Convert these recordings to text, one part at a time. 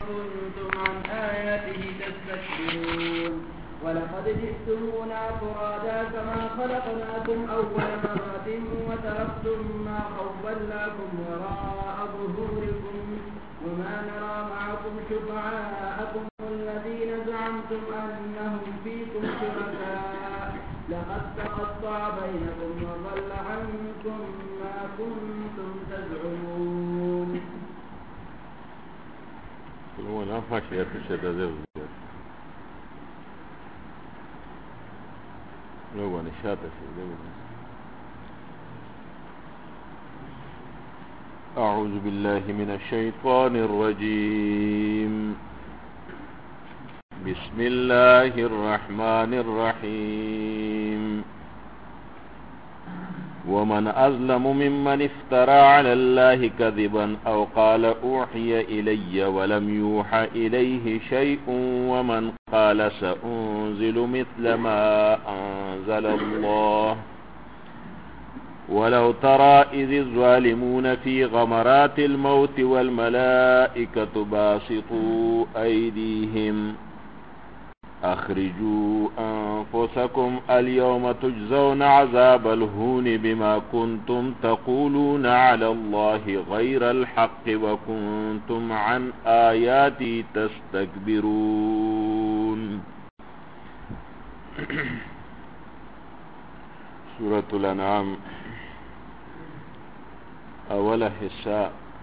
كنتم عن آياته تستكبرون ولقد جئتمونا فرادا كما خلقناكم أول مرة وتركتم ما خولناكم وراء ظهوركم وما نرى معكم شفعاءكم الذين زعمتم أنهم فيكم شركاء لقد تقطع بينكم وضل عنكم ما كنتم تزعمون. أعوذ بالله من الشيطان الرجيم. بسم الله الرحمن الرحيم. ومن أظلم ممن افترى على الله كذبا أو قال أوحي إلي ولم يوحى إليه شيء ومن قال سأنزل مثل ما أنزل الله ولو ترى إذ الظالمون في غمرات الموت والملائكة باسطوا أيديهم أخرجوا أنفسكم اليوم تجزون عذاب الهون بما كنتم تقولون على الله غير الحق وكنتم عن آياتي تستكبرون. سورة الانعام اوله حصہ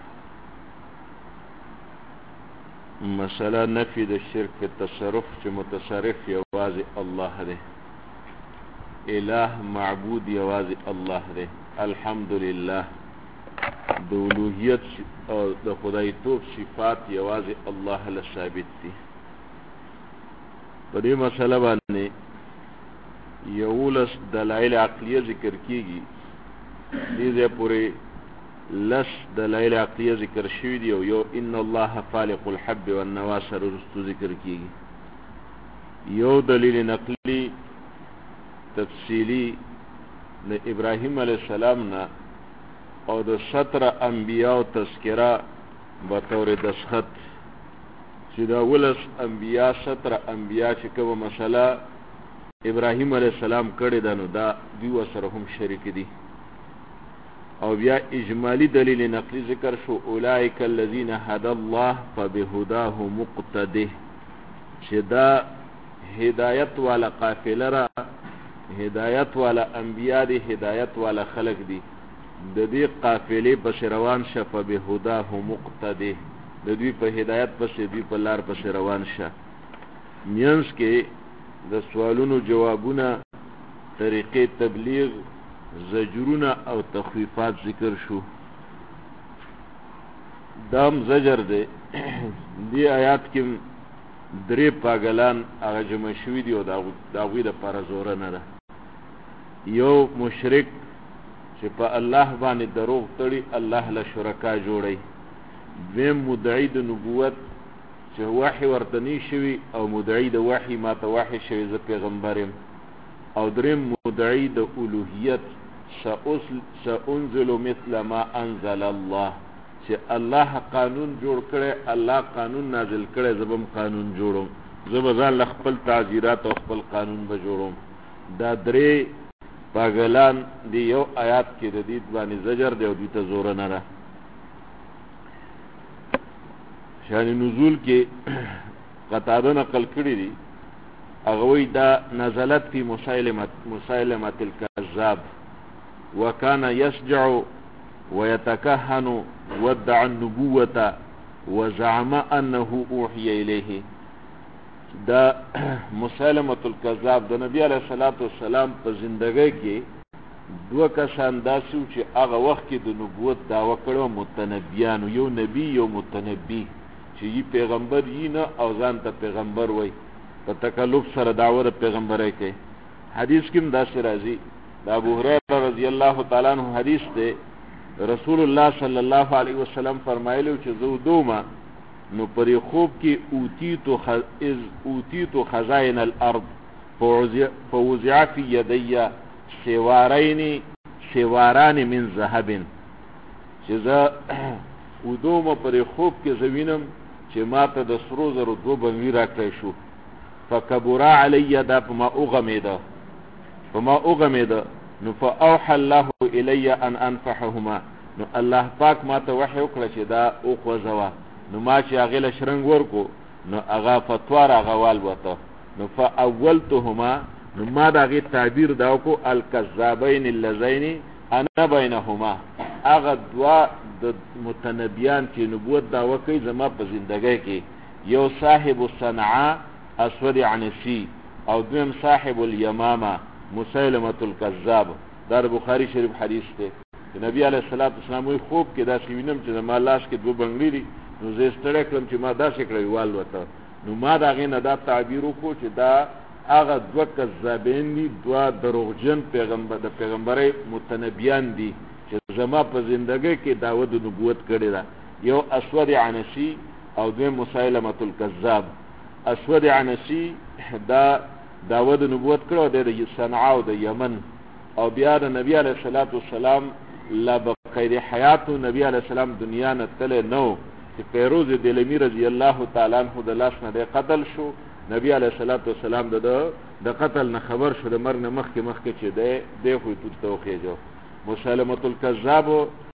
مسئلہ نفی د شرک فی التصرف چې متصرف یوازې الله دی، الہ معبود یوازې الله دی، الحمدلله د اولوهیت او د خدایتوب صفات یوازې الله له ثابت دي. په دې مسئله باندې یولس دلائل عقلیه ذکر کیږي، دې پورې لس دلائل عقلیه ذکر شوي دي او یو ان الله فالق الحب والنوى سره رستو ذکر کیږي. یو دلیل نقلی تفصیلی د ابراهیم علیه السلام نه او د 17 انبیاء تذکره بطور دسخط چې دا ولس انبیاء 17 انبیاء چې کومه مسله ابراهیم علیه السلام کړی ده نو دا دوی سره هم شریک دي. او بیا اجمالی دلیل نقلی ذکر شو اولئک الذین هدى الله فبهداه مقتده، چې دا هدایت والا قافله را هدایت والا انبیاء دي، هدایت والا خلق دي، د دې قافلې پس روان شه فبهداه مقتده، د دوی په هدایت پس دوی په لار پس روان شه. مینس کې د سوالونو جوابونه، طریقې تبلیغ، زجرونه او تخویفات ذکر شو. دام زجر دی. دی آیات کې درې پاگلان هغه جمع شوي دي او د هغوی دپاره زوره نه ده. یو مشرک چې په الله باندې دروغ تړي، الله له شرکا جوړی. دویم مدعی د نبوت چې وحی ورته نه شوي او مدعی د وحی ما ته وحی شوي زه پیغمبر یم. او دریم مدعی د الوهیت سأنزل مثل ما انزل الله، چې الله قانون جوړ کړي، الله قانون نازل کړي، زه به قانون جوړم، زه به ځان له خپل تعزیرات او خپل قانون به جوړم. دا درې پاگلان دی یو آیات کې د دې باندې زجر دی او دوی ته زوره نه ده. شان نزول کې قتاده نقل کړي دي، هغه وایي دا نزلت فی مسیلمة الکذاب وکان یسجع ویتکهن ودع النبوة وزعم انه اوحی الیه. دا مسیلمة الکذاب د نبی علیه السلام په زندګۍ کې دوه کسان داسې وو چې هغه وخت کې د نبوت دعوه کړو، متنبیانو، یو نبی یو متنبی چې یی پیغمبر یی نه او ځان ته پیغمبر وای، په تکلف سره دعوه پیغمبري کوي. حدیث کې داسې راځي، د ابو هريره رضی الله تعالی عنہ حدیث دی، رسول الله صلی الله علیه وسلم فرمایلی چې زه دوما نو پرې خوب کې اوتیتو خزائن الارض فوزع فی یدی سواران من ذهب، چې زه ودوما پرې خوب کې زوینم چې ما ته د سرو زرو 2 بنګړي راکړی شو. فکبرا علی دا په ما اوغمېده نو فاوحى الله الی ان انفحهما نو الله پاک ما ته وحی وکړه چې دا اوخوځوه. نو ما چې هغې له شرنګ ورکو نو هغه فتوا راغه والوته. نو فاولتهما نو ما د هغې تعبیر دا وکړو الکذابین اللذین انا بینهما، هغه 2 د متنبیان چې نبوت دعوه کوي زما په زندګۍ کې، یو صاحب صنعاء اسود عنسی او دویم صاحب الیمامه مسیلمة الکذاب. دا بخاری شریف حدیث دی. نبی علیه الصلاة والسلام وی خوب کې داسې وینم چې زما لاس کې 2 بنګړي دي، نو زه ستړی کړم چې ما داسې کړی والوته. نو ما د هغې نه دا تعبیر وکړو چې دا هغه 2 کذابین دي، 2 دروغجن د پیغمبرۍ متنبیان دي چې زما په زندګۍ کې دعوه د نبوت کړې ده. یو اسود عنسی او دویم مسیلمة الکذاب. اسود عنسی دا دعوه د نبوت کړو د صنعاء او د یمن، او بیا د نبی علیه الصلاة والسلام لا بقید حیات نبی علیه السلام دنیا نه تللی نو چې فیروز دلمی رضی الله تعالی عنہ د لاس نه قتل شو. نبی علیه الصلاة والسلام د قتل نه خبر شو، د مرګ نه مخکې چې دی خو توت ته وخېږو. مسلمة الکذاب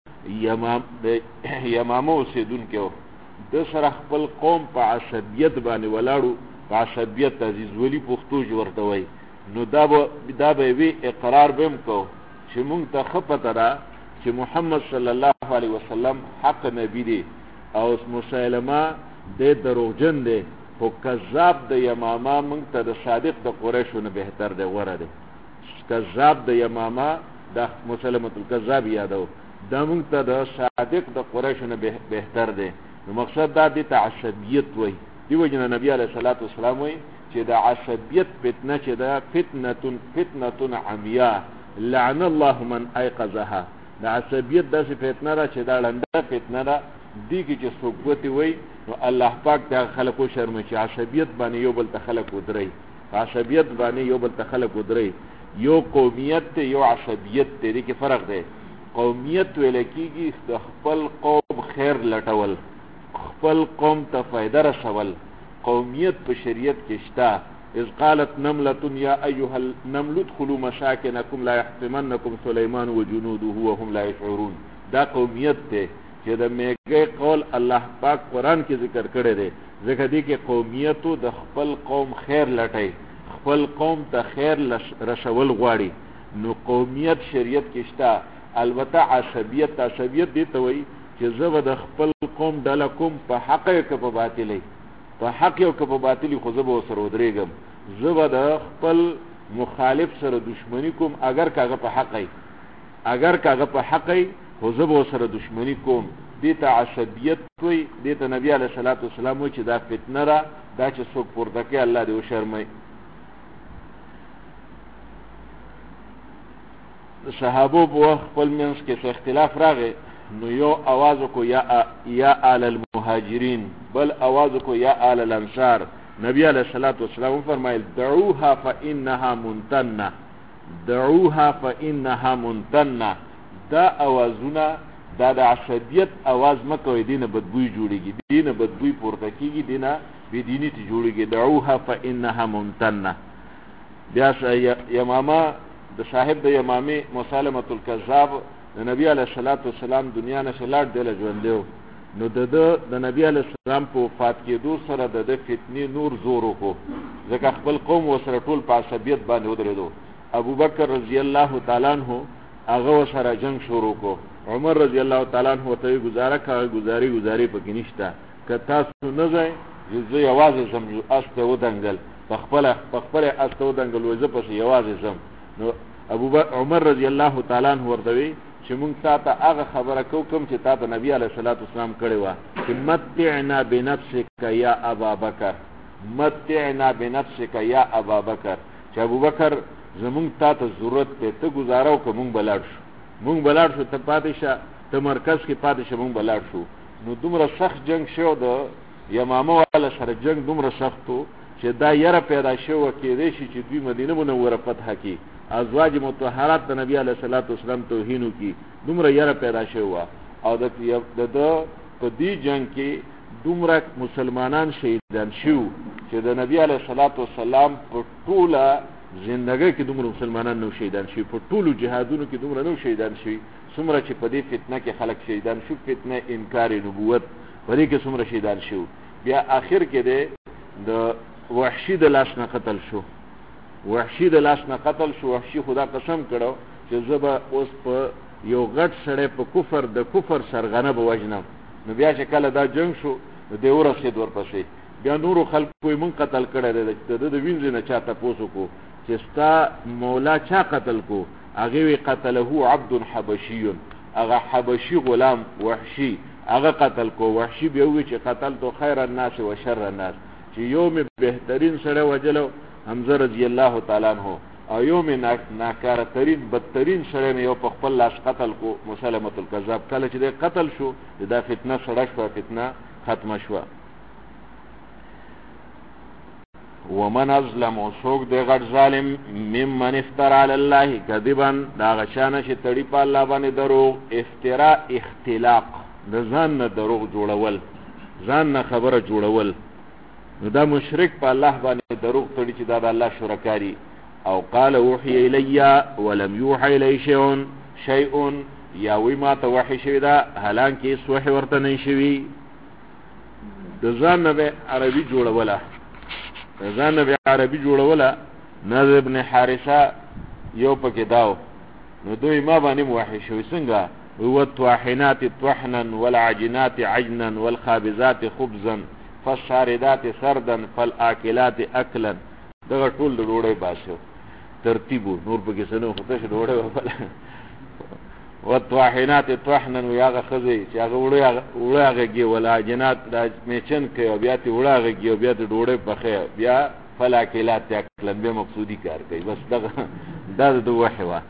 یمامه اوسېدونکی و، د سره خپل قوم په عصبیت باندې ولاړو، په عصبیت عزیز ولی پښتو ورته وایي. نو دا به وی اقرار بهم کو چې مونږ ته ښه پته ده چې محمد صلی الله علیه وسلم حق نبی دی او مسیلمه د دروغجن دی، خو کذاب د یمامه مونږ ته د صادق د قریشو نه بهتر دی، غوره دی. کذاب د یمامه د مسیلمة الکذاب یادو، دا مونږ ته د صادق د قریشو نه بهتر دی. نو مقصد دا دی ته عصبیت وایي. دیو جنا نبی علیه الصلاة والسلام وایي چې د عصبیت فتنه چې ده فتنه عمیاء لعن الله من ایقظها. د عصبیت داسې فتنه ده چې دا لنډه فتنه ده، دی کې چې څوک ګوتې وایي نو الله پاک د خلک وشرموي چې عصبیت باندې یو بل ته خلک ودرئ، عصبیت باندې یو بل ته خلک ودرئ. یو قومیت دی، یو عصبیت دی، دې کې فرق دی. قومیت ویل کېږي د خپل قوم خیر لټول، خپل قوم ته فایده رسول. قومیت په شریعت کې شته. اذ قالت نملة یا ایها النمل ادخلوا مساکنکم لا یحطمنکم سلیمان وجنوده وهم لا یشعرون. دا قومیت دی چې د میږی قول الله پاک قرآن کې ذکر کړی دی، ځکه دی کې قومیتو د خپل قوم خیر لټئ، خپل قوم ته خیر رسول غواړي. نو قومیت شریعت کې شته. البته عصبیت دی ته وایي چې زه به د خپل قوم ډله کوم په حق که په باطلۍ، په حق یو که په باطلي، خو زه به ورسره ودرېږم. زه به د خپل مخالف سره دشمني کوم اگر که هغه په حق ای، خو زه به ورسره دشمني کوم. دې ته عصبیت وایي. دې ته نبی علیه الصلاة والسلام وایي چې دا فتنه ده، دا چې څوک پورته کوي الله دې وشرموي. صحابو په وخت خپل منځ کې څه اختلاف راغی، نو یو आवाज کو یا آل المهاجرین، بل आवाज کو یا آل الانصار. نبی علیہ الصلوۃ والسلام فرمایل دعوها فانها منتنه، دعوها فانها منتنه. دا आवाजونه دا د عصبیت आवाज مکوئ، دینه بدبوی جوړیږي، دینه بدبوی پورته کیږي، دینه بدینی ته جوړیږي. دعوها فانها منتنه. بیا یمامه د صاحب د یمامه مسیلمة الکذاب د نبی علیه الصلاة والسلام دنیا نه شلاړ دی له ژوندی، نو د نبی علیه السلام په وفات کېدو سره د فتنې نور زور وکړو، ځکه خپل قوم ورسره ټول په عصبیت باندې ودرېدو. ابوبکر رضی الله تعالی عنہ هغه ورسره جنگ شروع کړو. عمر رضی الله تعالی عنہ ورته گزاره کوي، گزاري پکې نشته، که تاسو نه ځئ زه یوازې ځم، اس ته ودنګل، په خپل اس ته ودنګل، وایي زه پسې یوازې ځم. نو عمر رضی الله تعالی عنہ ورته وی چې مونږ تاته هغه خبره کوم چې تاته نبی علیه الصلاة والسلام کړې وه چې متعنا بنفسک یا ابا بکر، متعنا بنفسک یا ابا بکر، چې ابوبکر زمونږ تاته ضرورت دی، ته ګزاره وکړه مونږ به لاړ شو، مونږ به لاړ شو، ته پاتې شه، ته مرکز کې پاتې شه، مونږ به لاړ شو. نو دومره سخت جنگ شو، د یمامه والا سره جنگ دومره سخت و چې دا یره پیدا شوه کېدی شي چې دوی مدینه منوره فتح کړي، ازواج مطهرات د نبی علیه الصلاة والسلام توهین وکړي، دومره یره پیدا شوه. او د په دې جنگ کې دومره مسلمانان شهیدان شو چې د نبی علیه الصلاۃ والسلام په ټوله زندګۍ کې دومره مسلمانان نو شهیدان شي، په ټولو جهادونو کې دومره نو شهیدان شي څومره چې په دې فتنه کې خلک شهیدان شو، فتنه انکار نبوت په دې کې څومره شهیدان شو. بیا آخر کې د وحشي د لاس نه قتل شو، وحشي د لاس نه قتل شو. وحشي خدا قسم کړو چې زه به اوس په یو غټ سړی په کفر د کفر سرغنه به وژنم. نو بیا چې کله دا جنگ شو نو دی ورسېد ورپسې، بیا نورو خلکو یې مونږ قتل کړی دی، د وینځې نه چا تپوس وکړو چې ستا مولا چا قتل کو؟ هغې وی قتله عبد حبشي، هغه حبشي غلام وحشي هغه قتل کو. وحشي بیا وی چې قتلتو خیر الناس و شر الناس، چې یو مې بهترین سړی وجلو حمزه رضی الله تعالی عنہ، او یو مې ناکاره ترین بدترین سړی مې یو په خپل لاس قتل کو مسلمة الکذاب. کله چې دی قتل شو دا فتنه سړه شوه، فتنه ختمه شوه. ومن ازلم سوک دی غټ ظالم ممن افترى علی الله کذبا دا غشانه چې تړي په الله باندې دروغ. افترا اختلاق، د ځان نه دروغ جوړول، ځان نه خبره جوړول. نو دا مشرک په الله باندې دروغ تړي چې دا د الله شرکاري. او قال اوحي الی ولم یوحى الی شیء، یا وی ما ته وحی شوی دا حالانکه هیڅ وحی ورته نه شوی. د ځان نه به عربي جوړوله، ځان به عربي جوړوله. نذر ابن حارثه یو پکې داو، نو دوی ما باندې وحی شوی څنګه؟ هو الطاحنات طحنا والعجنات عجنا والخابزات خبزا فالشاردات سردا فالآکلات اکلا. دغه ټول د ډوډۍ باسو ترتیبو، نور پکې سنو خو ته ډوډۍ وپله. والطاحنات طحنا ویاغه خزي چې هغه وړاغږي، والعجنات د میچن کوي او بیا ته وړاغږي او بیا ته ډوډۍ پخې، بیا فلاکلات اکلن به مقصودی کار کوي. بس دغه دا د وحی وا.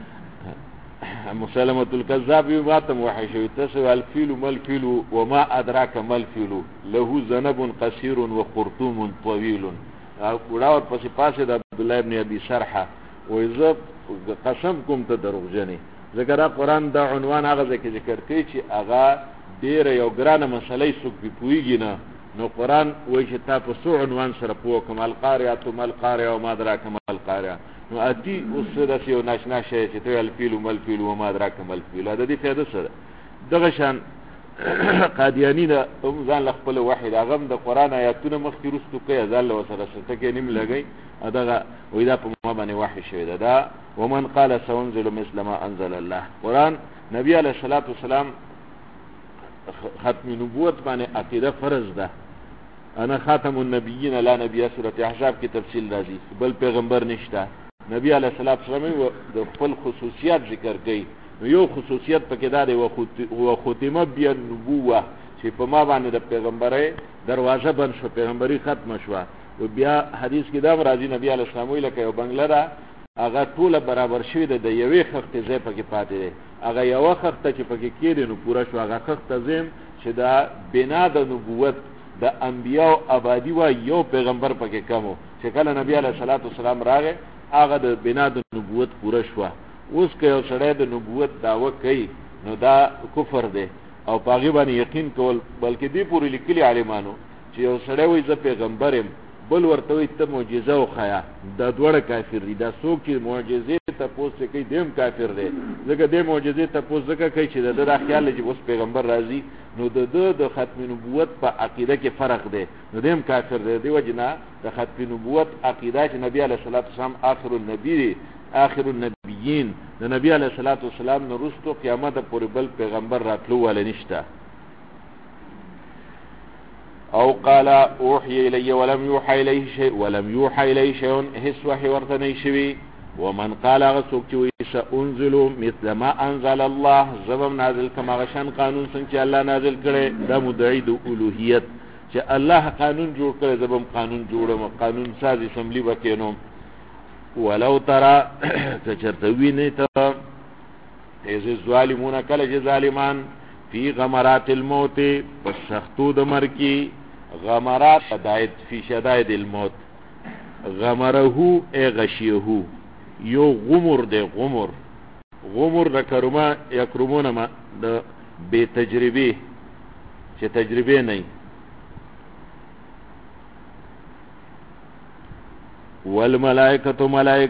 مسلمة الکذاب یو ماتم وحی شوی تسو الفیل مالفیل وما ادراک مالفیل له ذنب قصير وخرطوم طويل. وړاور پسې پاسه د عبد الله ابن ابي سرحه وایذ قسم کوم ته دروغجنې. ذکر قرآن دا عنوان هغه ځکه ذکر کوي چې هغه ډیره یو ګرانه مسله څوک به پوهیږي نه. نو قرآن وایي چې تا په څو عنوان سره پوه کړم، القارعه ما القارعه وما ادراک ما القارعه. نو اتی اوس داسې یو ناشنا شی چې ته الفیل مالفیل وما ادراک ما الفیل، د دې فایده سره دغه شان قادیانی دا ځان له خپل وحی هغه د قرآن آیاتونه مخکې وروستو کوي، ځان له ورسره ستکې نیم لګی دغه وایي دا په ما باندې وحی شوی ده. دا ومن قال سأنزل مثل ما انزل الله. قرآن نبی علیه الصلاة والسلام ختم نبوت باندې عقیده فرض ده. انا خاتم النبیین لا نبی، سورۃ احزاب کی تفصیل راځي، بل پیغمبر نشته. نبی علیه الصلاة والسلام د خپل خصوصیات ذکر کوي. یو خصوصیت پکې دا دی وختمه بیا نبوه، چې په ما باندې د پیغمبرۍ دروازه بند شو، پیغمبري ختمه شوه. و بیا حدیث کې دا راځي نبی علیه السلام ویل کې یو بنگله ده هغه ټوله برابر شوی ده، د یوې خښتې ځای پکې پاتې دی، هغه یوه خښته چې پکې کېدې نو پوره شو. هغه خښته زم چې دا بنا د نبوت د انبیاء آبادی و یو پیغمبر پکې کم و، چې کله نبی علیه الصلاة والسلام راغی هغه د بنا د نبوت پوره شوه. اوس که یو سړی د نبوت دعوه کوي نو دا کفر دی او په هغې باندې یقین کول. بلکې دې پورې لیکلي عالمانو چې یو سړی وایي زه پیغمبر یم، بل ورته وایي ته معجزه وښیه، دا دواړه کافر دي. دا څوک چې معجزې تپوس کوي دیم کافر دی، ځکه دې معجزې تپوس ځکه کوي چې د ده دا خیال دی چې اوس پیغمبر راځي، نو د ده د ختم نبوت په عقیده کې فرق دی، نو دیم کافر دی. دې وجې نه د ختم نبوت عقیده چې نبی علیه الصلاة والسلام آخر النبی دی، آخر النبیین، د نبی علیه الصلاة والسلام نه وروسته قیامت پورې بل پیغمبر راتلو والا نشته. او قال اوحي الی ولم یوحى الیه شیء، ولم یوحى الیه شیء، هیڅ وحی ورته نه شوی. ومن قال هغه څوک چې وایي سأنزل مثل ما انزل الله، زبم نازل کما غشان قانون څنګه چې الله نازل کړي. دا مدعی د الوهیت چې الله قانون جوړ کړي، زبم قانون جوړم، قانون ساز اسمبلی وکینم. ولو ترى کچرته ویني ته ایز ظالمون کله چې ظالمان فی غمرات الموت، پس سختو د مرګ کې، غمرات شدائد فی شدائد الموت، غمره ای غشیه، یو غمر دی، غمر د کرما یکرمون ما د بے تجربه چې تجربه نه والملائکة ملائک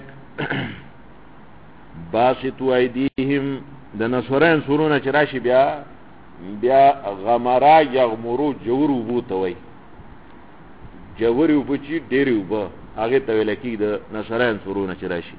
باسطو ایدیهم د نصرین سورونه چې راشي بیا غمرا یغمرو جورو بوتوي جوری اوبه چې ډېرې اوبه هغې ته ویل کېږي د نصرین سورونه چې راشي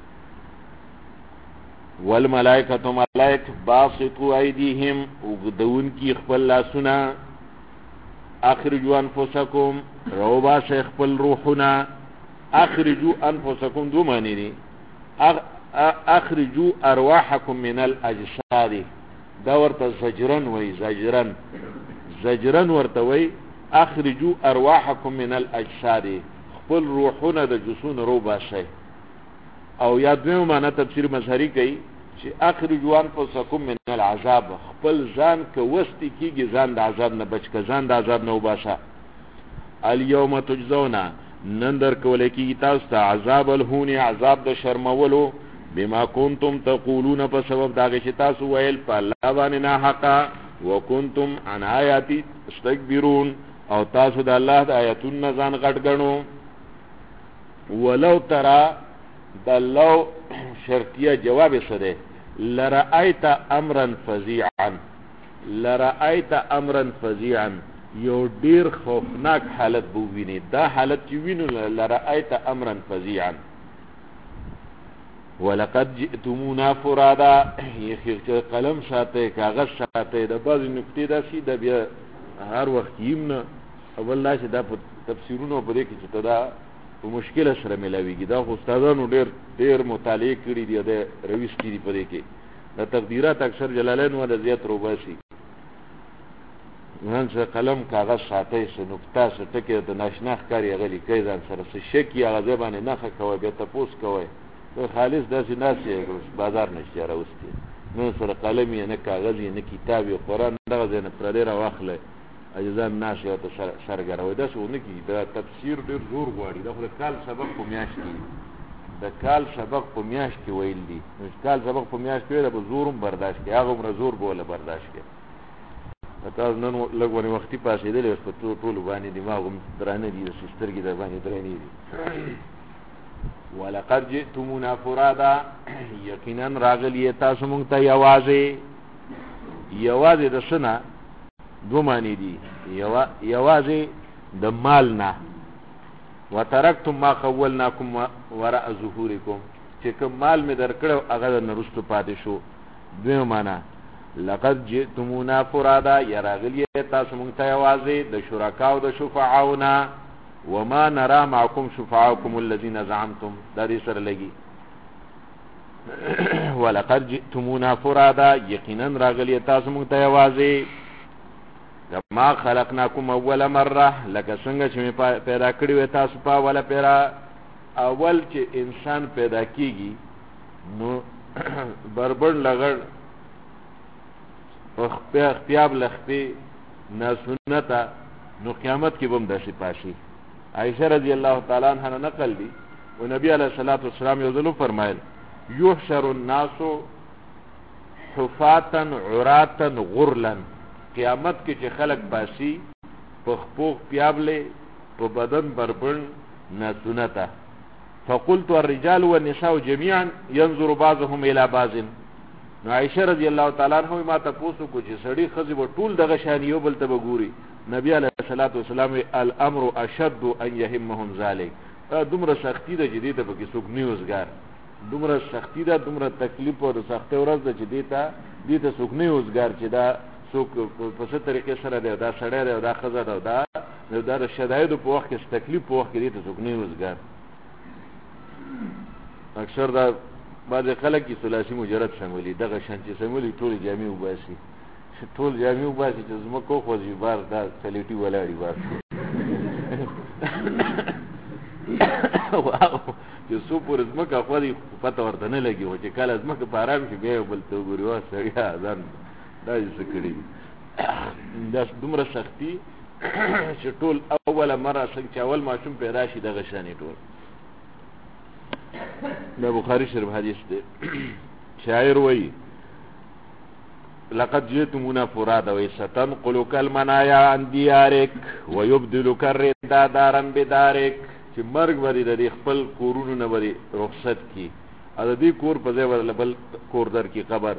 والملائکة ملائک باسطو ایدیهم اوږدونکي خپل لاسونه اخرجوا انفسکم روباسئ خپل روحونه اخرجوا انفسکم دو معنی دي اخرجوا ارواحکم من الاجساد دا ورته زجرن وی زجرن ورته وی اخرجوا ارواحکم من الاجساد خپل روحونه د جسون روباسئ او یا دویمه معنی تفسیر مظهری کوي چې اخرجوا انفسکم من العذاب خپل ځان که وستی کیږي ځان د عذاب نه بچ که ځان د عذاب نه وباسه الیوم تجزون نن در کولی کیږي تاسو ته عذاب الهون عذاب د شرمولو بما کنتم تقولون په سبب د هغې چې تاسو ویل په الله باندې ناحقه وکنتم عن آیاتی تستکبرون او تاسو د الله د آیتونو نه ځان غټ ګڼو ولو ترى د لو شرطیه جواب څه دی لرأیت امرا فظیعا یو ډیر خوفناک حالت به ووینې دا حالت چې وینو لرأیت امرا فظیعا ولقد جئتمونا فرادا قلم ساتئ کاغذ ساتئ د بعضې نکتې داسې د بیا هر وخت یم نه اول دا چې دا په تفسیرونو په دې کې چې ته دا په مشکله سره ملاویږي دا خو استادانو ډېر مطالعه کړي دي د رویستي دي په دې کې د تقدیرات اکثر جلالین والا زیات روباسي نن څه قلم کاغذ ساتئ څه نکته څه ټکې د ناشنا ښکاري هغه لیکئ ځان سره څه شک یې هغه ځای باندې نښه کوئ بیا تپوس کوئ خالص داسې ناسې بازار نشته راوستې نن سره قلم یې نه کاغذ یې نه کتاب یې قرآن دغه ځای نه پردی راواخلی اجزان ناس یو ته سرګروي داسې ونه کېږي دا تفسیر ډېر زور غواړي دا خو د کال سبق په میاشت کې ویل دي نو چې کال سبق په میاشت کې ویل به زور هم برداشت کړي هغه عمره زور به وله برداشت کړي تاسو نن لږ ونې وختي پاسېدلی اوس په ټولو باندې دماغ هم درانه دي داسې سترګې در باندې درانې دي ولقد جئتمونا فرادا یقینا راغلي تاسو مونږ ته یوازې د څه نه دو معنی دي یوازې د مال نه وترکتم ما خولناکم وراء ظهورکم چې کوم مال مې درکړو هغه در نه وروسته پاتې شو دویمه معنی لقد جئتمونا فرادا یا راغلي تاسو مونږ ته یوازې د شرکاو د شفعاونا وما نرى معكم شفعاءكم الذين زعمتم دا دې سره لګي ولقد جئتمونا فرادا یقینا راغلي تاسو مونږ ته یوازې ما خلقناکم اول مره لکه څنګه چې پیدا کړی وې تاسو په اوله پیرا اول چې انسان پیدا کیږي نو بربر لغړ اختیاب لختی ناسنته نو قیامت کې بم داسې پاشي عائشہ رضی الله تعالی عنها نقل دی و نبی علیہ الصلوۃ والسلام یو ځل فرمایل یحشر الناس حفاتا عراتا غرلا قیامت کې چې خلق پاسي پخپوخ پیابلې په بدن بربند ناسنته فقلت الرجال والنساء جميعا ينظر بعضهم الى بعض نو عائشہ رضی الله تعالی عنها ما تاسو کو چې سړی خزي و ټول دغه شان یو بل ته وګوري نبی علیہ الصلوۃ والسلام الامر اشد ان يهمهم ذلك دومره سختی ده چې دې ته پکې څوک نیوزګار دومره سختی ده دومره تکلیف او سختي ورځ ده چې دې ته څوک نیوزګار چې دا څوک په څه طریقې سره ده دا سړی ده دا ښځه ده دا د شدایدو په وخت کې تکلیف په وخت کې دې ته څوک نیوزګار اکثر دا بعض خلک کې ثلاثي مجرد سمولي دغه شان چې سمولي ټول جامع وباسي چې زمکو خوځي بار دا سلیټي ولاړی بار چې سو پر زمکه خوځي پته ورته نه لګي او چې کله زمکه په آرام کې بیا بل ته وګوري وا سړیا ځان دا یې سکړي دا دومره سختي چې ټول اوله مره څنګه چې اول ماشوم پیدا شي دغه شانې ټول دا بخاری شریف حدیث دی شاعر وایي لقد جئتمونا فرادا وستنقلك المنايا عن ديارك ويبدلك الردى دارا بدارك چې مرګ بری د خپل کورونو نه بری رخصت کی او د دې کور په ځای ورله بل کور در کی قبر.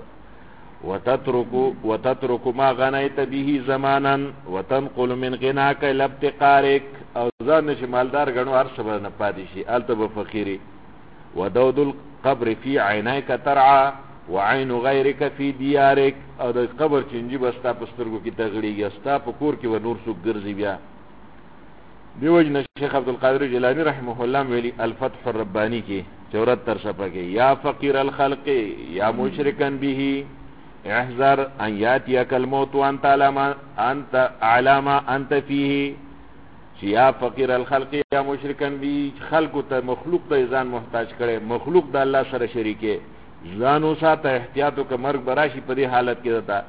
وتترك ما غنیت به زمانا وتنقل من غناک الى ابتقارک، او ځان نشي مالدار غنو هر څه به نه پاتې شي، هلته به فقیري. ودود القبر فی عینیک ترعى وعین غیرک فی دیارک، او د قبر چنجي به ستا په سترګو کې تغړېږي، ستا په کور کې به نور څوک ګرځي. بیا دیو وجه شیخ عبدالقادر جیلانی رحمه الله ویلي الفتح الربانی کې 74 صفحه کې یا فقیر الخلق یا مشرکا به احذر ان یاتیک الموت وانت علامه انت فيه. یا فقیر الخلق یا مشرکا به، خلق ته مخلوق ته ځان محتاج کړي، مخلوق د الله سره شریکه، ځانو ساته احتیاطو که مرګ براشي په دې حالت کې دتا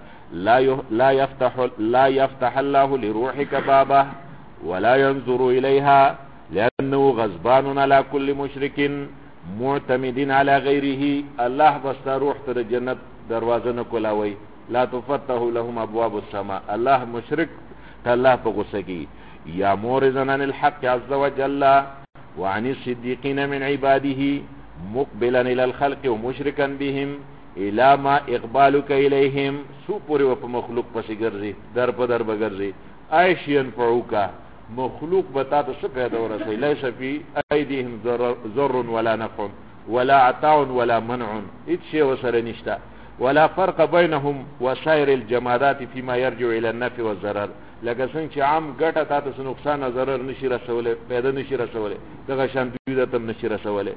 لا يفتح الله لروحك بابه ولا ينظر إليها لأنه غضبان على كل مشرك معتمد على غيره. الله بس روح تر جنت دروازه نه کولاوي، لا تفتح لهم ابواب السماء. الله مشرک ته الله په غصه کې یا مورزن عن الحق عز وجل وعن الصديقين من عباده مقبلا الى الخلق ومشركا بهم الى ما اقبالك اليهم. سو پوری و په مخلوق پسې ګرځي، در په در بګرځي. عائشین فعوکا مخلوق بتا ته څه پیدا ورسي، ليس في ايديهم ضر ولا نفع ولا عطاء ولا منع، هیڅ شی وسره نشته. ولا فرق بينهم وسائر الجمادات فيما يرجع الى النفع والضرر. لکه څنګه چې عام ګټه تاسو څه نقصان او ضرر نشي رسوله، پیدا نشي رسوله، دغه شان دوی ته نشي رسوله.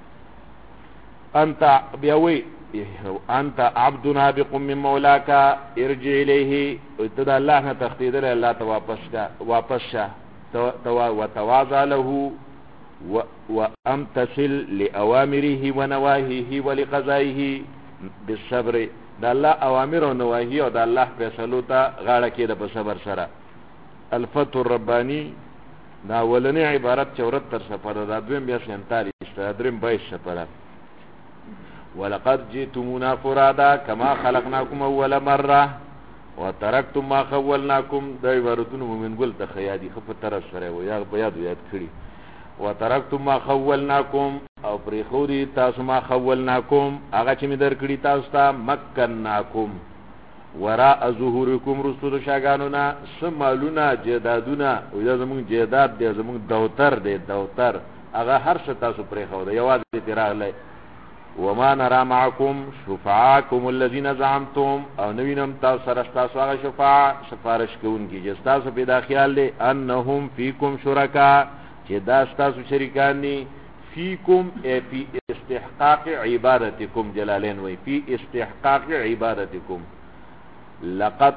انت بیاوی انت عبد نابق من مولاك ارجع اليه، ابتدا الله نه تختیدل الله ته واپس شه وتواضع له وامتثل لاوامره ونواهيه ولقضائه بالصبر. د الله اوامر او نواهی او د الله فیصلو ته غاړه کېده په صبر سره. الفتح الربانی دا اولنی عبارت 74 صفحه ده، دویم بیا 47 ده، دریم 22 صفحه ده. ولقد جئتمونا فرادا كما خلقناكم اول مره وتركتم ما خولناكم. دا عبارتونه مومن ګل ته خیادي خف تر سره و یا یاد کړی. وتركتم ما خولناكم او پری خوري تاسو ما خولناكم، هغه چې می درکړی تاسو ته مکناکم وراء ظهورکم رسول شاګانونا سمالونا جیدادونا، او دا زمون جیداد دی، زمون دوتر دی، دوتر هغه هر څه تاسو پری خو دی، یوازې تیراغله. وما نرى معكم شفعاءكم الذين زعمتم، او نوینم تاسو سره تاسو هغه شفاعه سفارش کوونکی چې تاسو په دا خیال دی انهم فيكم شرکا، چې دا تاسو شریکان دي. فيكم في استحقاق عبادتكم، جلالين وي في استحقاق عبادتكم. لقد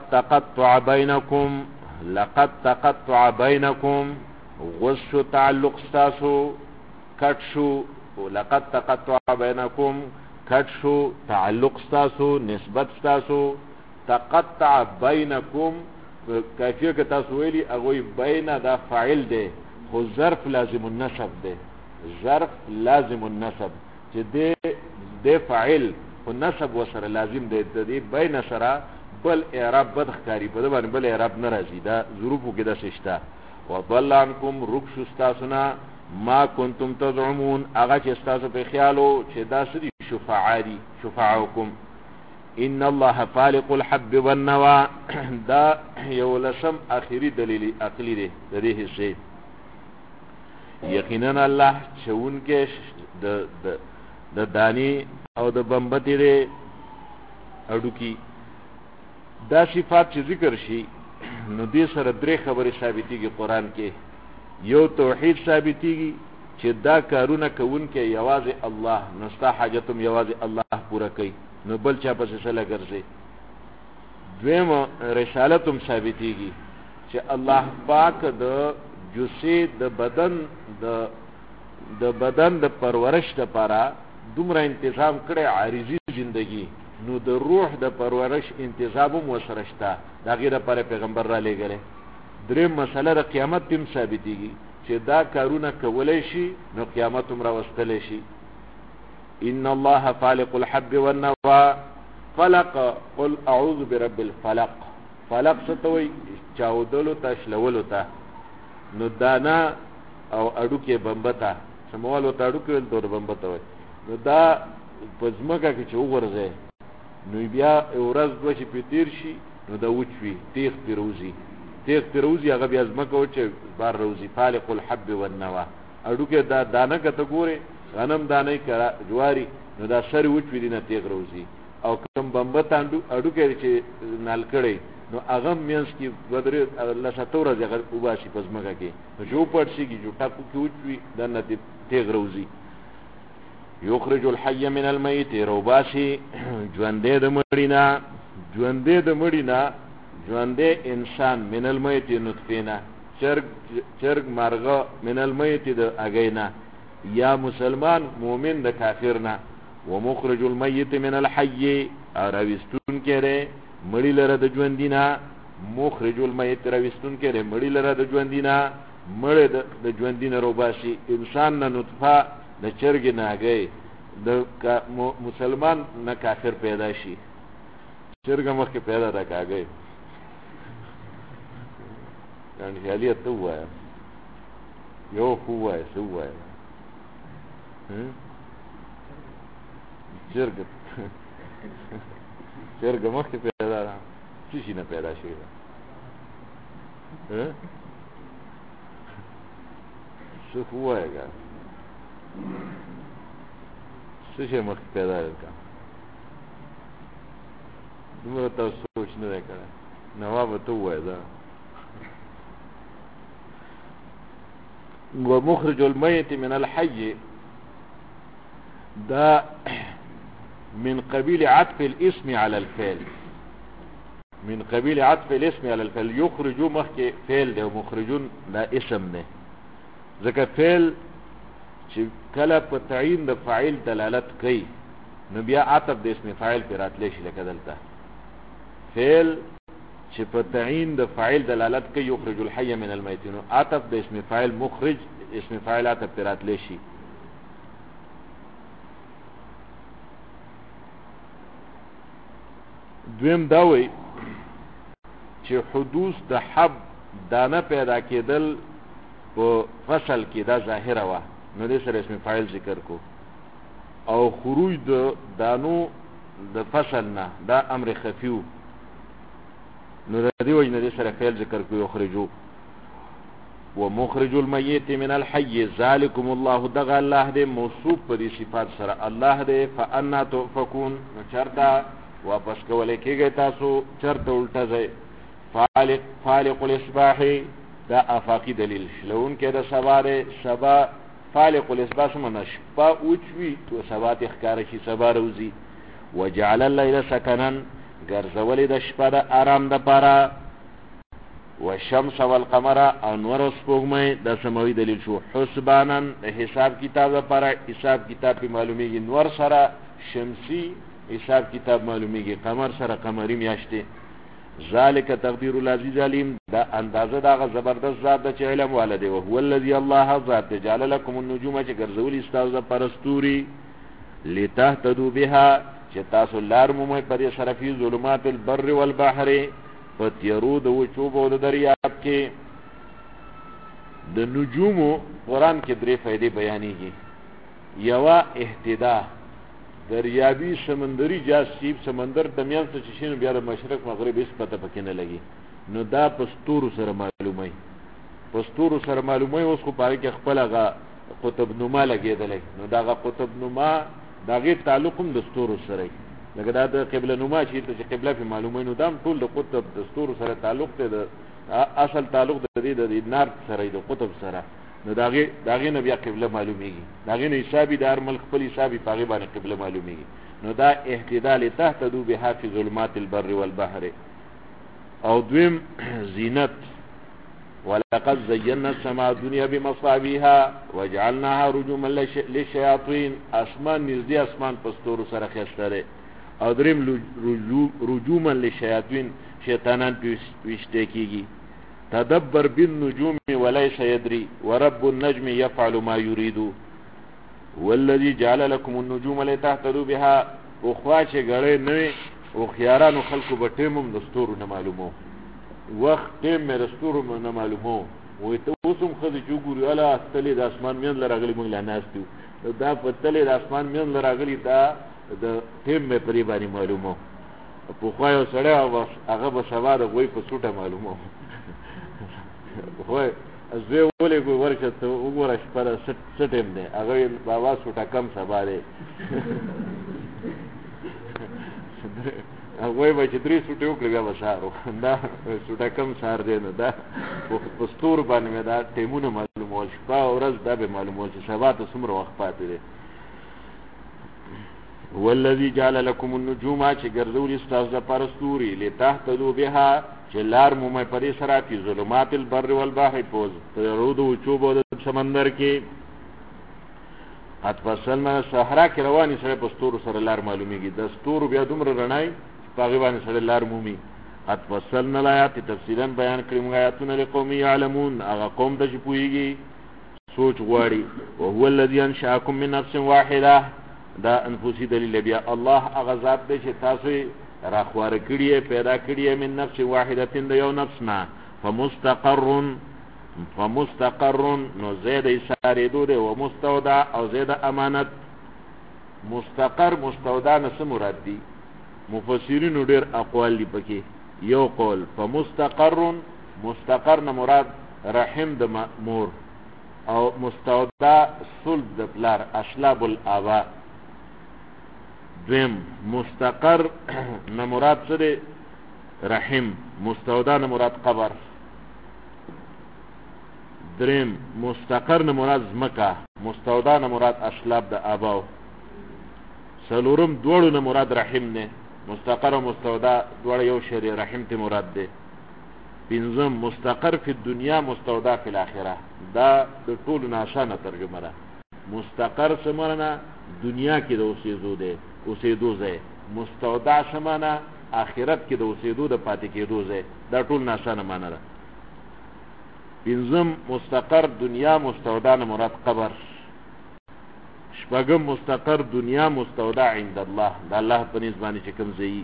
تقطع بينكم غش تعلق تاسو کټشو، لقد تقطع بينكم کټشو تعلق تاسو نسبت تاسو. تقطع بينكم کافیه که تاسو ویلی اغوی بین دا فاعل دی خو ظرف لازم النسب دی، ظرف لازم النسب چې دی فاعل خو نسب وسره لازم دی، دی بین سره بل اعراب بدخکاری په باندې بل اعراب ناراضی، دا ظروفو کې د ششتا. وضل عنكم رکش استاسنا ما کنتم تزعمون، هغه چې استاسو په خیالو چې دا سړي شفاعی شفاعکم. ان الله فالق الحب والنوى دا یو لسم اخیری دلیل عقلی دی د دې حصے. یقینا الله چون کې د دانی او د بمبتی دی اډو کی. دا صفات چې ذکر شي نو دې سره درې خبرې ثابتېږي قرآن کې. یو توحید ثابتېږي چې دا کارونه کوونکی یوازې الله، نو ستا حاجتم یوازې الله پوره کوي، نو بل چا پسې سله ګرځي. دویم رسالتم ثابتېږي چې الله پاک د جسې د بدن د پرورش لپاره دومره انتظام کړی عارضی زندگی، نو د روح د پرورش انتظام هم ورسره شته، د هغې لپاره پیغمبر را لېږلی. دریم مسله د قیامت هم ثابتېږي چې دا کارونه کولی شي نو قیامت هم راوستلی شي. ان الله فالق الحب والنوى فلق قل اعوذ برب الفلق. فلق څه ته وایي؟ چاودلو ته، شلولو ته. نو دانا او اډوکې بمبتا سموال وته اډوکې ول دور بمبتا وای نو دا پزماګه کې چې وګورځي نو بیا ورځ دوه چې په تیر شي نو دا وچوي تیغ پیروزي هغه بیا ځمکه و چې بار روزي فالق الحب والنوا اډوکې دا دانه کته ګوري غنم دانه کرا جواری نو دا سر وچوي دینه تیغ روزي او کوم بمبتا اډوکې چې نال کړي نو هغه مینس کې بدر الله ستوره ځای وباسي پزماګه کې نو جو پړ شي کې جو ټاکو کې وچوي دنه تیغ روزي یخرج الحي من الميت روباسي ژوندې د مړینا ژوندې انسان من الميت نطفینا چرګ مرغه من الميت د اگینا یا مسلمان مومن د کافرنا ومخرج الميت من الحي روستون کړي مړی لره د ژوندینا مخرج الميت روستون کړي مړی لره د ژوندینا مړ د ژوندینا روباسي انسان نه نطفه د چرګ ناګي د مسلمان نه کافر پیدا شي چرګ مخکې پیدا دا کاږي یعنی خیالیت تو وای یو خو وای سو وای چرګ مخکې پیدا دا څه نه پیدا شي څه خو وای ګا څه مخکې پیدا کا دومره تاسو سوچ نه وکړه نواب ته وای دا ومخرج الميت من الحي دا من قبيل عطف الاسم على الفعل يخرجوا مخکې فعل دی مخرجون دا اسم نه ځکه فعل چې کله په تعین د فاعل دلالت کوي نو بیا عطف د اسم فاعل پر راتلی شي لکه دلته فعل چې په تعین د فاعل دلالت کوي یخرج الحي من الميت نو عطف د اسم فاعل مخرج اسم فاعل عطف پر راتلی شي دویم داوي چې حدوث د حب دانه پیدا کېدل په فصل کې دا ظاهره وه نو دې سره اسم فاعل ذکر کو او خروج د دانو د فصل نه دا امر خفیو نو د دې وجه نه دې سره فعل ذکر کو یخرجو ومخرج الميت من الحي ذلكم الله دغ الله دې موصوف په دې صفات سره الله دې فانا تؤفكون چرتا واپس کولې کېږي تاسو چرته الټه ځای فالق الاصباح دا افاقی دلیل شلون کې دا سبا فالق الاصباح سمنا شپا اوچوي تو سبات اخکار شي سبا روزي وجعل الليل سكنا ګرځولې د شپه د آرام د پاره والشمس والقمر انور سپوږمۍ د سماوي دلیل شو حسبانا حساب کتاب د پاره حساب کتاب په معلومیږي نور سره شمسي حساب کتاب معلومیږي قمر سره قمري میاشته ذالک تقدیر العزیز علیم دا اندازه دا زبردست ذات د علم والده او هو الذی الله ذات جعل لكم النجوم چې ګرځولي استاذ پرستوري لتهتدوا بها چې تاسو لار مومئ په سره فی ظلمات البر والبحر فتیرو د وچوب او د دریاب کې د نجومو قرآن کې درې فائدې بیانېږي یوا اهتدا دریابی سمندری جاسیب سمندر د میان څخه شینو بیا د مشرق مغرب هیڅ پته پکې نه لګي نو دا پستورو سره معلومه اوس خو پاره کې خپل هغه قطب نما لګېدلې نو دا هغه قطب نما دغه تعلق هم د ستورو سره لکه دا د قبله نما چې قبله په معلومه نو دام ټول د قطب د ستورو سره تعلق ته د اصل تعلق د دې د نار سره د قطب سره نو داغه نه بیا قبله معلومیږي داغه نه حسابي دار ملک خپل حسابي پاغه باندې قبله معلومیږي نو دا اهتدال تهتدو بها فی ظلمات البر والبحر او دویم زینت ولقد زينا السماء الدنيا بمصابيها وجعلناها رجوما للشياطين اسمان نزدې اسمان پستور سره خستره او دریم رجوما للشياطين شیطانان پوښتې کیږي تدبر بالنجوم وليس يدري ورب النجم يفعل ما يريد والذي جعل لكم النجوم لتهتدوا بها اخواش غړې نه او خيارانو خلقو به ټیمم دستور نه معلومو وخت ټیم مې دستور نه معلومو وایي ته اوس هم ښځې چې وګوري هله تلې د اسمان میندله راغلي موږ لا ناست یو دا په تلې د اسمان میندله راغلي دا د ټیم مې په دې باندې معلومه پخوا یو سړی و هغه به سبا د غوی په سوټه معلومه خو زوی ولېږو ورشه ته وګوره شپه ده څه ټیم دی هغه ویل بابا سوټه کم سبا دی هغوی به چې 3 سوټې وکړي بیا به سهار دا سوټه کم سهار دی نو دا په ستورو باندې مې دا ټیمونه معلومول شپه او ورځ دا به معلومول چې سبا ته څومره وخت پاتې دی والذي جعل لكم النجوم چې ګرځولي ستاسو دپاره ستوري لتهتدوا بها چې لار مومئ په دې سره فی ظلمات البر والبحر په تیارو د وچوبو د سمندر کې قد فصلنا صحرا کې روانې سړی په ستورو سره لار معلومیږي د ستورو بیا دومره رڼای په هغې باندې سړی لار مومي قد فصلنا الآیات تفصیلا بیان کړي موږ آیاتونه لقوم یعلمون هغه قوم ته چې پوهېږي سوچ غواړي وهو الذي انشأکم من نفس واحده دا انفسي دلیل بیا الله هغه ذات دی چې تاسو راخواره کړي پیدا کړي من نفس واحده د یو نفس نه فمستقر نو زید ایساریدو دی و مستودع او زید امانت مستقر مستودع نه څه مراد دي مفسرینو ډېر اقوال دي پکې یو قول مستقر نه مراد رحم د مور او مستودع صلب د پلار اشلاب الآباء دویم مستقر نه مراد څه دی رحم مستودع نه مراد قبر دریم مستقر نه مراد ځمکه مستودع نه مراد اشلاب د آباو څلورم دواړو نه مراد رحم نه مستقر او مستودع دواړه یو شی دی رحم ته مراد دی پنځم مستقر فی الدنیا مستودع فی الاخره دا د ټولو نه آسانه ترجمه ده مستقر څه معنا دنیا کې د اوسېدو ځای مستودع څه معنا آخرت کې د اوسېدو د پاتې کېدو ځای دا ټول نه آسانه معنا ده پنځم مستقر دنیا مستودع نه مراد قبر شپږم مستقر دنیا مستودع عند الله دا الله په نسبت باندې چې کوم ځای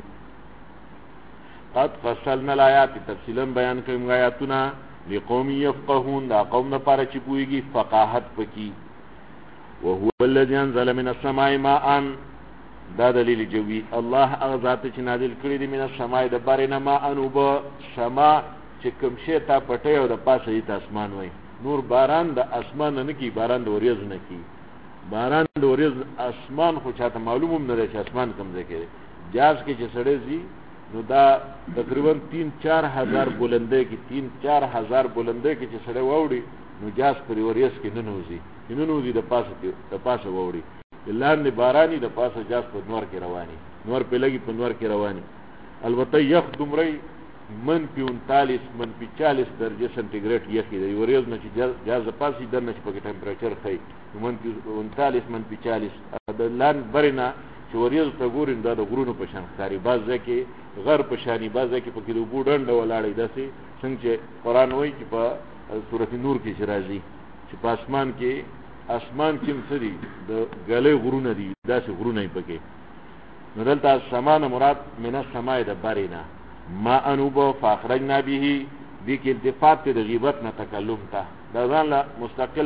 قد فصلنا الآیات تفصیلا بیان کړي موږ آیاتونه لقوم یفقهون دا قوم لپاره چې پوهېږي فقاهت پکې وهو الذي انزل من السماء ماء دا دلیل جوی الله هغه ذات چې نازل کړي دي من السماء د بارې نه ماء اوبه سما چې کوم شی تا پټی او د پاسه یې اسمان وای نور باران د اسمان نه کی باران د وریځ نه کی باران د وریځ اسمان خو چاته معلوم هم نه دی چې اسمان کوم ځای کې جاز کې چې سړی ځي نو دا تقریبا 3-4 هزار بلندۍ کې 3-4 هزار بلندۍ کې چې سړی واوړي نو جاز پر وریځ کې نه نوځي د پاسه واوړي لاندې باراني د پاسه جاز په نور کې رواني نور په لګي په نور کې رواني البته یخ دومره -39 -40 درجه سنټیګریډ یخي دی وریځ نه چې جاز پاسي دنه چې په ټمپریچر خي -39 -40 د لاندې برینه چې وریځ ته ګورین دا د غرونو په شان ښکاري بعض ځکه غر په شانی بعض ځکه په کې د اوبو ډنډه ولاړې داسې څنګه چې قرآن وایي چې په سورۃ نور کې چې راځي چې په اسمان کې څه دي د ګلې غرونه دي داسې غرونه یې پکې نو دلته سمانه مراد من السماء د بارینه ما انوبو فاخرجنا به دې کې التفات د غیبت نه تکلم ته دا ځان له مستقل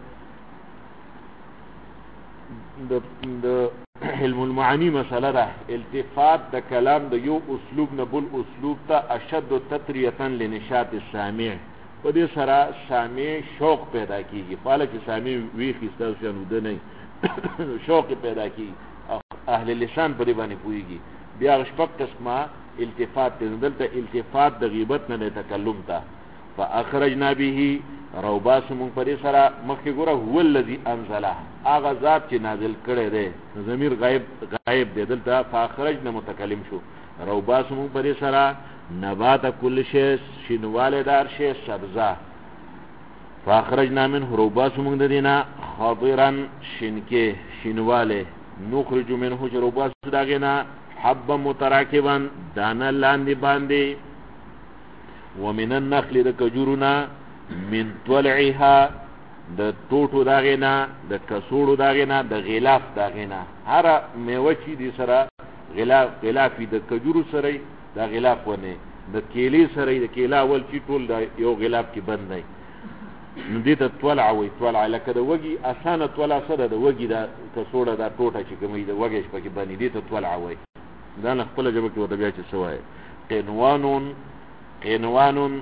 د علم المعانی مسله ده التفات د کلام د یو اسلوب نه بل اسلوب ته اشد تطریه لنشاط السامع په دې سره سامع شوق پیدا کیږي فعلا چې سامع ویخي ستاسو شنو ده نه شوق پیدا کیږي اهل لسان په دې باندې پوهیږي بیا شپږ قسمه التفات دلته التفات د غیبت نه تکلم ته فاخرجنا به روباس مون په دې سره مخکې ګوره هو الذي انزله هغه ذات چې نازل کړی دی ضمیر غایب دی دلته فاخرجنا متکلم شو روباس مون په دې سره نبات کل شی شینواله دار شی سبزه فاخرجنا منه روباس مون د دینه خضرا شینکه شینواله نخرج منه روباس داغینا حبا متراکبا دانا لاندې باندې ومن النخل د کجورنا من طلعها د ټوټو داغینا د کسوړو داغینا د غلاف داغینا هر میوه چې دي سره غلافي د کجورو سره د غلاف ونه د کیلې سره د کیلا اول چې ټول د یو غلاف کې بند دی نو دې ته طلع وایي. طلع لکه د وږي اسانه طلع سره د وږي دا کڅوړه دا ټوټه چې کومې د وږی پکې باندې دې ته طلع وایي. دا نه خپله ژبه کې ورته بیا چې څه وایي. قینوانون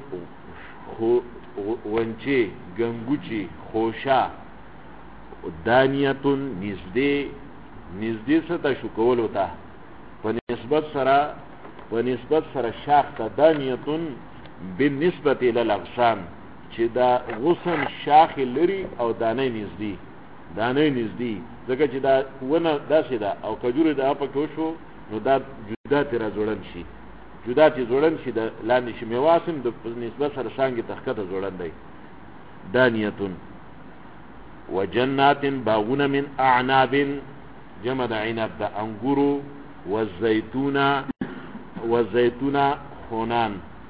ونچې ګنګوچې خوشه دانیتون نږدې څه ته شو کولو ته په نسبت سره شاخ ته دانیتون بالنسبت الى الاغصان چې دا غصن شاخ لري او دانه نږدې ځکه چې دا ونه داسې ده او کجورې دا پکې وشو نو دا جدا تیرا جوړن شي د لاندې شي میواسم د نسبت سره څانګې تخکته جوړن دی. دانیتون وجنات باغونه من اعناب جمع د عنب د انګورو والزيتون خونان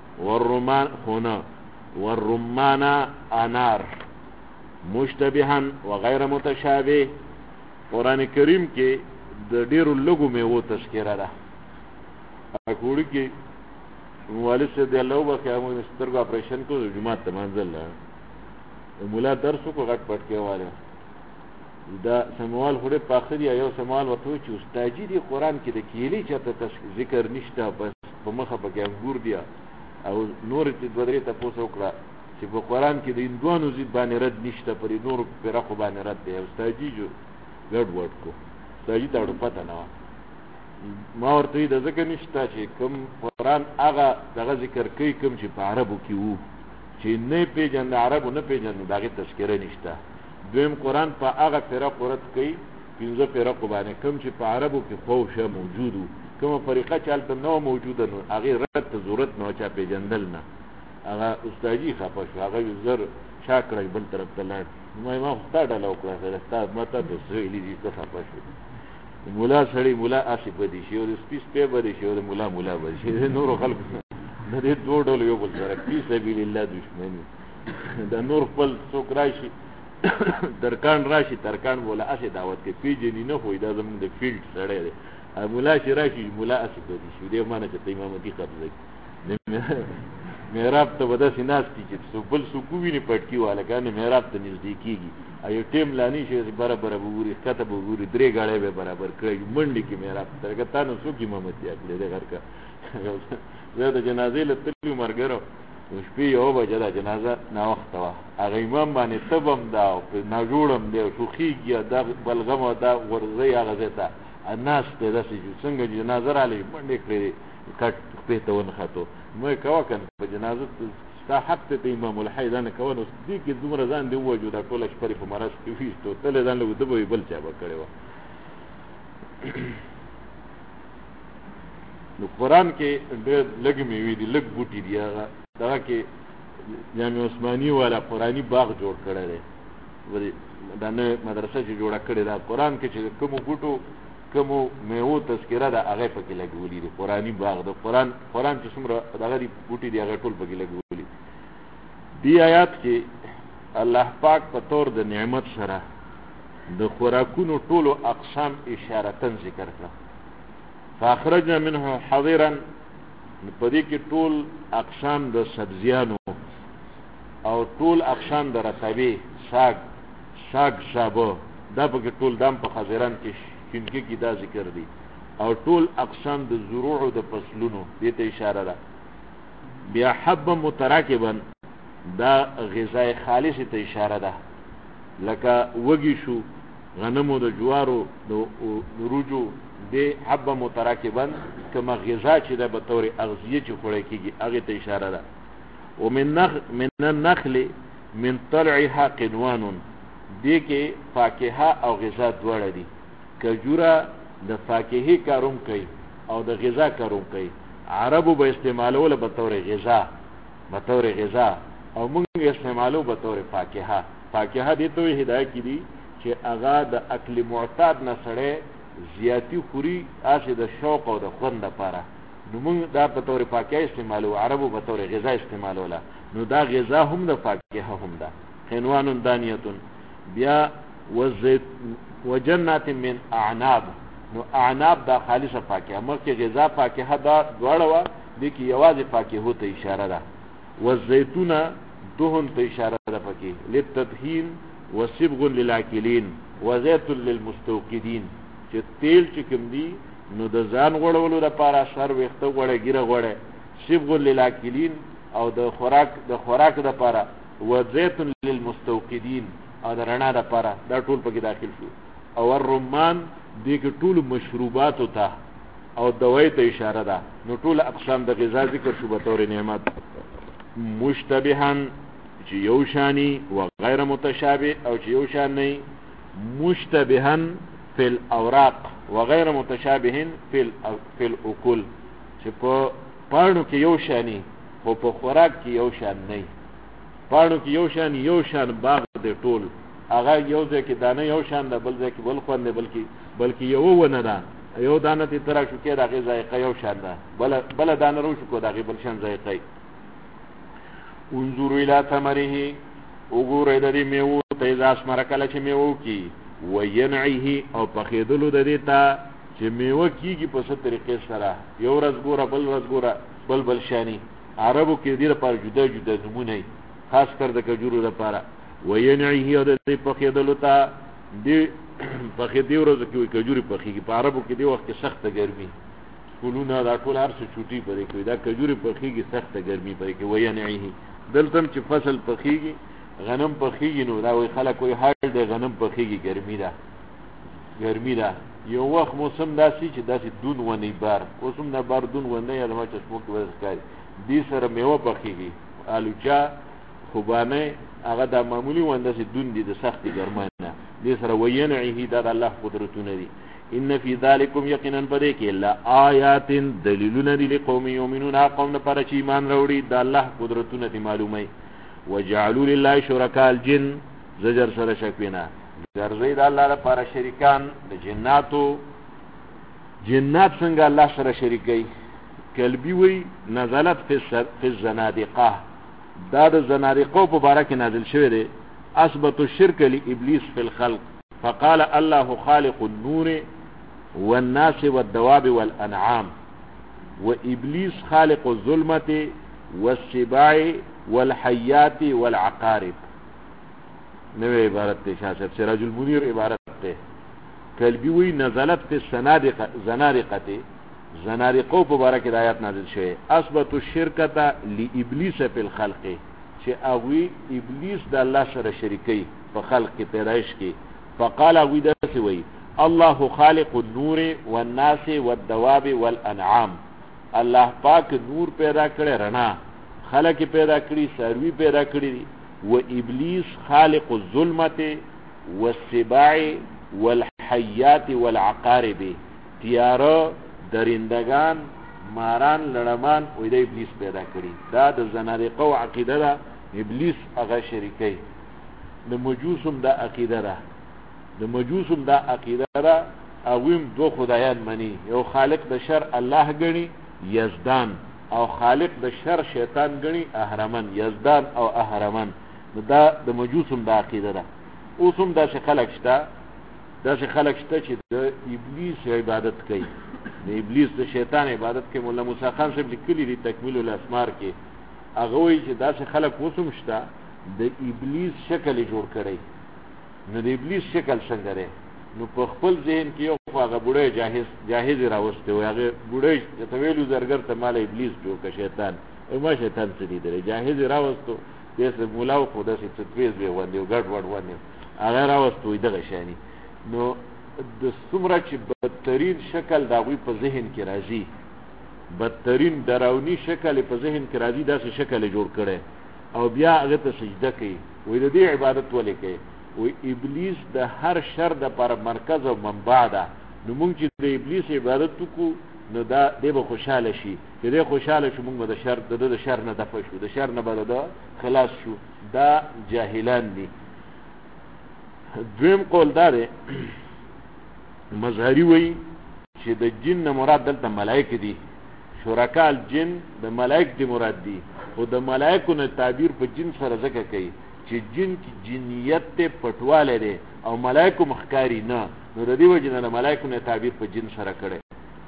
والرمان انار مشتبها وغیر متشابه. قرآن کریم کې د ډیرو لږو میوو تذکره ده. اکوړي کې والد سے دی الله وبخښي موږ سترګو اپریشن کو جمعه ته منځل مولا درس کو غټ پټ کېواله دا سموال خوري پاخري یو سموال وته چې استادجی دی قرآن کې د کېلي چاته ذکر نشته بس په مخه په ګور دی او نور ته دوه ته پوسو کړه چې په قرآن کې د اندوانو زید باندې رد نشته پر نور پیرخو باندې رد دی. استادجی جو ګډ وډ کو استادجی ته ورته پته نه ما ورته د ذکر نشته چې کوم قرآن هغه دغه ذکر کوي کوم چې په عربو کې وو چې نه پیژن د عربو نه پیژن دغه تذکره نشته. دویم قرآن په هغه فرق رد کوي 15 فرق باندې کوم چې په عربو کې خوشه موجود وو کومه طریقه چې هلته نو موجوده نو هغه رد ته ضرورت نه چا پیژندل نه هغه استادجی خپه شو هغه زر شاکړی بل طرف ته لاړ ما خو تا ډله وکړه سره استاد ماته ته سویلي دي ته خپه شو. مولا سړی مولا آسی بدی شي او سپیس په بدی شي او مولا بدی شي نور خلق د دې دوه ډول یو بل سره فی سبیل الله دشمنی د نور خپل څوک راشي ترکان مولا آسی دعوت کې پیجنی نه وای دا زموږ د فیلډ سړی دی مولا چې راشي مولا آسی بدی شي دې معنی چې امامتي قبضه محراب ته ودا سیناستي چې بل سکو ویني پټکی والا کنه محراب ته نږدې کیږي ایو ټیم لانی شي برابر وګوري کته وګوري درې غاړې به برابر کړی منډي کې محراب ترګه تاسو سو کی امامتي اخلي دې غر کا زه د جنازې له تلو مرګرو شپې یو بجه د جنازه نا وخت وا هغه امام باندې تبم دا په ناجوړم دی شوخیږي دا بلغم دا ورځي هغه زتا الناس ته داسې څنګه جنازه را لې منډي کړی کټ په ته ونخاتو مې کاوه کنه په جنازه ستا حق ته امام الحي دا نه کوو دې کې دومره ځان دی وجود ټول شپري په مرز کې ویستو تل ځان له دوی بل چا وکړي و. نو قرآن کې ډېر لږ میوې دي لږ بوټي دي هغه دغه کې جامع عثماني والا قرآني باغ جوړ کړی دی دا نه مدرسه چې جوړه کړې ده قرآن کې چې کومو بوټو کومو میوو تذکره ده هغه پکې لګولي دي قرآني باغ د قرآن چې څومره دغه بوټي دي هغه ټول پکې لګولي دی. آیات کې الله پاک په تور د نعمت سره د خوراکونو ټولو اقسام اشارتن ذکر کړه. فاخرجنا منه حاضرا په دې کې ټول اقسام د سبزیانو او ټول اقسام د رطبې ساگ سابه دا پکې ټول دام په حاضران کې کینکې کې دا ذکر دي او ټول اقسام د زروع د فصلونو دې ته اشاره ده. بیا حب متراکبا دا غذای خالص ته اشاره ده لکه وږي شو غنمو د جوارو د روجو دې حب متراکبا کما غذا چې ده به طور اغذیه چې خوړی کېږي هغې ته اشاره ده. ومن النخل من طلعها قنوان دې کې فاکهه او غذا دواړه دي. کجوره د فاکهه کاروم کوي او د غذا کاروم کوي عربو به استعمالول به طور غذا او موږ استعمالو به طور فاکهه دې ته هدایت کړي چې هغه د اکل معتاد نه سره زیاتی خوري اسه د شوق او د خوند لپاره نو موږ دا په طور فاکهه استعمالو عربو په طور غذا استعمالوله نو دا غذا هم د فاکهه هم ده. قنوان دانیتون بیا وجنات من اعناب نو اعناب دا خالصه فاکهه مکه غذا فاکهه دا دواړه وا دي کې یوازې فاکهه ته اشاره ده. والزيتون دهن ته اشاره ده پکې للتدهین وصبغ للعاکلین وزیت للمستوقدین چې تیل چې کوم دی نو د ځان غوړولو لپاره سر ویښته غوړه ګیره غوړه صبغ للعاکلین او د خوراک لپاره وزیت للمستوقدین او د رڼا لپاره دا ټول پکې داخل شو او الرمان دې کې ټول مشروبات ته او دوای ته اشاره ده نو ټول اقسام د غذا ذکر شو به طور نعمت مشتبهن چې یو شانی و غیر متشابه او چې یو شان نه مشتبهن فی الاوراق و غیر متشابهن فی الاکل چې په پاڼو کې یو شانی خو په خوراک کې یو شان نه پاڼو کې یو شان باغ دی ټول هغه یو ځای کې دانه یو شان ده بل ځای کې بل خوند دی بلکې یو ونه ده یو دانه تی ترا شو کې د هغې ذایقه یو شان ده بله دانه رو شو کو د هغې بل شان ذایقه انظروا الى ثمره وګورئ د دې میوو ته اذا اثمر کله چې میوه کي وینعه او پخېدلو د دې ته چې میوه کیږي په څه طریقې سره یو ورځ ګوره بل ورځ ګوره بل شانی عربو کې دې لپاره جدا جدا نمونه خاص کر د کجورو لپاره وینعه او د دې پخېدلو ته دې پخېدې ورځو کې کجوري پخېږي په عربو کې دې وخت کې سخته ګرمي سکولونه دا ټول هر څه چوټي پرې کوي دا کجوري پخېږي سخته ګرمي پرې کوي وینعه دلته چې فصل پخېږي غنم پخېږي نو دا وایي خلک وایي حال د غنم پخېږي ګرمي ده یو وخت موسم داسې چې داسې دون ونی بار اوس هم دا بار دون ونی یا د ما چشمو کې ورځ کاري دې سره میوه پخېږي آلوچا خوبانه هغه دا معمولی ونده چې دون دي د سختي ګرمۍ نه دې سره وینعه دا د الله قدرتونه دي ان فی ذالکم یقینا پدې کې لا آیات دلیلونه دي لقوم یؤمنون قوم لپاره چې ایمان راوړي د الله قدرتونه دي معلومه وجعلوا لله شرکاء الجن زجر سره شکوینا ګرځي د الله لپاره شریکان د جنات څنګه الله سره شریکي کلبی وی نزلت فی الزنادقه دا د زنادقو په باره کې نازل شوی دی اثبت الشرك لابلیس فی الخلق فقال الله خالق النور والناس والدواب والانعام وابلیس خالق الظلمه والسباع والحيات والعقارب نوې عبارت ته شاه سراج المنیر عبارت ته کلبی وی نزلت فی زنادقه زنادقو په باره کې د آیات نازل شوی اثبت الشرك لابلیس فی الخلق چې اوی ابلیس د الله سره شریکي په خلق کې پیدائش کې فقال اوی داسې وی الله خالق النور والناس والدواب والانعام الله پاک نور پیدا کړي رڼا خلق پیدا کړي سروي پیدا کړي و ابلیس خالق الظلمه والسباع والحيات والعقارب تیارو درندگان ماران لړمان وې د ابلیس پیدا کړي دا د زنادقو عقیده ده ابلیس هغه شریکي د مجوسم دا عقیده ده اویم دو خدایان منی یو خالق د شر الله غني یزدان او خالق د شر شیطان غني اهرمن یزدان او اهرمن دا د مجوسم دا عقیده ده اوسم دا چې خلق شته چې د ابلیس عبادت کوي د ابلیس د شیطان عبادت کوي مولا موسی خان صاحب لیکلی دی تکمیل الاسمار کې هغه وایي چې دا چې خلق اوسم شته د ابلیس شکل جوړ کړي نو د ابلیس شکل څنګه دی نو په خپل ذهن کې یو هغه بوډۍ جاهز راوسته وي هغه بوډۍ ته ویلو زرګر ته مال ابلیس جوړ که شیطان ما شیطان څه دی جاهز راوستو داسې مولاو خو داسې تطویز وي غوندې او ګډ وډ غوندې هغه راوستو وي دغه شاني نو د څومره چې بدترین شکل د هغوی په ذهن کې راځي بدترین دراوني شکل په ذهن کې راځي داسې شکل جوړ کړی او بیا هغه ته سجده کوي وایي د دې عبادت ولې کوي وی ابلیس د هر شر د پر مرکز او منبع ده نو مونږ چې د ابلیس عبادت وکړو نو دا دی به خوشحاله شي چې دی خوشحاله شو مونږ به د شر نه دفع شو د شر نه به د خلاص شو دا جاهلان دي دویم قول دا دی مظهری وی چې د جن نه مراد دلته ملائکه دي شرکاء الجن د ملائک دی مراد دي خو د ملائکو نه تعبیر په جن سره ځکه کوي چې جن کی جنیت ته پټواله دي او ملائکه مخکاری نه نو د دې وجه نه ملائکه نه تعبیر په جن سره کړي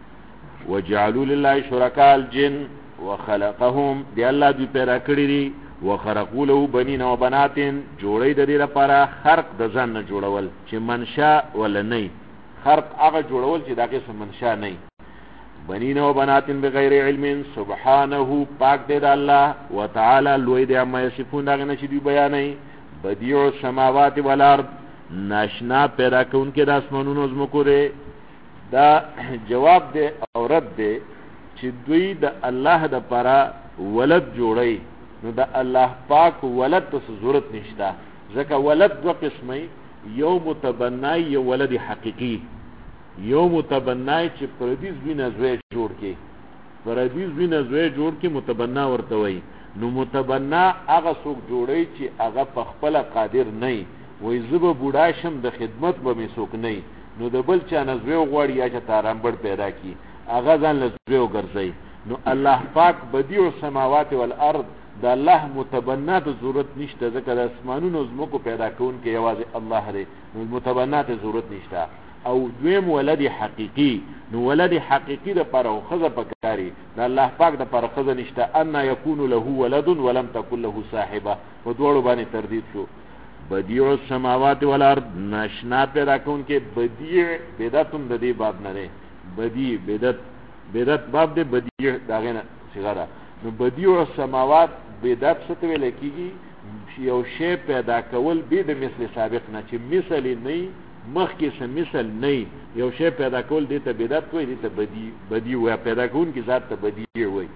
وجعلوا لله شرکاء الجن وخلقهم دی الله دوی پیدا کړی دي وخرقوا له بنین و بنات جوړی د دې لپاره خرق د ځان نه جوړول چې منشا ولا نه خرق هغه جوړول چې دا قسم منشا نه بنین و بنات بغیر علم سبحانه پاک دې د الله وتعالى لوی دې عما یصفون دا نه چې دی بیانې بدیع السماوات والارض ناشنا پیدا کونکي د اسمانونو زمکو دې دا جواب دې او رد دې چې دوی د الله د پاره ولد جوړي نو د الله پاک ولد ته ضرورت نشته ځکه ولد دو قسمه یو متبنای یو ولد حقیقی یو متبنای چې پردیس وینه زوی جوړ کې پردیس وینه زوی جوړ کې متبنا ورته وي نو متبنا هغه څوک جوړي چې هغه په خپل قادر نه وي زبه بوډا شم د خدمت به می څوک نه نو د بل چا نه زوی غوړي یا چې تارامبړ پیدا کی هغه ځان له زوی وګرځي نو الله پاک بدیع السماوات والارض د الله متبنا ته ضرورت نشته ځکه د اسمانونو زمکو پیدا کون کې یوازې الله دی نو متبنا ته ضرورت نشته او دویم ولد حقیقی نو ولد حقیقی د پر او خزه پکاري د الله پاک د پر خزه نشته ان یکون له ولد ولم تکن له صاحبه په دوړو باندې تردید شو بدیع السماوات والارض ناشنا پیدا کون کې بدیع بدعتم د دې باب نه دی بدیع بدعت باب دی بدیع داغه نه صغرا نو بدیع السماوات بدعت څه ته ویل کیږي یو شی پیدا کول به د مثل سابق نه چې مثل نه مخکې سم مثل نه یو شی پیدا کول دې ته بدعت وایي دې ته بدیع وایي پیدا کون کی ذات ته بدیع وایي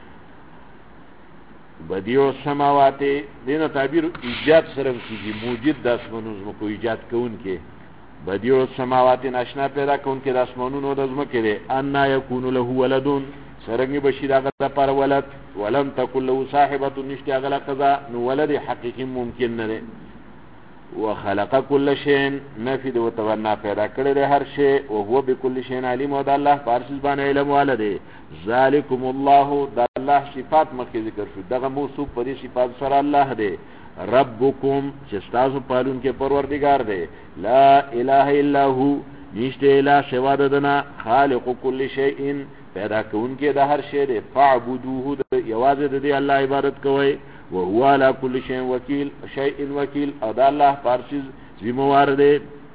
بدیع السماوات دینه تعبیر ایجاد سره کیږي موجود د اسمانونو زمکو ایجاد کون کې بدیع السماوات ناشنا پیدا کون کې د اسمانونو د زمکو لري ان یکون له ولدون سرنګي بشیر هغه پر ولد ولم تکن له صاحبه نشته هغه قضا نو ولد حقیقي ممکن نه وخلق كل شيء نفذ وتونا پیدا کړی دی هر شی او هو بكل شيء علیم او د الله پارسز باندې علم والده ذالکم الله د الله صفات مخکې ذکر شو دغه موصوف په دې صفات سره الله دی ربکم چې تاسو پالون کې پروردگار دی لا اله الا هو نشته اله سوا دنا خالق كل شيء پیدا کون کې د هر شی دی فعبدوه یوازې د الله عبادت کوئ وهو على كل شيء وكيل او دا الله پارسز ذمہوار دے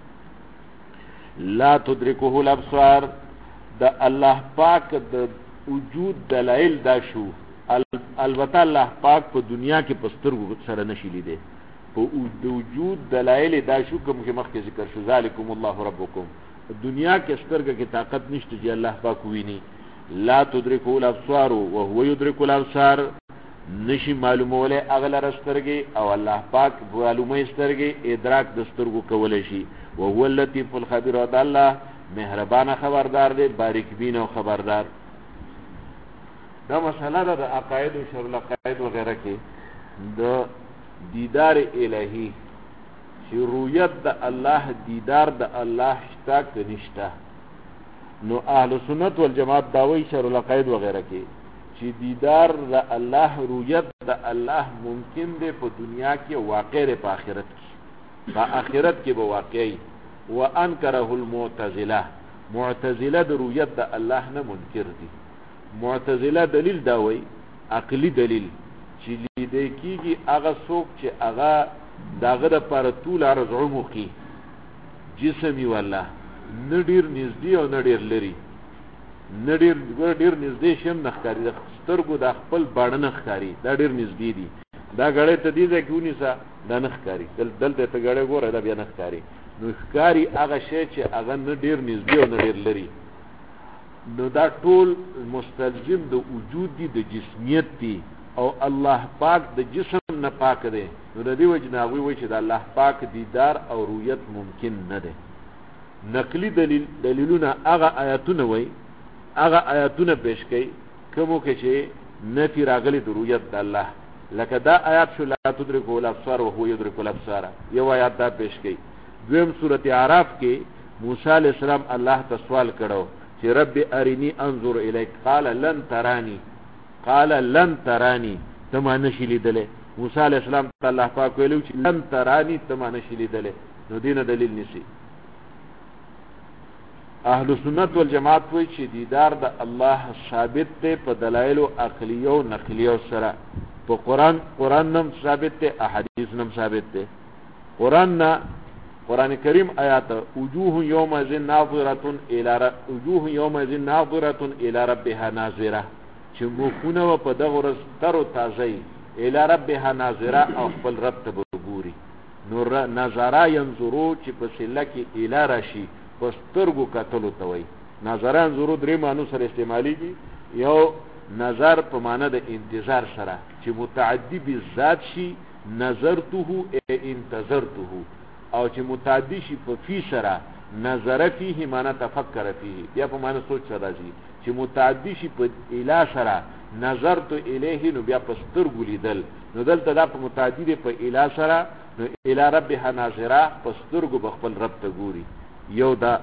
لا تدركه الابصار دا الله پاک د وجود دلائل دا شو البته الله پاک په دنیا کې پسترګو سره نشي لیدي په وجود دلائل دا شو کوم کې مخکې ذکر شو ذالکم الله ربکم دنیا کې سترګه کې طاقت نشته چې الله پاک ویني لا تدركه الابصار وهو يدرك الابصار نشي معلوموله اغل رسترګي او الله پاک معلومه سترګي ادراک د سترګو کول شي او هو اللطیف الخبیر او الله مهربان خبردار دی باریک بین او خبردار دا مسله د عقاید او شرع العقاید وغیرہ کې د دیدار الهی چې رؤیت د الله دیدار د الله شتا کنيشتا نو اهل سنت والجماعت داوی شرع العقاید وغیرہ کې چې دیدار د الله رؤیت د الله ممکن دی په دنیا کې واقع دی په آخرت کې په آخرت کې به واقعي وانکره المعتزله معتزله د رؤیت د الله نه منکر دي معتزله دلیل داوي عقلی دلیل چې لیدل کېږي هغه څوک چې هغه داغه د پر طول عرض عمقي جسمي والله نډیر نږدې او نډیر لري نډیر نږدې شم نخکاری د سترګو د خپل باڼه نخکاری دا ډیر نږدې دي دا غړې ته دي چې کونی سا دا نخکاری دلته ته غړې ګوره دا بیا نخکاری نو ښکاری هغه شی چې هغه نډیر نږدې او نډیر لري نو دا ټول مستلزم د وجود دي د جسمیت دي او الله پاک د جسم نه پاک دی نو د دې وجه نه وی چې د الله پاک دیدار او رؤیت ممکن نه ده نقلی دلیلونه هغه آیاتونه وای هغه آیاتونه پیش کړي کومو کې چې نفي راغلي د رؤیت د الله لکه دا آیات شو لا تدركه الابصار وهو يدرك الابصار یو آیات دا پیش کړي دویم سورۃ اعراف کې موسی علیہ السلام الله ته سوال کړو چې رب ارینی انظر الیک قال لن ترانی تما نشی لیدله موسی علیہ السلام ته الله پاک ویلو چې لن ترانی تما نشی لیدله نو دینه دلیل نشي اهل سنت والجماعت وی چې دیدار د الله ثابت دی په دلایل عقلیه او نقلیه سره په قرآن نم ثابت ته، احادیث نم ثابت ته. قرآن کریم آیات وجوه یومئذ ناظرة الی ربها ناظرة، چې مخونه و په دغه ورځ تر او تازه الی ربها ناظرة او خپل رب ته وګوري. نور نظر ينظرو چې په سله کې الی راشي پس ترګو کتلو ته وای. نظر ينظرو درې معنی سره استعمالیږي. یو نظر په معنی د انتظار سره چې متعدی بالذات شي، نظرته انتظرته، او چې متعدی شي په فی سره نظر فيه معنی تفکر فيه، بیا په معنی سوچ سره راځي. چې متعدی شي په الی سره نظرت الیه نو بیا په سترګو لیدل، نو دلته دا په متعدی دی په الی سره، نو الی ربها ناظره په سترګو بخپل رب ته ګوري. یو دا.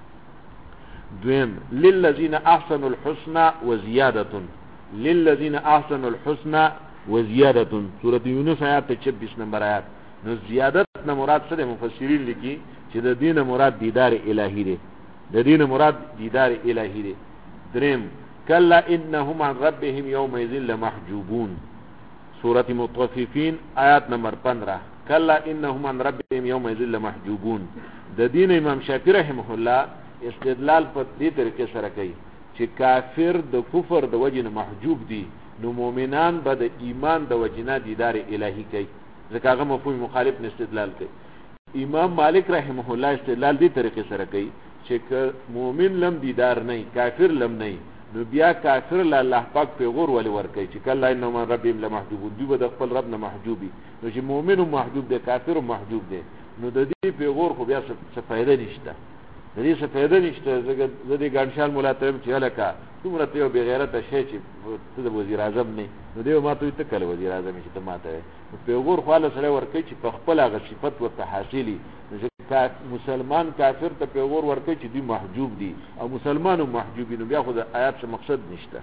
دویم للذین احسنوا الحسنى وزیادة، للذین احسنوا الحسنى وزیادة، سورۃ یونس آیات 26 نمبر آیات. نو زیادت نه مراد څه دی؟ مفسرین لیکي چې د دین مراد دیدار الهی دی، د دین مراد دیدار الهی دی. دریم کلا انهم عن ربهم یومئذ لمحجوبون، سورۃ مطففین آیات نمبر 15. کلا انهم عن ربهم یومئذ لمحجوبون. د دین امام شافعی رحمه الله استدلال په دې طریقې سره کوي چې کافر د کفر د وجه نه محجوب دي، نو مؤمنان به د ایمان د وجه نه دیدار الهی کوي، ځکه هغه مفهوم مخالف نه استدلال کوي. امام مالک رحمه الله استدلال دې طریقې سره کوي چې مؤمن لم دیدار نه، کافر لم نه، نو بیا کافر له الله پاک پیغور ولې ورکوي چې کله انهم عن ربهم لمحجوبون، دوی به د خپل رب نه محجوبي. نو چې مؤمن محجوب دی، کافر محجوب دی، نو د دې پیغور خو بیا څه فائدہ نشته، د دې څه فائدہ نشته. زه دې ګانشال مولا ته چې هلکه دومره ته یو بې غیرته شی چې ته د وزیر اعظم نه، نو دی ما ته ته کله وزیر اعظم چې ته ما ته پیغور خو الله سره ورکوي چې په خپل هغه صفت ورته حاصلي. مسلمان کافر ته پیغور ورکوي چې دوی محجوب دي او مسلمانو محجوبي، نو بیا خو د آیات څخه مقصد نشته.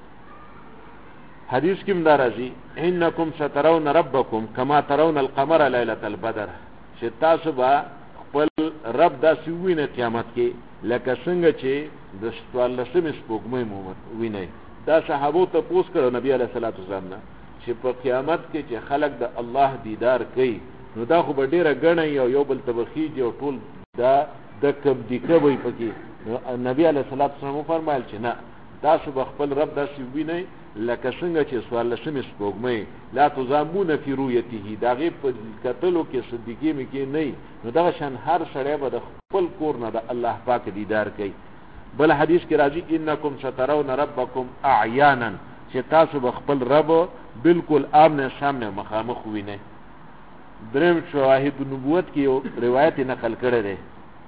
حدیث کې مدار راځي انکم سترون ربکم کما ترون القمر ليله البدر، چې تاسو به خپل رب داسې وینئ قیامت کې لکه څنګه چې د 14 سپوږمۍ وینئ. دا صحابو ته پوښتنه کړو نبی علیه الصلاۃ والسلام نه چې په قیامت کې چې خلق د الله دیدار کوي، نو دا خو به ډیره ګڼه یو بل تبخیج او ټول دا د کب دی کوي پکې. نبی علیه الصلاۃ والسلام فرمایل چې نه، تاسو به خپل رب داسې وینئ لکه څنګه چې 14 سپوږمۍ، لا تزامون فی رؤیته، دا غي په کتلو کې صدیقی مې کې نه، نو دا شان هر سړی به د خپل کور نه د الله پاک دیدار کوي. بل حدیث کې راځي انکم سترون ربکم اعیانا، چې تاسو به خپل رب بالکل آمنے سامنے مخامخ وینئ. دریم شواهد نبوت کې یو روایت نقل کړی دی،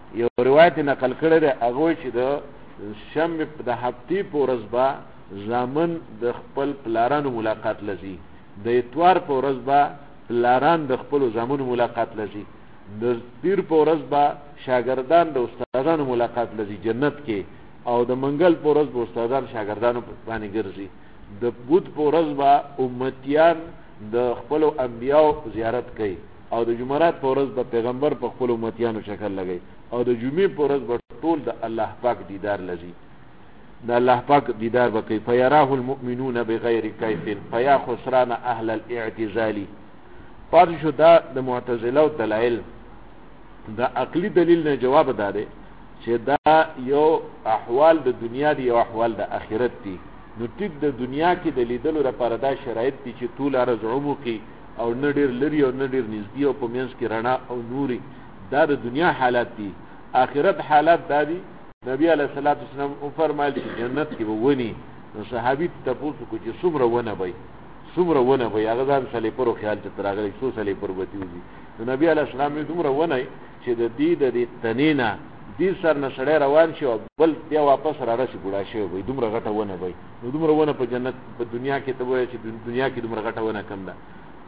هغه چې د شنبه د هفتې په ورځ به زامن د خپل پلارانو ملاقات لذي، د اتوار په ورځ به پلاران د خپل زامنو ملاقات لذي، د پیر په ورځ به شاګردان د استادانو ملاقات لذي جنت کې، او د منګل په ورځ به استادان شاګردانو باندې ګرځي، د بود په ورځ به امتیان د خپل انبیاو زیارت کوي، او د جمعرات په ورځ به پیغمبر په خپل امتیانو شکل لګي، او د جمعې په ورځ به ټول د الله پاک دیدار لذي، د الله پاک دیدار وکي. فیراه المؤمنون بغیر کیف فیا خسران اهل الاعتزال. پاتې شو دا د معتزله او دلایل. دا عقلی دلیل نه جواب داده چې دا یو احوال د دنیا دی او احوال د آخرت دی. نو ټیک د دنیا کې د لیدلو لپاره دا شرایط دي چې طول عرض عمقي او نډیر لري او نډیر نږدې او په منځ کې رڼا او نوري، دا د دنیا حالات دي. آخرت حالات دا دي. نبی علیہ الصلوۃ والسلام فرمایل چې جنت کې به ونی، نو صحابي ته پوښتنه کوي چې څومره ونه وي، هغه ځان سلی پرو خیال ته راغلی څو سلی پر وتی. نو نبی علیہ السلام یې دومره ونه چې د دې تنینا دې سر نه سړی روان شي او بل بیا واپس را راشي بوډا شي وي، دومره غټه ونه وي. نو دومره ونه په جنت په دنیا کې ته وایي چې دنیا کې دومره غټه ونه کم ده،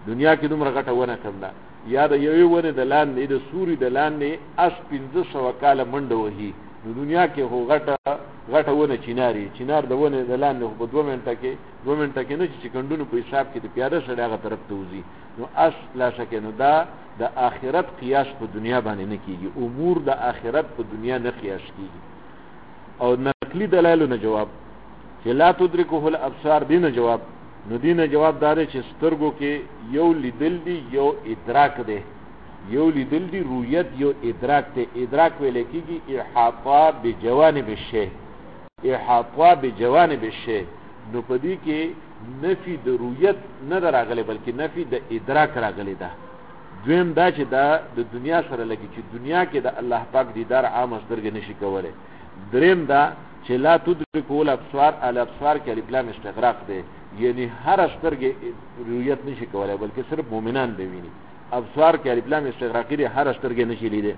یا د یوې ونه د لاندې د سوري د لاندې 1500 کاله منډه وهي. نو دنیا کې هو غټه ونه چینار د ونه د لاندې په 2 منټه کې نه چې کندونو په حساب کې د پیاده سره هغه طرف ته وځي. نو لا شک نو دا د آخرت قیاس په دنیا باندې نه کیږي، امور د آخرت په دنیا نه قیاس کیږي. او نقلی دلایل نه جواب چې لا تدرکه الابصار دین جواب نو دینه جواب دار چې سترګو کې یو لیدل دی یو ادراک دی، یو لیدل دی رؤیت، یو ادراک دی. ادراک ویل کېږي احاطه بجوانب الشی، احاطه بجوانب الشی. نو په دې کې نفي د رؤیت نه راغلی بلکې نفي د ادراک راغلی ده. دویم دا چې دا د دنیا سره لګي چې دنیا کې د الله پاک دیدار عام سترګې نشي کولای. دریم دا چې لا تدرکه الابصار، الابصار کې الف لام استغراق دی، یعنی هر سترګې رؤیت نشي کولای بلکې صرف مؤمنان به ویني. ابصار کې الف لام استغراقی دی، هر سترګې نشي لیدل.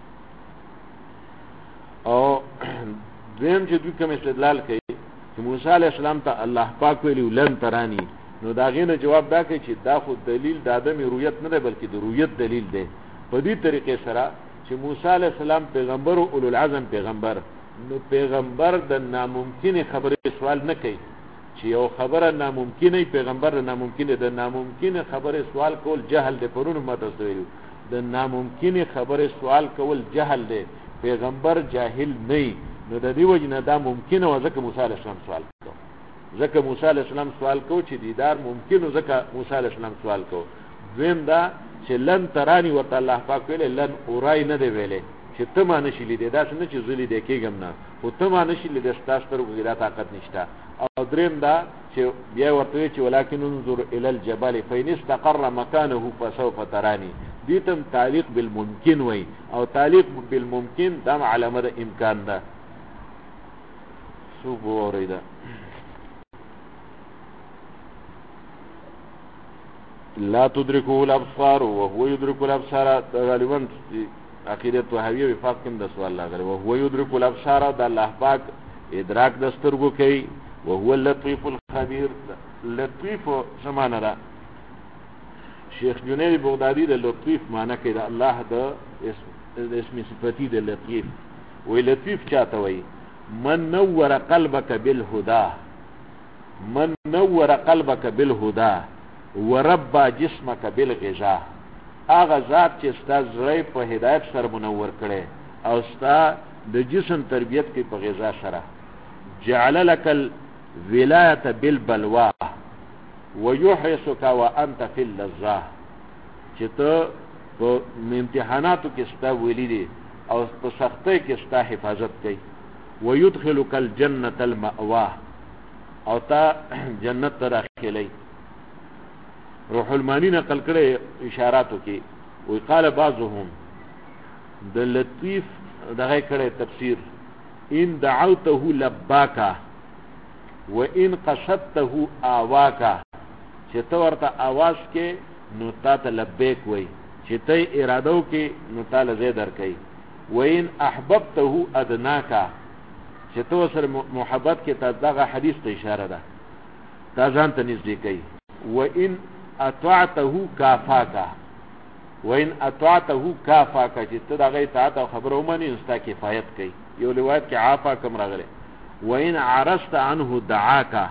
او دویم چې دوی کوم استدلال کوي چې موسی علیه السلام ته الله پاک ویلو لن ترانی، نو دا غینه جواب دا کوي چې دا خو دلیل د آدمي رؤیت نه دی بلکې د رؤیت دلیل دی. په دې طریقې سره چې موسی علیه السلام پیغمبر او اولو العزم پیغمبر، نو پیغمبر د ناممکن خبرې سوال نه کوي چې یو خبره ناممکنه، پیغمبر ناممکنه، د ناممکنه خبره سوال کول جهل دی. پرونه ما تاسو ویلو د ناممکنه خبره سوال کول جهل دی، پیغمبر جاهل نه. نو د دې وجه نه دا ممکنه و ځکه موسی علیه السلام سوال کو، ځکه موسی علیه السلام سوال کو چې دیدار ممکن و ځکه موسی علیه السلام سوال کو. دویم دا چې لن ترانی ورته الله پاک ویل لن اورای نه دی ویلې چې ته ما نشي لیدې، دا څنګه چې زلی دې کېږم نه، او ته ما نشي لیدې، ستاسو سترګو دا طاقت نشته. او دریم دا چې بیا ورته چې ولکن انظر الى الجبل فإن استقر مكانه فسوف تراني، دې تم تعلیق بالممکن وای، او تعلیق بالممکن دا علامه د امکان ده. سو بوریدا لا تدركه الابصار وهو يدرك الابصار، غالبا عقیده توحیدیه وفاق کوم د سوال لاغره، وهو يدرك الابصار د الله پاک ادراک د سترګو کوي، وهو اللطيف الخبير. لطيف سمانه ده شیخ جنید بغدادي د لطيف معنی کوي د الله د اسم صفتی د لطيف. وی لطيف چاته وی؟ من نور قلبك بالهدى، من نور قلبك بالهدى وربى جسمك بالغذاء. هغه ذات چې ستا زړه په هدایت سره منور کړي او ستا د جسم تربیت کوي په غذا سره. جعل لك الولايه بالبلوى ويحرسك وانت في اللذة، چې ته په امتحاناتو کې ستا ولی دي او په سختۍ کې ستا حفاظت کوي. ويدخلك الجنه المأوى، او تا جنت ته داخلي. روح المانی نقل کړي اشاراتو کې وی قال بعضهم د لطیف دغه کړي تفسیر ان دعوته لباکا وان قصدته آواکا، چې ته ورته आवाज کې نو تا ته لبیک وای، چې ته اراده وکې نو تا له زی درکې. وان احببته ادناکا، چې ته سره محبت کې تا دغه حدیث ته اشاره ده، تا ځان ته نږدې کوي. وان اطاعته کافاکا، وان اطاعته کافاکا، چې ته دغه اطاعت او خبره ومنې نو ستا کفایت کوي. یو روایت کې عافا کم راغلی. وان عرضت عنه دعاکا،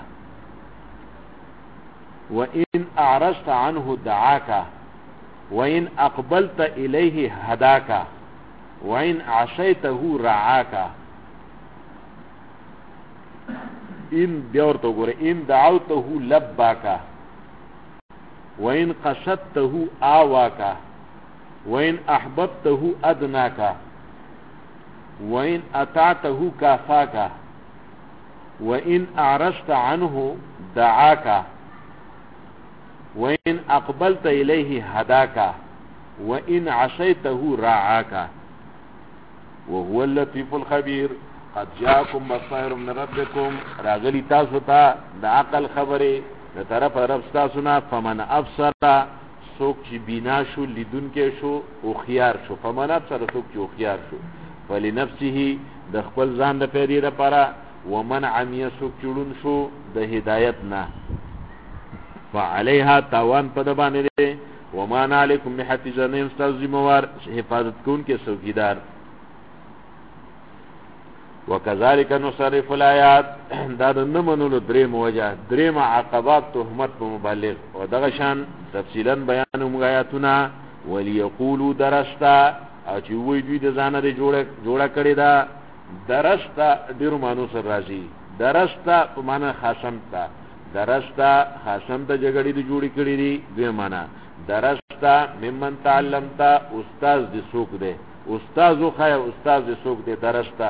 وان اعرضت عنه دعاکا، وان اقبلت الیه هداکا، وان عصیته رعاکا. ان بیورته ګوره، ان دعوته لباکا، وان قصدته آواکا، وان احببته ادناکا، وان اطعته کافاکا، وان اعرضت عنه دعاکا، وان اقبلت الیه هداکا، وان عصیته رعاکا. وهو اللطيف الخبير. قد جاءكم بصائر من ربكم، راغلی تاسو ته د عقل خبره د طرف رب تاسو نه. فمن ابصر، څوک چې بینا شو لیدونکې شو او خيار شو. فمن ابصر، څوک چې خيار شو. فلنفسه، د خپل ځان د پیری لپاره. ومن عمي، څوک چړون شو د هدایت نه. فعليها تاوان په د باندې ده. وما عليكم بحفظ، نه مستلزموار حفاظت کون کې څوکیدار. وكذلك نصرف الآيات، دا د نمنولو دریم وجه، دریم عقبات تهمت په مبلغ. او دغه شان تفصیلا بیان موږ آیاتونه. وليقولوا درستا، او چې وې دوی د ځانه جوړه کړی دا. درستا ډیرو مانو سره راځي. درستا په معنا خاصم تا، درستا خاصم ته جګړې د جوړې کړې دي. دوی معنا درستا ممن تعلمتا استاد دې څوک دی، استاد خو استاد دې څوک دی.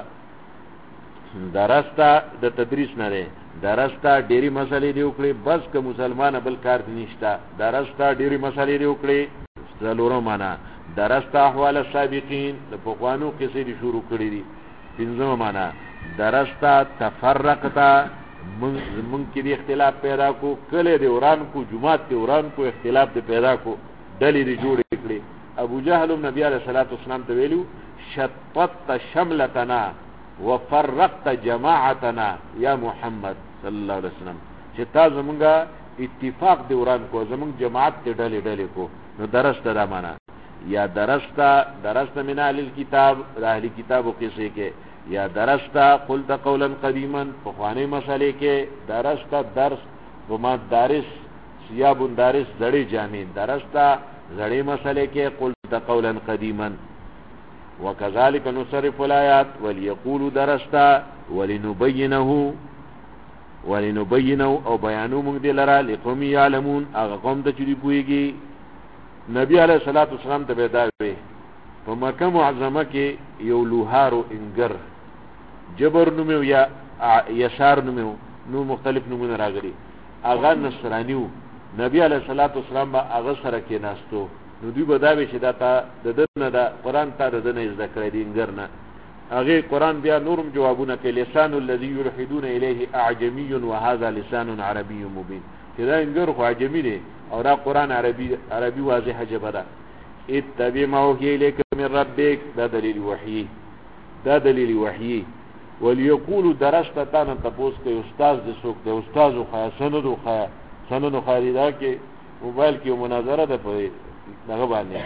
درستا د تدریس نه دی. درستا ډېری مسلې دی وکړي بس که مسلمان بل کار نشته. درستا ډېری مسلې دی وکړي. څلورم معنا درستا احوال السابقین د پخوانو قصې دي شروع کړې دي. پنځم معنا درستا تفرقتا من کې دی اختلاف پیدا کو، کله دی وران کو، جماعت دی وران کو، اختلاف دی پیدا کو، ډلې دی جوړې کړې. ابو جهل نبی علیہ الصلوۃ والسلام ته ویلو شططت شملتنا وفرقت جماعتنا یا محمد صلی الله علیه وسلم، چې تا زمونږه اتفاق دی وران کو، زمونږ جماعت دی ډلې ډلې کو. نو درسته دا معنا یا درسته من اهل الكتاب، اهل کتابو قصې کې، یا درستا قلت قولا قدیما پخوانی مسئلے کے درستا درس وما دارس سیاب دارس زڑی جامین درستا زڑی مسئلے کے قلت قولا قدیما. وکذالک نصرف الآیات ولیقول درستا ولنبینه او بیانو منگ دی لرا لقوم یعلمون اغا قوم تا چلی پوئیگی. نبی علیہ الصلوۃ والسلام تا بیداوی په مکه معظمه کې یو لوهارو انګر جبر نومو یا یسار نومو، نو مختلف نومونه راغلي. هغه نصرانیو، نبی علیہ الصلوۃ والسلام با هغه سره کې ناستو. نو دوی به دا وی چې دا تا د دنه دا قران ته د دنه زده کړی دی انګر نه. هغه قران بیا نورم جوابونه کې لسان الذي يلحدون اليه اعجمي وهذا لسان عربي مبين، چې دا انګر خو عجمی دی او دا قران عربي واضحه جبه ده. اتبع ما اوحي اليك من ربك، دا دلیل وحی. وليقولوا درست تانا تپوس که استاذ دې څوک دی، استاذو خیا سندو خریدا کې موبایل کې مناظره ده په دغه باندې،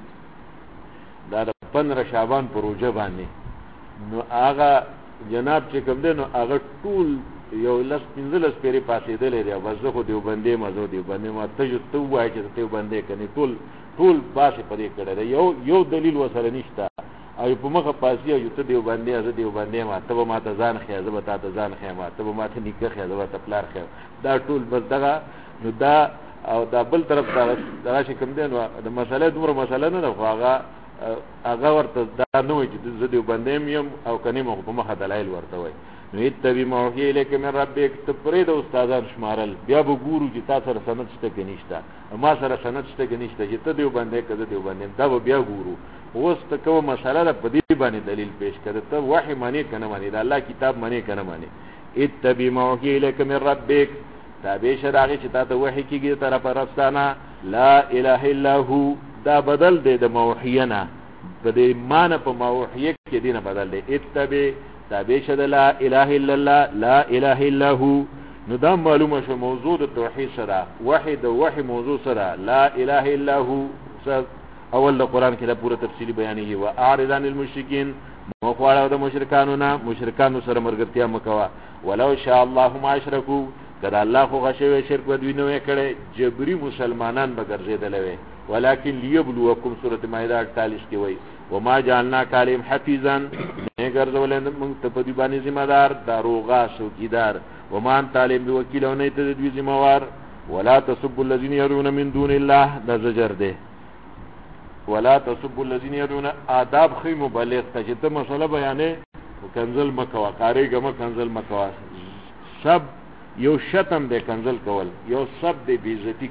دا د 15 شعبان پروژه باندې. نو هغه جناب چې کوم دی نو هغه ټول یو 15 پیری پاسېدلې دی. بس زه خو دیوبندې مزو دیوبندې ما ته وایي چې دیوبندې کني ټول باسي پرې کړه. یو دلیل وسره نشته او په مخه پاسي او ته دیوبندې از دیوبندې ما ته ما ته ځان خیا زه به تا ته ځان خیا ما ته ما ته نیکه خیا زه به ته پلار خیا. دا ټول بس دغه نو دا او دا بل طرف ته دا چې کوم دی نو د مسله دومره مسله نه ده، خو هغه ورته دا نه وایي چې زه دیوبندې یم او کني مخ په مخه دلایل ورته وایي. نو اتبع ما اوحي اليك من ربك، ته پرې د استادان شمارل بیا به ګورو چې تاسو سره سند شته کې نشته، ما سره سند شته کې نشته، چې ته دیوبندې کده دیوبندې دا به بیا ګورو. اوس ته کوم مسله ده په دې باندې دلیل پیش کړه، ته وحی معنی کنه معنی دا الله کتاب معنی کنه معنی. اتبع ما اوحي اليك من ربك، تابع شه داغه چې تاسو وحی کیږي طرف رفتانه لا اله الا هو، دا بدل دی د موحینا په دې معنی په موحیه کې دینه بدل دی. اتبع تابع شه لا اله الا الله لا اله الا هو. نو دا معلومه شو موضوع د توحید سره وحی موضوع سره لا اله الا هو اول د قران کې دا پوره تفصیلی بیانېږي. و اعرض عن المشرکین، مخواړه د مشرکانو سره مرګتیا مکوا. ولو شاء الله ما اشرکوا، کله الله خو غشوي شرک بدوی نه کړي جبري مسلمانان به ګرځیدل وي. ولکن ليبلوکم سورۃ مائده 48 کې وایي وما جعلنا کالم حفیظا، نه ګرځول موږ ته په دې باندې ذمہ دار داروغه څوکیدار. وما انت علیم بوکیل او نه ته دې ذمہ وار. ولا تسبوا الذين يدعون من دون الله، دا زجر ده. ولا تسبوا الذين يدعون، آداب خی مبلغ ته چې ته مسله بیانې کنزل مکوا، قاری ګم کنزل مکوا. سب یو شتم ده کنزل کول، یو سب ده بیزتی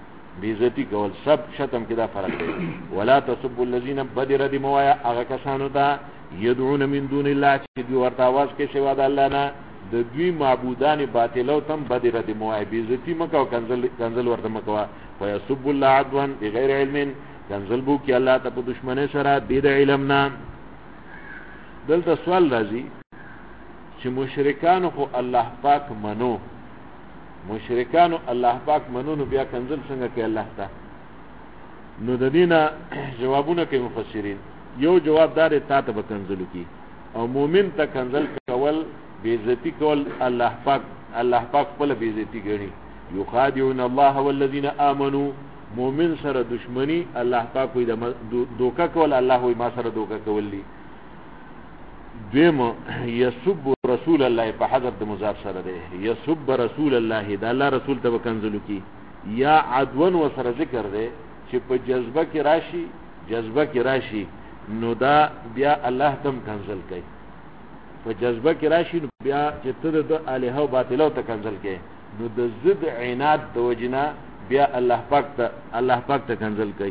کول سب شتم کې دا فرق دی. ولا تسبوا الذين بدر دي موایا هغه کسانو ته يدعون من دون الله چې دوی ورته आवाज کې سوا د الله نه، د دوی معبودان باطلو تم بدر دي موایا بیزتی مکو کنزل ورته مکوا. فيسب الله عدوا بغیر علم، کنزل بو کې الله ته په دشمنه سره بيد علمنا. دلته سوال راځي چې مشرکانو خو الله پاک منو، مشرکانو الله پاک منو، نو بیا کنزل څنګه کوي الله ته؟ نو د دینه جوابونه کوي مفسرین. یو جواب دار ته به کنزل کی او مؤمن ته کنزل کول بیزتی کول الله پاک خپل بیزتی ګڼي. یخادعون الله والذین آمنوا، مؤمن سره دشمنی الله پاک وي د دوکا کول، الله وي ما سره دوکا کولی. دویم یسب رسول الله په حضرت د مضاف سره ده یسب رسول الله دا الله رسول ته کنزلو کی یا عدوان و سره ذکر ده چې په جذبه کې راشي نو دا بیا الله تم کنزل کوي په جذبه کې راشي نو بیا چې ته د الها او باطلو ته کنزل کوي نو د ضد عناد د وجنا بیا الله پاک ته کنزل کوي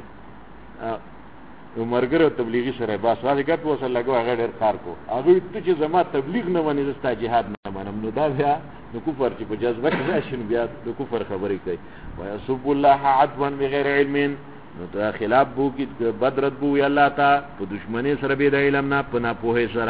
مرګره تبلیغی سره باس واځي ګټ وصل لګو هغه ډېر کار کو هغه ته چې زما تبلیغ نه ونی زستا جهاد نه منم نو دا بیا د کفر چې په جذبه کې راشي بیا د کفر خبرې کوي ويسب الله عدوا بغیر علم نو دا خلاف بو کې بدرت بو یا الله تا په دشمنی سره به د علم نه په ناپوهه سره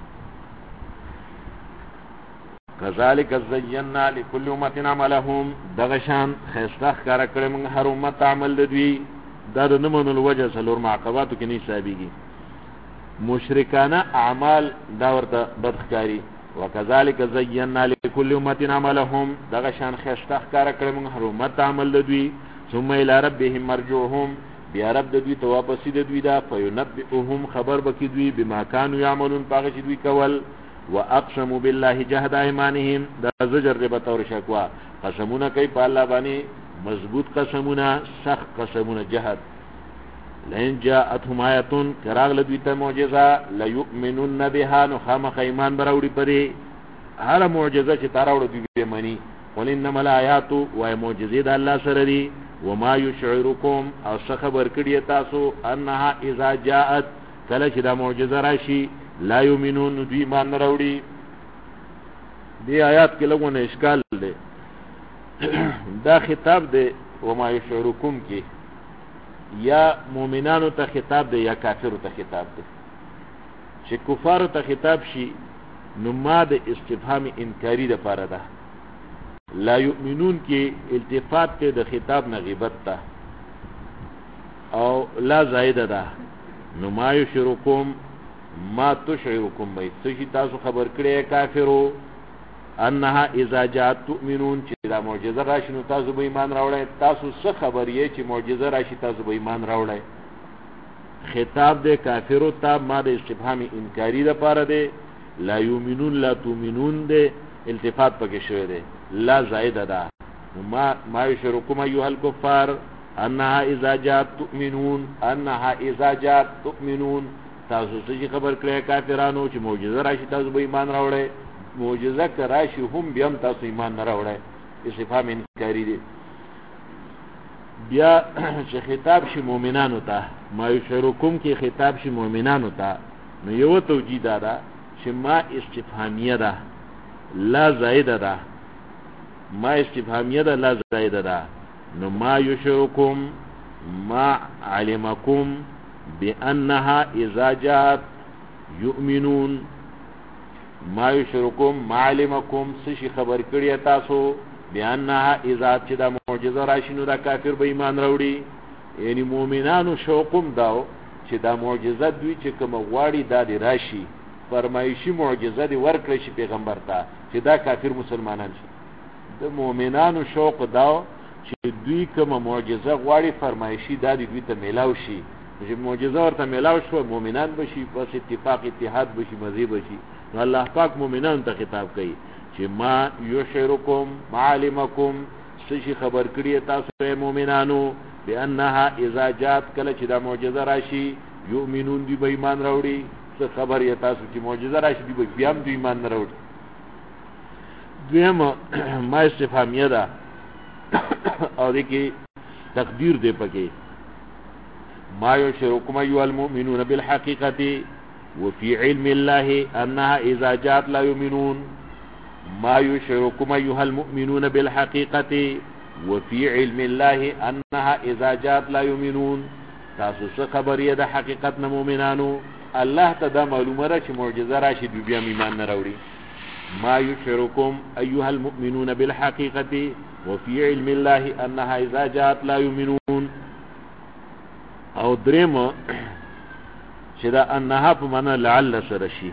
کذالک زینا لكل امه عملهم دغشان خستخ کار کړم هر امت عمل دوی دا د نمونل وجه سلور معقباتو کې نه حسابيږي مشرکانه اعمال دا ورته بدخکاری وکذالک زینا لكل امه عملهم دغه شان خستخ کار کړم هر امت عمل دوی ثم الى ربهم مرجوهم بیا رب دوی ته واپس دي دوی دا فینبئهم خبر بکی دوی بما كانوا يعملون پاغه چې دوی کول واقسموا بالله جهد ايمانهم دا زجر به تور شکوا قسمونه کوي په الله باندې مضبوط قسمونه سخت قسمونه جهاد لئن جاءتهم آیه کراغ لدوی ته معجزه لا یؤمنون بها نو خامخ ایمان براوړي پرې هر معجزه چې تاراوړي دوی به مني قل انما الآیات و معجزې د الله سره دي وما یشعرکم او خبر کړی تاسو انها اذا جاءت کله چې دا معجزه راشي لا یؤمنون دوی ایمان نه راوړي دی آیات کې لګونه اشکال دی دا خطاب دی وما یشعرکم کې یا مؤمنانو ته خطاب دی یا کافرو ته خطاب دی چې کفارو ته خطاب شي نو ما د استفهام انکاری د پاره ده لا یؤمنون کې التفات ته د خطاب نه غیبت ته او لا زائده ده نو ما یشعرکم ما تشعرکم به څه تاسو خبر کړی کافرو انها اذا جاءت تؤمنون چې دا معجزه راشي نو تاسو به ایمان راوړئ تاسو څه خبر یې چې معجزه راشي تاسو به ایمان راوړئ خطاب دې کافرو ته ما د استفهام انکاری د پاره دی لا یؤمنون لا تؤمنون دې التفات پکې شوی دی لا زائده ده ما یشرکم ایها الکفار انها اذا جاءت تؤمنون تاسو څه خبر کړی کافرانو چې معجزه راشي تاسو به ایمان راوړئ معجزه کراشي هم بیا تاسو ایمان نه راوړئ استفهام انکاری دی بیا چې خطاب شي مؤمنانو ته ما یشرکم کې خطاب شي مؤمنانو ته نو یو توجیه ده چې ما استفهامیه ده لا زائده ده ما استفهامیه ده لا زائده ده نو ما یشرکم ما علمکم بانها اذا جاءت یؤمنون ما یشرکم معلمکم سشي خبر کړی تاسو بیانها اذا چې دا معجزه راشي نو دا کافر به ایمان راوړي یعنی مؤمنانو شوقم داو چې دا معجزه دوی چې کوم غواړي دا دی راشي فرمایشي معجزه دی ورکړي شي پیغمبر ته چې دا کافر مسلمانان شي د مؤمنانو شوق داو چې دوی کوم معجزه غواړي فرمایشي دا دی دوی ته میلاو شي چې معجزه ورته میلاو شو مؤمنان بشي پس اتحاد بشي مزي بشي نو الله پاک مؤمنان ته خطاب کوي چې ما یشرکم معلمکم سشي خبر کړی تاسو مؤمنانو بانها اذا جاءت کله چې دا معجزه راشي یؤمنون دی به ایمان راوړي څه خبر یې تاسو چې معجزه راشي دی به بیا هم دی ایمان نه راوړي دویم ما استفهامیه ده او دې کې تقدیر دی پکې ما یشرکم ایها المؤمنون بالحقیقه وفي علم الله انها اذا جاءت لا يؤمنون ما يشركم ايها المؤمنون بالحقيقه وفي علم الله انها اذا جاءت لا يؤمنون تاسو څه خبر یې د حقیقت نه مؤمنانو الله ته دا معلومه را چې معجزه راشي دوی بیا ایمان نه راوړي ما يشركم ايها المؤمنون بالحقيقه وفي علم الله انها اذا جاءت لا يؤمنون او دریم چې دا انها په معنا لعل سره شي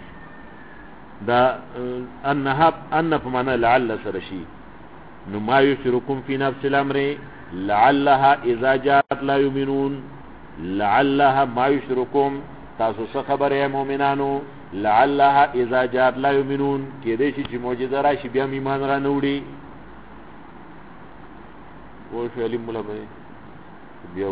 دا انها ان په معنا لعل سره شي نو ما یشرکم فی نفس الامر لعلها اذا جاءت لا یؤمنون لعلها ما یشرکم تاسو څه خبره یې مؤمنانو لعلها اذا جاءت لا يؤمنون کې دې چې معجزه راشي بیا ایمان را نه وړي و شو علم مولا به بیا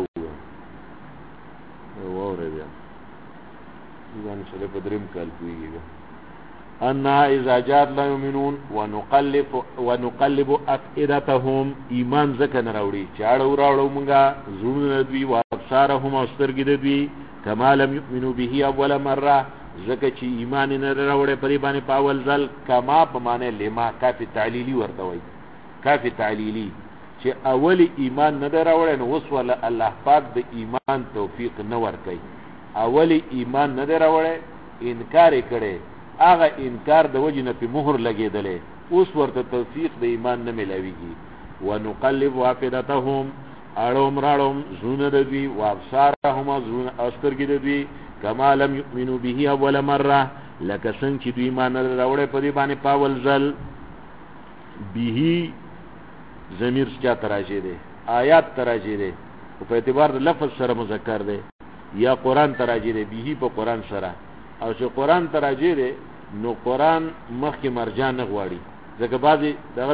وره بیا ځان سره په دریم کال کوي ان اذا جاءت لا يؤمنون ونقلب افئدتهم ایمان ځکه نه راوړي چاړو راوړو مونږه زړونه دوی وابصارهم استرګې دوی کما لم يؤمنوا به اول مره ځکه چې ایمان نه راوړي پرې باندې پاول ځل کما په معنی لما کافی تعلیلی ورته وای کافی تعلیلی چې اولی ایمان نه راوړي نو اوس ول الله پاک د ایمان توفیق نه ورکي اولی ایمان نه راوړي انکار کړي هغه انکار د وجه نه په مهر لګیدلې اوس ورته توفیق د ایمان نه ملاويږي ونقلب وافدتهم اړوم راړوم زونه د دوی وابصارهم زونه استرګې د دوی کما لم يؤمنوا به اول مره لکه څنګه چې دوی ایمان نه راوړي په دې باندې پاول ځل به ضمیر چا تراجه ده آیات تراجه ده او په اعتبار د لفظ سره مذکر ده یا قران تراجه ده به په قران سره او چې قران تراجه ده نو قران مخکې مرجع نه غواړي ځکه بعضی دغه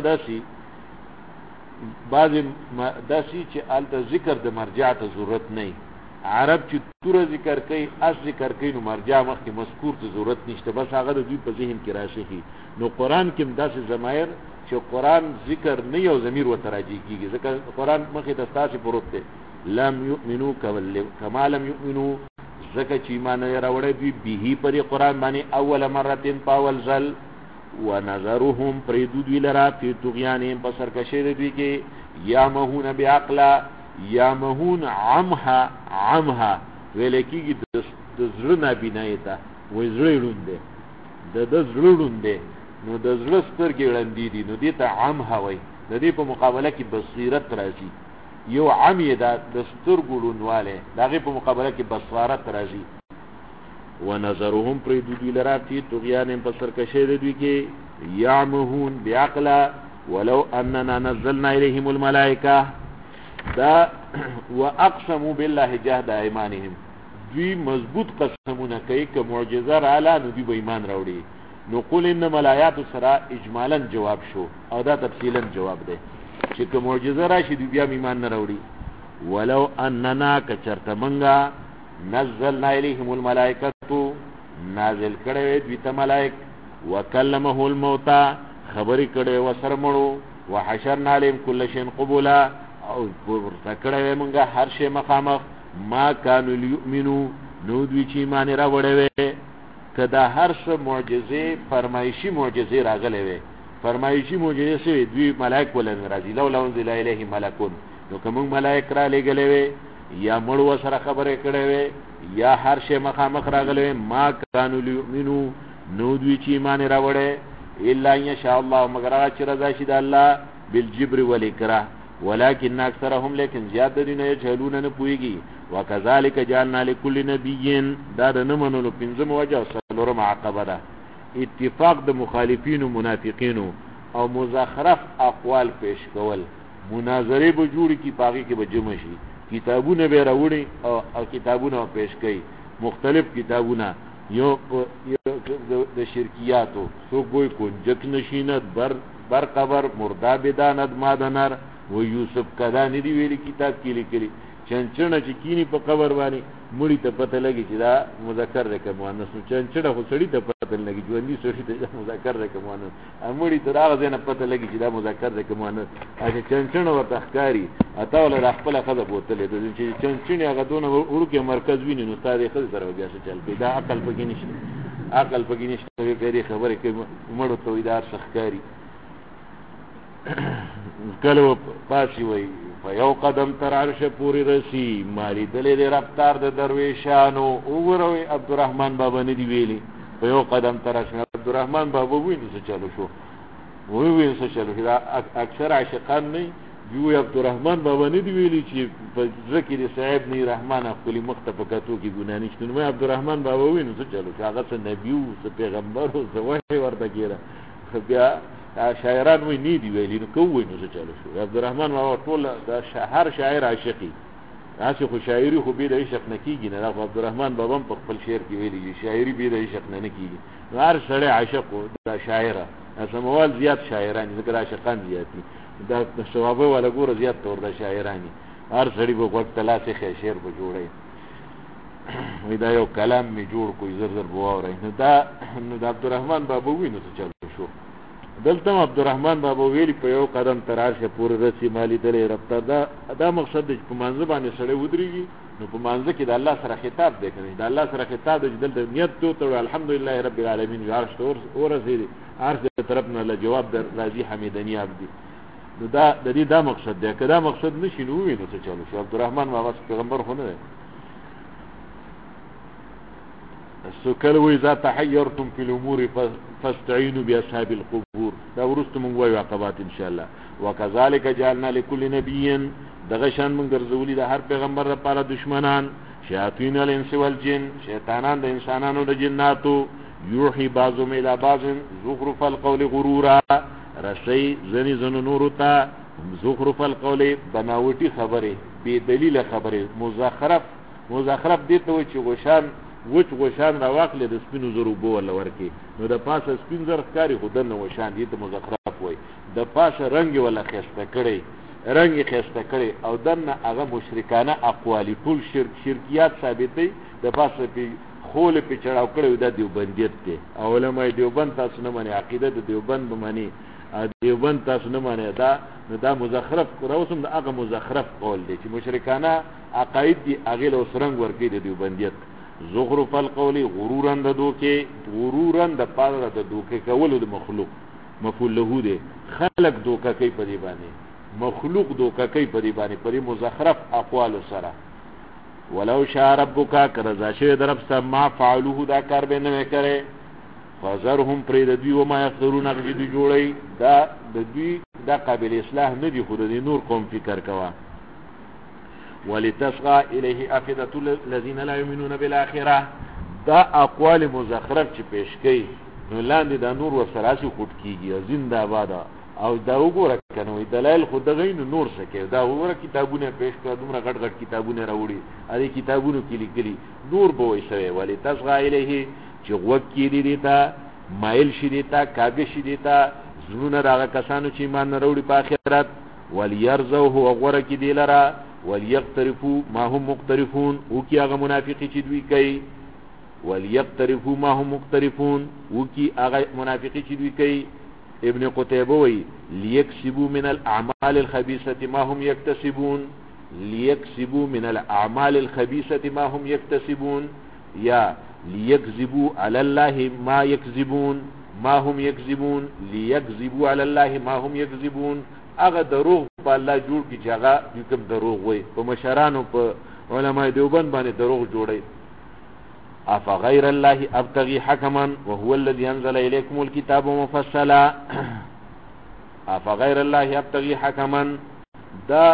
داسي چې الته ذکر د مرجع ته ضرورت نه عرب چې تور ذکر کوي اس ذکر کوي نو مرجع مخکې مذکور ته ضرورت نشته بس هغه د دوی په ذهن کې راشي نو قران کې داسې ضمایر چې قران ذکر نه یو ضمیر و تراجی کیږي ځکه قران مخې د تاسو پروت دی لم یؤمنو کما لم یؤمنو ځکه چې ایمان یې راوړی دوی به پر قران باندې اول مرتين پاول ځل ونظرهم پریدو دوی لرا فی طغیانهم په سرکشی دوی کې یامهون بعقلا یامهون عمها ویل کېږي د زړه نابینایي ته وې زړه لوندې د زړه لوندې نو د زړه سترګې وړاندې دي نو دې ته عمها وای د دې په مقابله کې بصیرت راځي یو عمی د سترګو لوندواله دغه په مقابله کې بصارت راځي ونظرهم پریدو دوی لرا فی طغیانهم په سرکشی دوی کې یامهون بعقلا ولو اننا نزلنا الیهم الملائکه دا واقسموا بالله جهد ایمانهم دوی مضبوط قسمونه کوي که معجزه رااله نو دوی به ایمان راوړي نو قول انما الآیات سره اجمالا جواب شو او دا تفصیلا جواب ده چې که معجزه راشي دوی بیا ایمان نه راوړي ولو اننا کچرته منګه نزلنا الیهم الملائکه نازل کړي دوی ته ملائک وکلمه الموتى خبرې کړي وسره مړو وحشرنا عليهم كل شيء قبلا او ورتکړه موږ هر شی مخامخ ما كانوا ليؤمنوا نو دوی چې ایمان راوړي کدا هر څه معجزه فرمایشي معجزه راغلې وي فرمایشي معجزه سي دوی ملائک ولن راځي لولا انزل الیه ملکون نو کوم ملائک را لګلې وي یا مړو سره خبرې کړې وي یا هر شی مخامخ راغلې ما كانوا ليؤمنوا نو دوی چې ایمان راوړي الا ان شاء الله مگر چې رضا شي د الله بالجبر والاکراه ولكن اکثرهم لیکن زیات دي نه جهلون نه پويږي وكذلك جعلنا لكل نبي دا نه منلو پنځم وجه سلورم عقبه ده اتفاق د مخالفین او منافقین او مزخرف اقوال پیش کول مناظره به جوړ کی باغی کې به جمع شي کتابونه به راوړي او کتابونه پیش کوي مختلف کتابونه یو د شرکیاتو سو کوئی کنجک نشینت بر قبر مردا بداند مادنر و یوسف کدا ندی ویلی کتاب کې لیکلي چنچنه چې کینی په قبر باندې مړی ته پته لګي چې دا مذکر ده که مؤنث نو چنچنه خو سړی ته پته لګي ژوندۍ سړی ته مذکر ده که مؤنث مړی ته دا غزنه پته لګي چې دا مذکر ده که مؤنث اته چنچنه ورته ښکاری اته ول خپل خزه بوتلې د چې چنچنه هغه دونه ورکه مرکز ویني نو تاریخ سره بیا څه چل پیدا عقل پکې نشته عقل پکې نشته به دې خبره کوي مړو ته ویدار شخکاری کلو پاسی وی فیو قدم تر عرش پوری رسی مالی دلی دی رفتار د درویشانو اووروی عبدالرحمن بابا ندی ویلی فیو قدم تر عرش عبدالرحمن بابا وینو سا چلو شو وینو سا چلو شو اکثر عشقان نی جوی عبدالرحمن بابا ندی ویلی چی ذکی دی صحیب نی رحمان اقلی مختفقاتو کی گنانشتون میں عبدالرحمن بابا وینو سا چلو شو آغا سا نبیو سا پیغمبرو سا وحی ورده گیرا بیا شاعران وی نی دی ویلی نو کوی نو څه چلو شو عبدالرحمن بابا ټول د هر شاعر عاشقي راشه خو شاعری خو به د عشق نه کیږي نه. عبدالرحمن بابا په خپل شعر کې ویلي شاعری به د عشق نه کیږي. نو هر سړی عاشق دا شاعره اسموال زیات شاعران ذکر عاشقان زیات دي دا ثوابه ولا ګور زیات تور دا شاعرانی هر سړی په وخت لاسه شعر به جوړي وې دا یو کلام می جوړ کوی زر زر بواره. نو دا عبدالرحمن بابا وینو څه چل شو دلته عبدالرحمن بابا ویلی په یو قدم تراشه پورې رسی مالی دلې رفتار دا مقصد د په منځ باندې سره ودرېږي. نو په منځ کې د الله سره خطاب دی کنه د الله سره خطاب د دلته نیت ته الحمدلله رب العالمین عرش اور رسیدي عرش طرفنا له جواب در راضي حمیدنی عبدي. نو دا د دې دا مقصد دی کدا مقصد نشي نو وینو څه چلو شو. عبدالرحمن بابا پیغمبر خو نه دی. سوکل وی ذا تحیرتم فی الامور فاستعینوا باصحاب القبور. دا ورستم وی عقبات ان شاء الله. وکذالک جعلنا لكل نبی دغشان من ګرځولي د هر پیغمبر لپاره دشمنان شیاطین الانس والجن شیطانان د انسانانو د جناتو یوحي بعضهم الى بعض زخرف القول غرورا رسی زنی زنو نورتا زخرف القول بناوټي خبره بے دلیل خبره مزخرف دي ته چې غوشان را واخلې د سپینو زرو بو ولا ورکی. نو د پاسه سپین زر ښکاری خو دنه وشان دي ته مزخرف وای. د پاسه رنگ ولا خسته کړي او دنه هغه مشرکانه اقوالی ټول شرکیات ثابتې د پاسه په خول په چړاو کړي د دیوبندیت ته علماء دیوبند تاسو نه مانی عقیده د دیوبند به مانی دیوبند تاسو نه مانی دا مزخرف راوسم د هغه مزخرف قول دی چې مشرکانه عقاید دی هغه له سرنګ ورکی د دیوبندیت. زخرف القول غرورن د پاره د دوکه کولو د مخلوق مفعول له دی خلق دوکه کوي په دی باندې مخلوق دوکه کوي په دی باندې پر مزخرف اقوال سره. ولو شاء ربک کرزا شه درب سما فعلوه دا کار به نه کړي فزرهم پر د دوی و ما یقدرون غدي جوړي دا د دوی دا قابل اصلاح نه دي خو د نور قوم فکر کوا. ولتصغى اليه افئده الذين لا يؤمنون بالاخره دا اقوال مزخرف چې پیش کړي نو لاندې دا نور ورسراسي خود کیږي زنده آباد او دا وګوره کنه وی دلایل خود دغین نور سکه دا وګوره کتابونه پیش کړه دومره غټ کتابونه راوړي ا کتابونو کې لیکلي نور به وي سوی. ولتصغى اليه چې وکی دي دیتا مایل شي دیتا کاږي شي دیتا زونه راغه کسانو چې ایمان نه وروړي په آخرت. وليرزوه وغوره کې دی لرا وليقترفوا ما هم مقترفون وکي هغه منافقي چې دوی کوي. وليقترفوا ما هم مقترفون وکي هغه منافقي چې دوی کوي. ابن قتيبه وی ليكسبوا من الاعمال الخبيثه ما هم يكتسبون یا ليكذبوا على الله ما يكذبون ليكذبوا على الله ما هم يكذبون هغه دروغ په الله جوړ کی چې هغه کوم دروغ وای په مشرانو په علماء دیوبند باندې دروغ جوړي. اف غیر الله ابتغي حكما وهو الذي انزل اليكم الكتاب مفصلا. اف غیر الله ابتغي حكما دا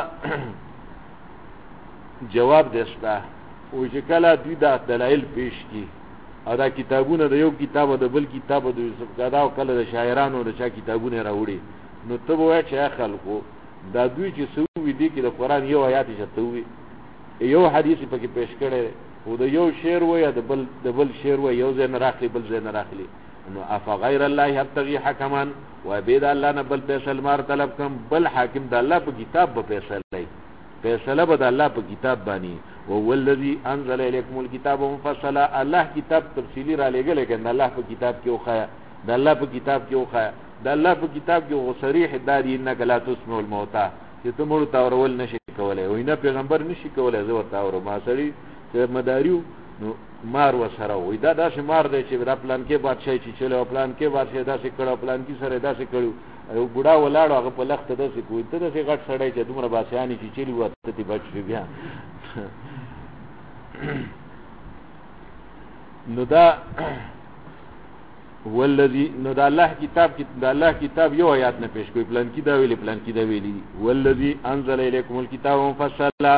جواب دستا او چې کله دوی دا دلایل پیش کی او دا کتابونه د یو کتاب او د بل کتاب د یوسف غدا او کله د شاعرانو د چا کتابونه راوړي نو ته وای چې خلکو دا دوی چې سوي دي کې د قران یو آیات شته یو حدیث پکې پیش کړي او د یو شعر وای د بل شعر وای یو ځای نه راخلي بل ځای نه راخلي. نو اف غیر الله ابتغي حكما و بيد الله نه بل فیصل مار طلب کم بل حاکم د الله په کتاب به فیصله به د الله په کتاب باندې. وهو الذي انزل اليكم الكتاب مفصلا الله کتاب تفصیلی را لګل کنه الله په کتاب کې وخایا د الله په کتاب کې صریح داری انک لا تسمع الموتى چې ته مړ تاورول نشي کولای او نه پیغمبر نشي کولای زو تاور ما سړي چې مداریو نو مار وسره وي دا داسې مار دی چې را پلان کې بادشاہ چې چلو پلان کې بادشاہ داسې کړه پلان کې سره داسې کړو او بوډا ولاړو هغه په لخت داسې کوی ته داسې غټ سړی چې دومره باسیانی چې چلی وته تی بچ بیا نو دا والذي نو دا الله کتاب یو آیات نه پیش کوي پلان کې دا ویلي والذي انزل اليكم الكتاب مفصلا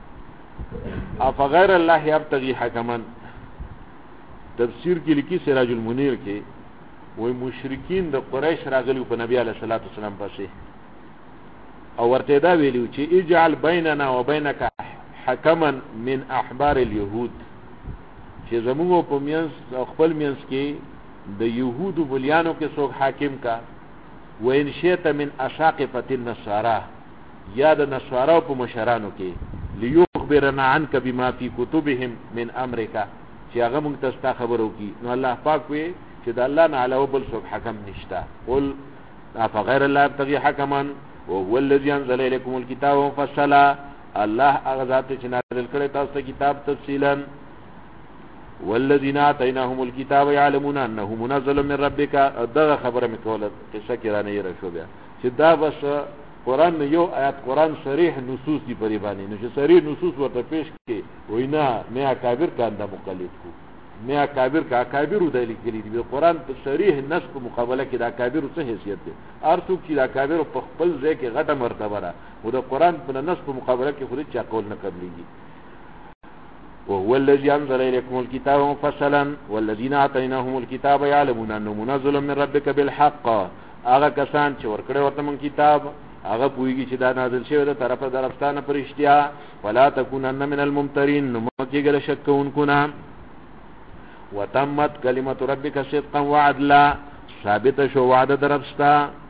افغیر الله ابتغي حكما. تفسیر کې لیکي سراج المنیر کې وای مشرکین د قریش راغلي په نبی علیه الصلاۃ والسلام پسې او ورته دا ویلو چې اجعل بیننا وبینک حکما من احبار اليهود چې زموږ په مینس خپل مینس کې د يهودو بلیانو کې څوک حاکم کا وان شئت من اساقفه النصارى یا د نصارا په مشرانو کې ليخبرنا عنك بما في كتبهم من امريكا چې هغه موږ ته خبرو کی نو الله پاک وي چې د الله نه علاوه بل څوک حکم نشته قل افغیر الله ابتغي حکما وهو الذي انزل اليكم الكتاب مفصلا الله هغه ذات چې نازل کړی تاسو ته کتاب تفصیلا والذين آتيناهم الكتاب يعلمون انه منزل من ربك دغه خبره مکوله قصه کې رانه یې شو بیا چې دا بس قرآن یو آیات قرآن صریح نصوص دی پری باندې نو چې صریح نصوص ورته پیش کې وینا مې اکابر کاندا مقلد کو مې اکابر کا اکابر د لیکلي دی قرآن په صریح نص په مقابله کې د اکابر څه حیثیت دی ارڅوک چې د اکابر په خپل ځای کې غټه مرتبه ده او د قرآن په نص په مقابله کې خو چا قول نه قبليږي وهو الذي انزل اليكم الكتاب مفصلا والذين آتيناهم الكتاب يعلمون انه منزل من ربك بالحق هغه کسان چې ورکړې ورته من کتاب هغه پوېږي چې دا نازل شوی د طرفه درفتانه پرشتیا ولا تكونن من الممترين نو مکیګل شک کوونکو نه وتمت کلمت ربک صدقا وعدلا ثابت شو وعده درفستا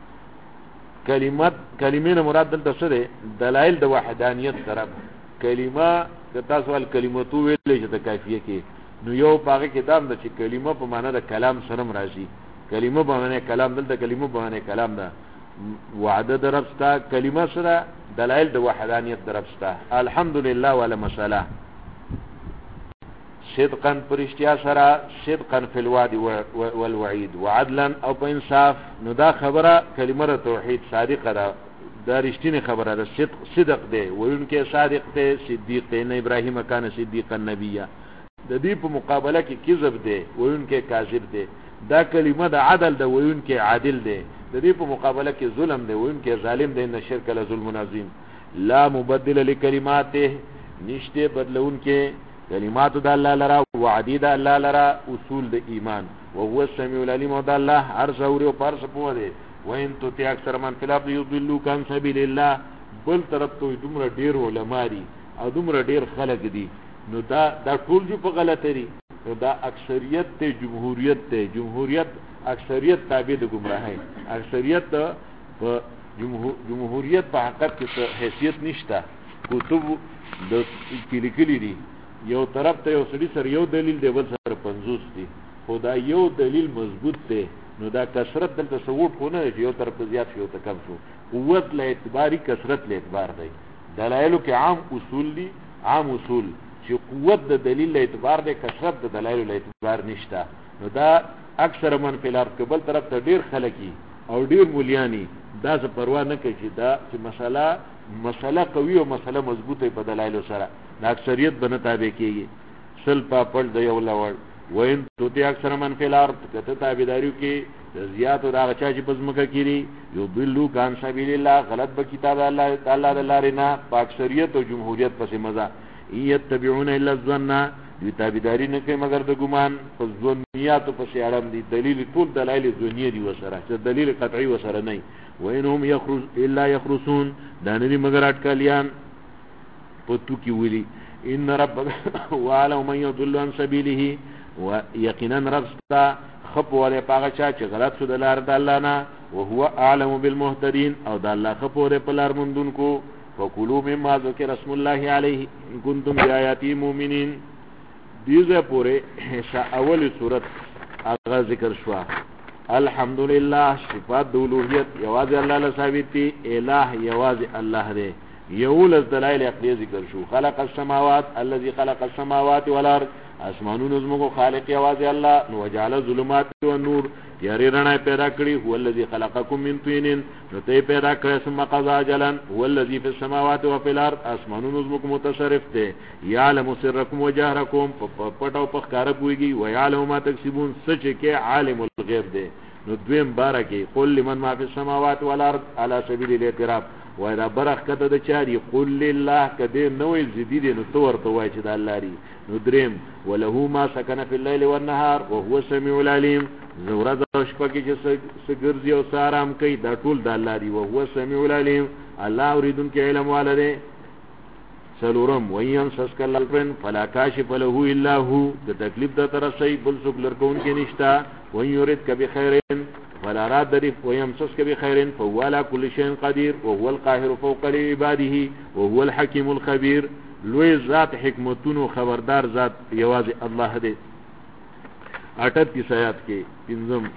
کلمه مراد دلته سره دلایل د وحدانیت طرف کلمه کتا سوال کلمتو ویلې چې د کافیه کې نو یو باغه کې دام د چې کلمه په معنا د کلام سره راځي کلمه په معنا کلام دلته کلمه په معنا کلام ده وعده درفستا کلمه سره دلایل د وحدانیت درفستا الحمدلله ولا مساله صدقا پرشتیا سره صدقا فی الوعد والوعید وعدلا او په انصاف نو دا خبره کلمه توحید صادقه ده دا رښتینی خبره ده صدق دی وینکه صادق دی صدیق دی نه ابراهیم کان صدیق النبی د دې په مقابله کې کذب دی وینکه کاذب دی دا کلمه د عدل ده وینکه عادل دی د دې په مقابله کې ظلم دی وینکه ظالم دی نه شرک له ظلم عظیم لا مبدل لکلماته نشته بدلون کې کلمات د الله لرا وعدی د الله لرا اصول د ایمان او هو السمیع العلیم د الله هر څور او پر سپو دی وین تو تی اکثر من فلاب یضلوا کان سبیل الله بل طرف ته دومره ډیر علماء دي او دومره ډیر خلک دي نو دا ټول جو په غلطه دي دا اکثریت ته جمهوریت اکثریت تابع د گمراهی اکثریت په جمهوریت په حقیقت کې حیثیت نشته کتب د کلی دي یو طرف ته یو سړي سره یو دلیل دی بل سره 50 دي خدا یو دلیل مضبوط دی نو دا کثرت دلته ثبوت خو نه یو طرف ته زیات شي او ته کم شو قوت له اعتباري کثرت له اعتبار دی دلایلو کې عام اصول دي عام اصول چې قوت د دلیل له اعتبار دی کثرت د دلایلو له اعتبار نشته نو دا اکثر من فی الارض قبل طرف ته ډیر خلکی او ډیر مولیانی دا څه پروا نه کوي چې دا چې مسله قوی او مسله مضبوطه په دلایلو سره دا اکثریت بنه تابع کیږي سل پاپړ د یو لوړ وین تو ته اکثر من فی الارض کته تابعداریو کې زیات او دا چا چې پزمکه کړي یو بلو کان سبیل الله غلط به کتاب الله تعالی د لارینا په اکثریت او جمهوریت پسې مزه یتبعون الا الظن دی تابعداري نه کوي مگر د ګمان په ظنیاتو پسې اړم دي دلیل ټول دلایل ظنیه دي وسره چې دلیل قطعي وسره نه وینهم یخرج الا یخرسون دا نه دي مگر اٹکالیان پتو کی ویلی ان ربک وعلم من يضل عن سبيله ويقينا ربستا خپ ولا پاغه چې غلط شو د لار د الله نه او هو اعلم بالمهتدين او د الله خپ ولا پلار مندونکو وکلوا مما ذکر اسم الله علیه ان کنتم بیااتی مؤمنین دیزه پوره اول سورت اغا ذکر شوا الحمدلله صفات د اولوہیت یواز الله له ثابت دي الہ یواز الله دی یولز دلائل عقلی ذکر شو خلق السماوات الذي خلق السماوات والارض اسمانون زمکو خالق یواز الله نو وجعل الظلمات والنور یاری رڼا پیدا کړی هو الذي خلقکم من طین نو ته پیدا کړی ثم قضى اجلا هو الذي في السماوات وفي الارض اسمانون زمکو متصرف ته یعلم سرکم وجهرکم پټو پخکار پویږي و یعلم ما تکسبون سچ کې عالم الغیب دی نو دویم بارکه قل لمن ما في السماوات والارض على سبيل الاعتراف و دا برخ کته د چاري قل لله کده نوې زیدی نو تو ورته وای چې د الله لري نو دریم ولهو ما سكن في الليل والنهار وهو السميع العليم زوره د شپه کې چې سګرځي او سارام کوي دا ټول د الله دی او هو السميع العليم الله اوریدون کې علم والده سلورم وین سسکل الفن فلا کاشف له الا هو د تکلیف د ترسي بل څوک لرکون کې نشتا وین یرید کبي خیرن فلا راد دی ويمسسك بخير فهو على كل شيء قدير وهو القاهر فوق عباده وهو الحكيم الخبير لوی ذات حکمتونو خبردار ذات یوازې الله دی 38 آیات کې پنځم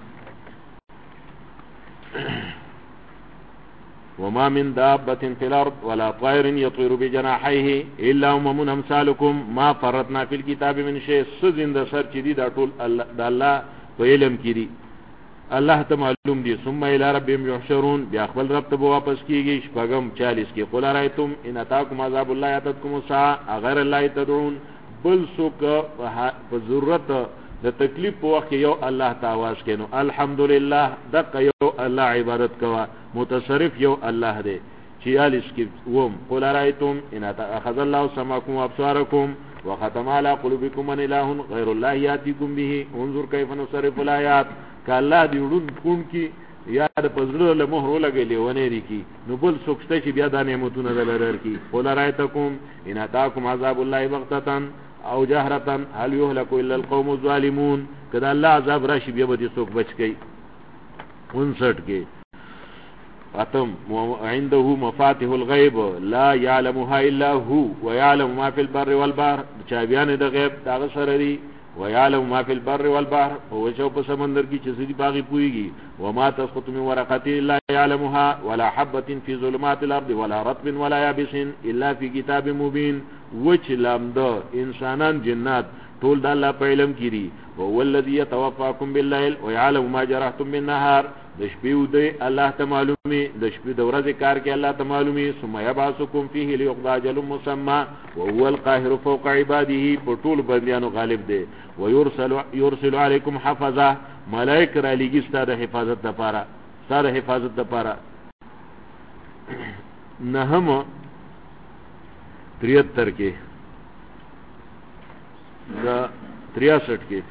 وما من دابة في الأرض ولا طائر يطير بجناحيه إلا أمم أمثالكم ما فرطنا في الكتاب من شيء سزن د سر چدي دا ټول الله په علم کې دي الله ته معلوم دي ثم الى ربهم يحشرون بیا خپل رب ته واپس کیږي شپږم 40 کې قل رايتم ان اتاكم عذاب الله ياتكم الساعه غير الله تدعون بل سوک په ضرورت د تکلیف په وخت یو الله ته आवाज کینو الحمدلله دغه یو الله عبادت کوا متصرف یو الله دی 40 کې وم قل رايتم ان اخذ الله سمعكم وابصاركم وختم على قلوبكم من اله غير الله ياتيكم به انظر كيف نصرف الايات کله دی ورون کون کی یاد پزړه له مهر لګلې ونی ری کی نو بل سوکشته چې بیا د نعمتونو دلر کی قل رايتكم ان اتاكم عذاب الله بغتة او جهرة هل يهلك الا القوم الظالمون کدا الله عذاب راشي بیا به سوک بچ کی 59 کې اتم عنده مفاتيح الغيب لا يعلمها الا هو ويعلم ما في البر والبحر چابيان د غیب دا سره دی ويعلم ما في البر والبحر هو شو په سمندر کې چې سړي باغی پويږي وما تسقط من ورقه الا يعلمها ولا حبه في ظلمات الارض ولا رطب ولا يابس الا في كتاب مبين وچ لامد انسانان جنات ټول د الله په علم کې دي هو الذي يتوفاكم بالليل ويعلم ما جرحتم بالنهار د شپې ودی الله ته معلومي د شپې د ورځې کار کې الله ته معلومي ثم يبعثكم فيه ليقضى اجل مسمى وهو القاهر فوق عباده په ټول بنديانو غالب دی ويرسل عليكم حفظه ملائکه را لګي ستاسو حفاظت لپاره ستاسو حفاظت لپاره نهم 73 کې دا 63 کې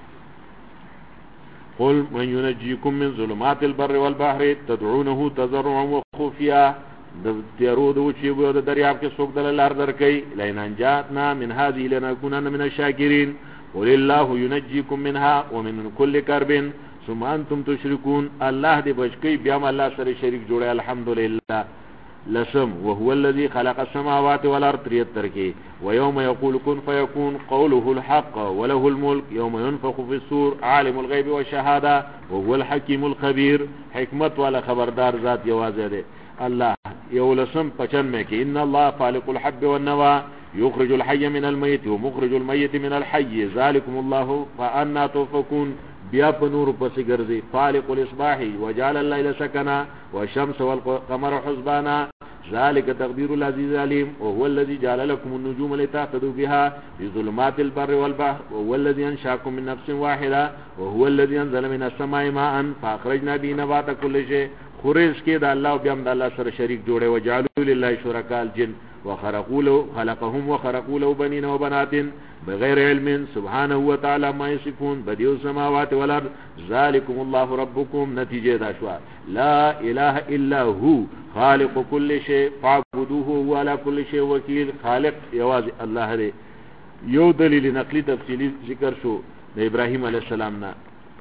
قل من ينجيكم من ظلمات البر والبحر تدعونه تضرعا وخفيا د تیرو د وچی و د دریاب کې څوک دل لار درکې لئن انجاتنا من هذه لنكونن من الشاكرين قل الله ينجيكم منها ومن كل كرب ثم انتم تشركون الله دې بچکی بیا الله سره شریک جوړه الحمدلله لسم وهو الذي خلق السماوات والارض 73 کې ويوم يقول كن فيكون قوله الحق وله الملك يوم ينفخ في الصور عالم الغيب والشهاده وهو الحكيم الخبير حکمت والا خبردار ذات یوازې دی الله یو لسم 95 کې ان الله خالق الحب والنوى يخرج الحي من الميت ومخرج الميت من الحي ذلكم الله فأنا توفكون بیا په نور پسې ګرځي خالق الاصباح وجعل الليل سكنا والشمس والقمر حسبانا ذلك تقدير العزيز العليم وهو الذي جعل لكم النجوم لتهتدوا بها في ظلمات البر والبحر وهو الذي انشاكم من نفس واحده وهو الذي انزل من السماء ماء فاخرجنا به نبات كل شيء خرج کې د الله بیا د الله سره شریک جوړه وجعلوا لله شرکاء الجن خلقهم وخرقوا له بنين وبنات بغير علم سبحانه وتعالى ما يصفون بديع السماوات والارض ذلكم الله ربكم نتیجه دا شو لا اله الا هو خالق كل شيء فاعبدوه وعلى كل شيء وكيل خالق یواز الله دی یو دلیل نقلی تفصیلی ذکر شو د ابراهیم علیه السلام نه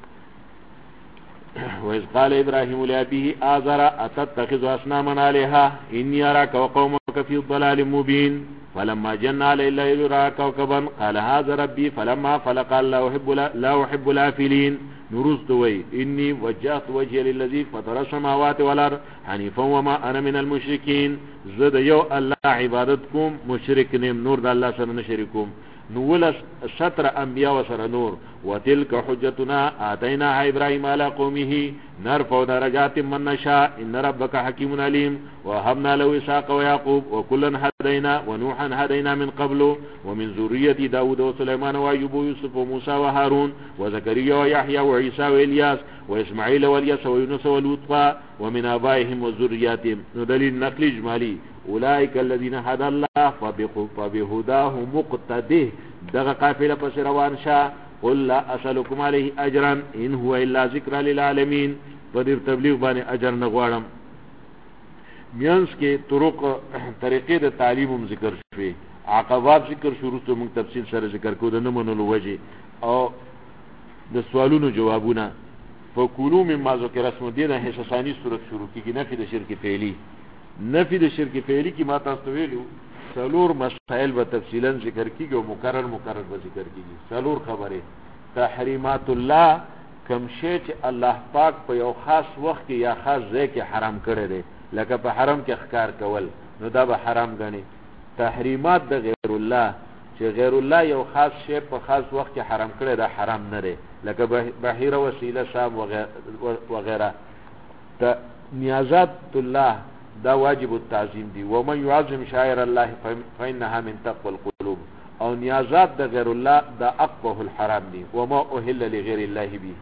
وإذ قال إبراهيم لأبيه آزر أتتخذ أصناما آلهة إني أراك وقومك في ضلال مبين فلما جن عليه الليل رأى كوكبا قال هذا ربي فلما فل قال لا أحب الآفلين نرزدوي إني وجهت وجهي للذي فطر السماوات والأرض حنيفا وما أنا من المشركين زد يو الله عبادتكم مشرك نيم نور دا الله سر نشركم نولس 17 انبیاء وسره نور وتلك حجتنا آتيناها ابراهيم على قومه نرفع درجات من نشاء ان ربك حكيم عليم وهبنا له اسحاق ويعقوب وكلا هدينا ونوحا هدينا من قبل ومن ذرية داود وسليمان وايوب ويوسف وموسى وهارون وزكريا ويحيى وعيسى والياس واسماعيل والياس ويونس ولوطا ومن ابائهم وذرياتهم دليل نقل اجمالي اولئك الذين هدى الله فبهداه مقتده دغه قافله پس روان شه قل لا اسالكم عليه اجرا ان هو الا ذكر للعالمين فدر تبلیغ باندې اجر نه غواړم میانس کې طرق طریقې د تعلیم هم ذکر شوي، عقبات ذکر شروع ته موږ تفصیل سره ذکر کوو د نه منلو وجې او د سوالونو جوابونه. فکلوا مما ذکر اسم دین حصہ ثانی صورت شروع کیږي نفی د شرک فعلی. نفی د شرک فعلی کې ما تاسو ویلو څلور مسائل به تفصیلا ذکر کیږي او مکرر به ذکر کیږي. څلور خبره تحریمات الله کم شی چې الله پاک په یو خاص وخت کې یا خاص ځای کې حرام کړی دی، لکه په حرم کې ښکار کول، نو دا به حرام غني. تحریمات د غیر الله چې غیر الله یو خاص شی په خاص وخت کې حرام کړی دا حرام نه دی، لکه بحیره وسیله صاحب وغیره. نیازات الله دا واجب التعظیم دی. ومن يعظم شعائر الله فإنها من تقوى القلوب. او نیازات د غیر الله دا اقبح الحرام دی. وما اهل لغیر الله به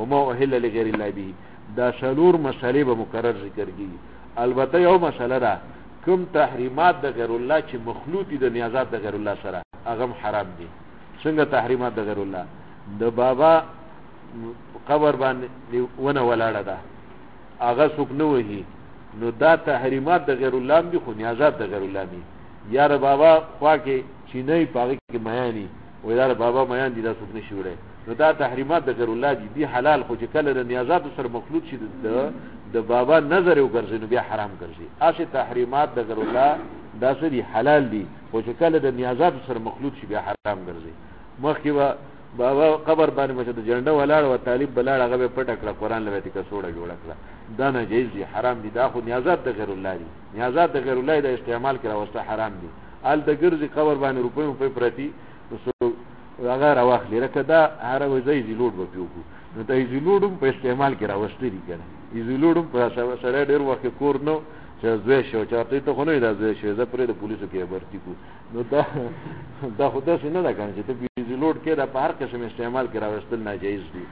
دا څلور مسالې به مکرر ذکر کیږي. البته یو مسله ده کوم تحریمات د غیر الله چې مخلوطی د نیازات د غیر الله سره هغه حرام دي. څنګه تحریمات د غیر الله؟ د بابا قبر باندې ونه ولاړه ده هغه څوک نه وهي، نو دا تحریمات د غیر الله دي خو نیازات د غیر الله دي. یا د بابا خوا کې چینه پاږي کې میانی وای دا بابا میان دي دا څوک نشي وړي، نو دا تحریمات د غیر الله دي حلال، خو چې کله د نیازات سره مخلوط شي د بابا نظر یو ګرځي نو بیا حرام ګرځي. اسی تحریمات د غیر الله دا سری حلال دي، خو چې کله د نیازات سره مخلوط شي بیا حرام ګرځي. مخکې بابا قبر باندې مشه د جنډه ولاړ او طالب بلاړ هغه په پټ کړه قرآن لوي ته سوړه جوړ کړه، دا نه جایز دي، حرام دي. دا خو نیازات د غیر الله دي، نیازات د غیر الله د استعمال کړه واسطه حرام دي. ال د ګرځي قبر باندې روپې په پرتی هغه راوخلی رکه دا هر وځي زیلوډ به پیوکو، نو ته زیلوډم په استعمال کې راوستي دي کنه. زیلوډم په سره ډېر وخت کور نو چې زوی شو چاته ته خو نه دا زوی شو زه پرې د پولیسو کې برتی کو، نو دا خدا څه نه ده کنه چې ته زیلوډ کې دا په هر قسم استعمال کې راوستل ناجایز دي.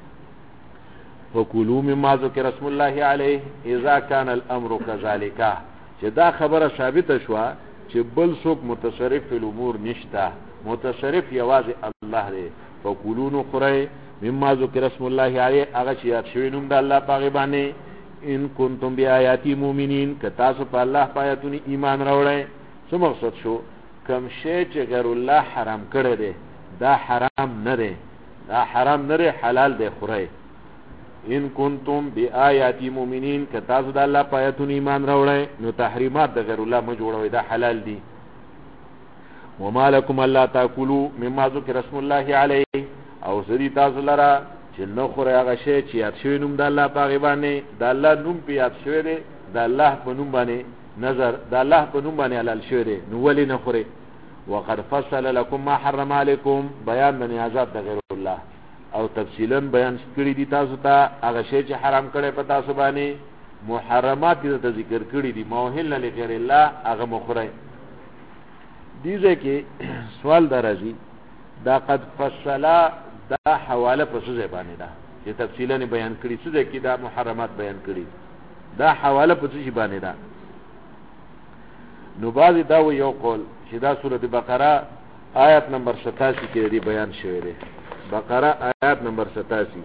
فکلوا مما ذکر اسم الله علیه اذا كان الامر كذلك. چې دا خبره ثابته شوه چې بل څوک متصرف فی الامور نشته، متصرف یوازې الله دی. فکلوا نخری مما ذکر اسم الله علیه هغه چې یاد شوی نوم د الله پاغه باندې. ان کنتم بیااتی مؤمنین که تاسو په الله پایتونی ایمان راوړئ. څه مقصد شو؟ کم شی چې غیر الله حرام کړی دی دا حرام نه دی، دا حرام نه دی، حلال دی خورئ. ان کنتم بیااتی مؤمنین که تاسو د الله پایتونی ایمان راوړئ نو تحریمات د غیر الله مه جوړوئ، دا حلال دی. وما لكم الا تاكلوا مما ذكر اسم الله عليه. او سری تاسو لرا چې نو خوري هغه شی چې یاد شوی نوم د الله پاغه باندې، د الله نوم په یاد شوی دی، د الله په نوم باندې نظر، د الله په نوم باندې حلال شوی دی، نو ولې نه خوري؟ وقد فصل لكم ما حرم عليكم. بیان د نیازات د غیر الله او تفصیلا بیان کړی دي تاسو ته هغه شی چې حرام کړي په تاسو باندې، محرمات دې ته ذکر کړی دي، موهل لغیر الله هغه مخوري. دیزه کې سوال درازي دا قد فصلا دا حواله په څه باندې ده چې تفصیلا بیان کړی څه ده کې دا محرمات بیان کړی، دا حواله په څه باندې ده؟ نو بعض دا یو قول چې دا سورۃ بقره آیت نمبر 87 کې دی بیان شوی دی. بقره آیت نمبر 87.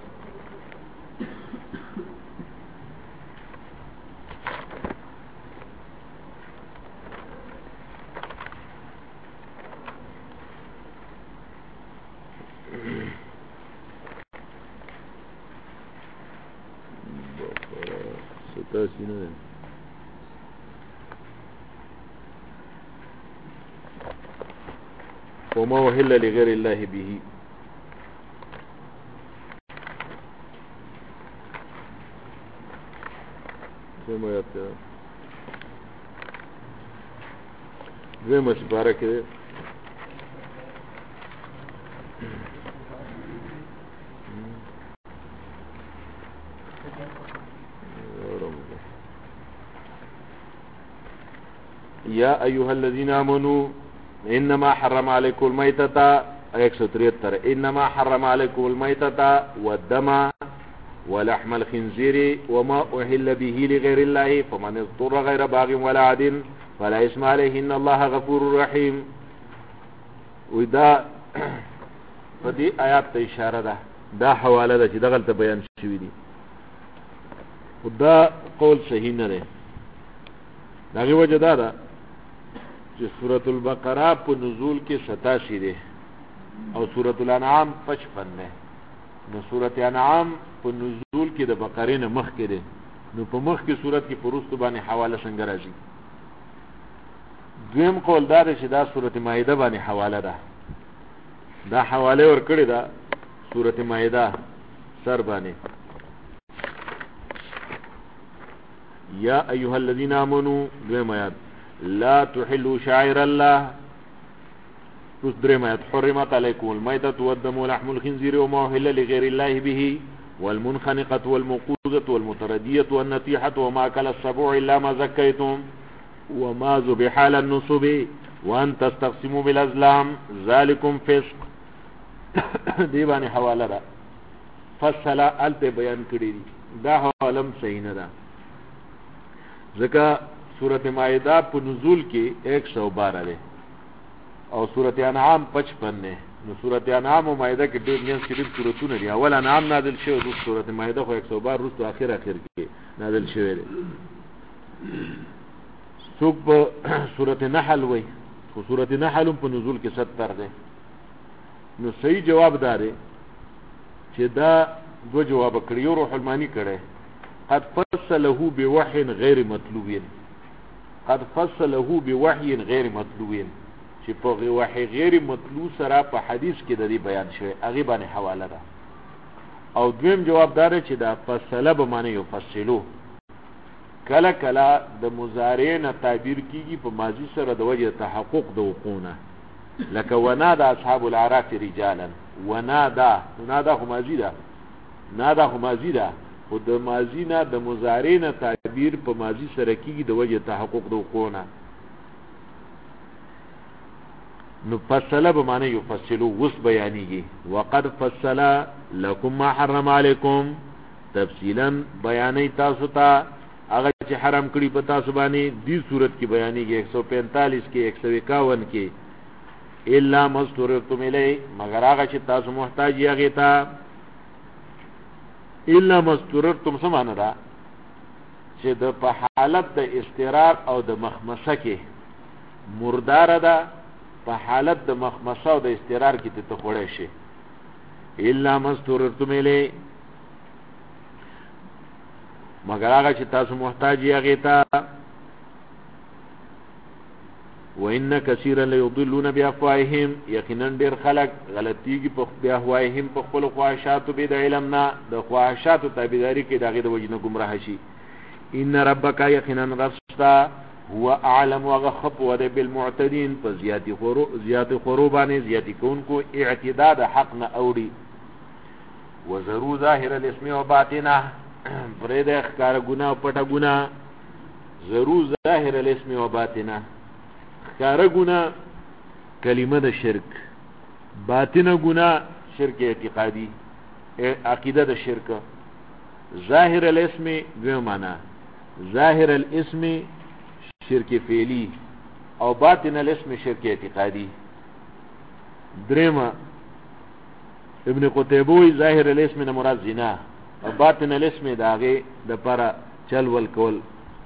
وما أهل لغير الله به. زي ما سبارة كده يا أيها الذين آمنوا إنما حرم عليكم الميتة 173 إنما حرم عليكم الميتة والدم ولحم الخنزير وما أهل به لغير الله فمن اضطر غير باغ ولا عاد فلا إثم عليه إن الله غفور رحيم. ودا فدي آیات ته اشاره ده، دا حواله ده چې دغلته بیان شوی دي. خدا قول صحیح نه ده. دغه وجه دا ده چې سورۃ البقره په نزول کې 87 ده او سورۃ الانعام 55 ده. نو سورۃ انعام په نزول کې د بقره نه مخ کې ده، نو په مخ کې سورۃ کې پرستو باندې حواله څنګه راځي؟ دویم قول دا ده چې دا سورۃ مائده باندې حواله ده، دا حواله ور کړی ده سورۃ مائده سر باندې. یا ایها الذین آمنوا دویم آیات لا تحلوا شعائر الله. دریم آیات حرمت علیکم المیتة والدم ولحم الخنزیر وما أهل لغیر الله به والمنخنقة والموقوذة والمتردية والنطيحة وما أكل السبع إلا ما زكيتم وما ذبح على النصب وأن تستقسموا بالأزلام ذلكم فسق. دی باندې حواله ده فصلا الته بیان کړی دي، دا حوالم صحیح نه ده ځکه سورۃ مائده په نزول کې 112 ده او سورۃ انعام 55 ده. نو سورۃ انعام او مائده کې ډېر نیاز کې ډېر سورتونه دي. اول انعام نازل شوی، د سورۃ مائده خو 112 روز اخر کې نازل شوی دی. څوک په سورۃ نحل وای، خو سورۃ نحل په نزول کې 70 ده. نو صحیح جواب داره چې دا دو جواب کړیو روح المانی کړي قد فصله بوحي غیر مطلوب، قد فصله بوحي غیر مطلوب، چې په وحي غیر مطلوب سره په حدیث کې د دې بیان شوی هغه باندې حواله ده. او دویم جواب دار چې دا فصله به معنی یو فصلو کله کله د مضارع نه تعبیر کیږي په ماضی سره د وجه تحقق د وقونه، لکه ونادى اصحاب الاعراف رجالا. ونادى خو ماضی ده، نادى خو ماضی ده، خو د ماضی نه د مضارع نه تعبیر په ماضی سره کیږي د وجه تحقق د وقونه. نو فصله به معنی یو فصلو وس بیانیږي. وقد فصل لكم ما حرم عليكم، تفصیلا بیانې تاسو ته هغه چې حرام کړی په تاسو باندې. دې صورت کې بیانېږي 145 کې 151 کې الا مستورتم الی، مگر هغه چې تاسو محتاج یې هغه ته. الا مستورتم څه معنی ده؟ چې د په حالت د استقرار او د مخمسه کې مردار ده، په حالت د مخمسه او د استقرار کې ته خوړې شي. الا مستورتم الی، مگر هغه چې تاسو محتاج یې هغه ته. وان كثيرا ليضلون بافواههم، یقینا ډیر خلق غلطیږي په بافواههم په خپل خواهشاتو به د علم نه، د خواهشاتو تابعداري کې دغه د وجنه گمراه شي. ان ربک یقینا ربستا هو اعلم وغخب ود بالمعتدين، په زیات خروبانه زیاتی کونکو اعتداد حق نه اوړي. وزرو ظاهر الاسم وباطنه، پرې د ښکار ګناه او پټه ګناه. زرو ظاهر الاسم وباطنه، ښکار ګناه کلمه د شرک، باطنه ګناه شرک اعتقادي عقیده د شرک. ظاهر الاسم دوه معنا، ظاهر الاسم شرک فعلی او باطن الاسم شرک اعتقادي. درېما ابن قتيبوي ظاهر الاسم نه مراد زنا او باطن الاسم داغه د پاره چل ول کول.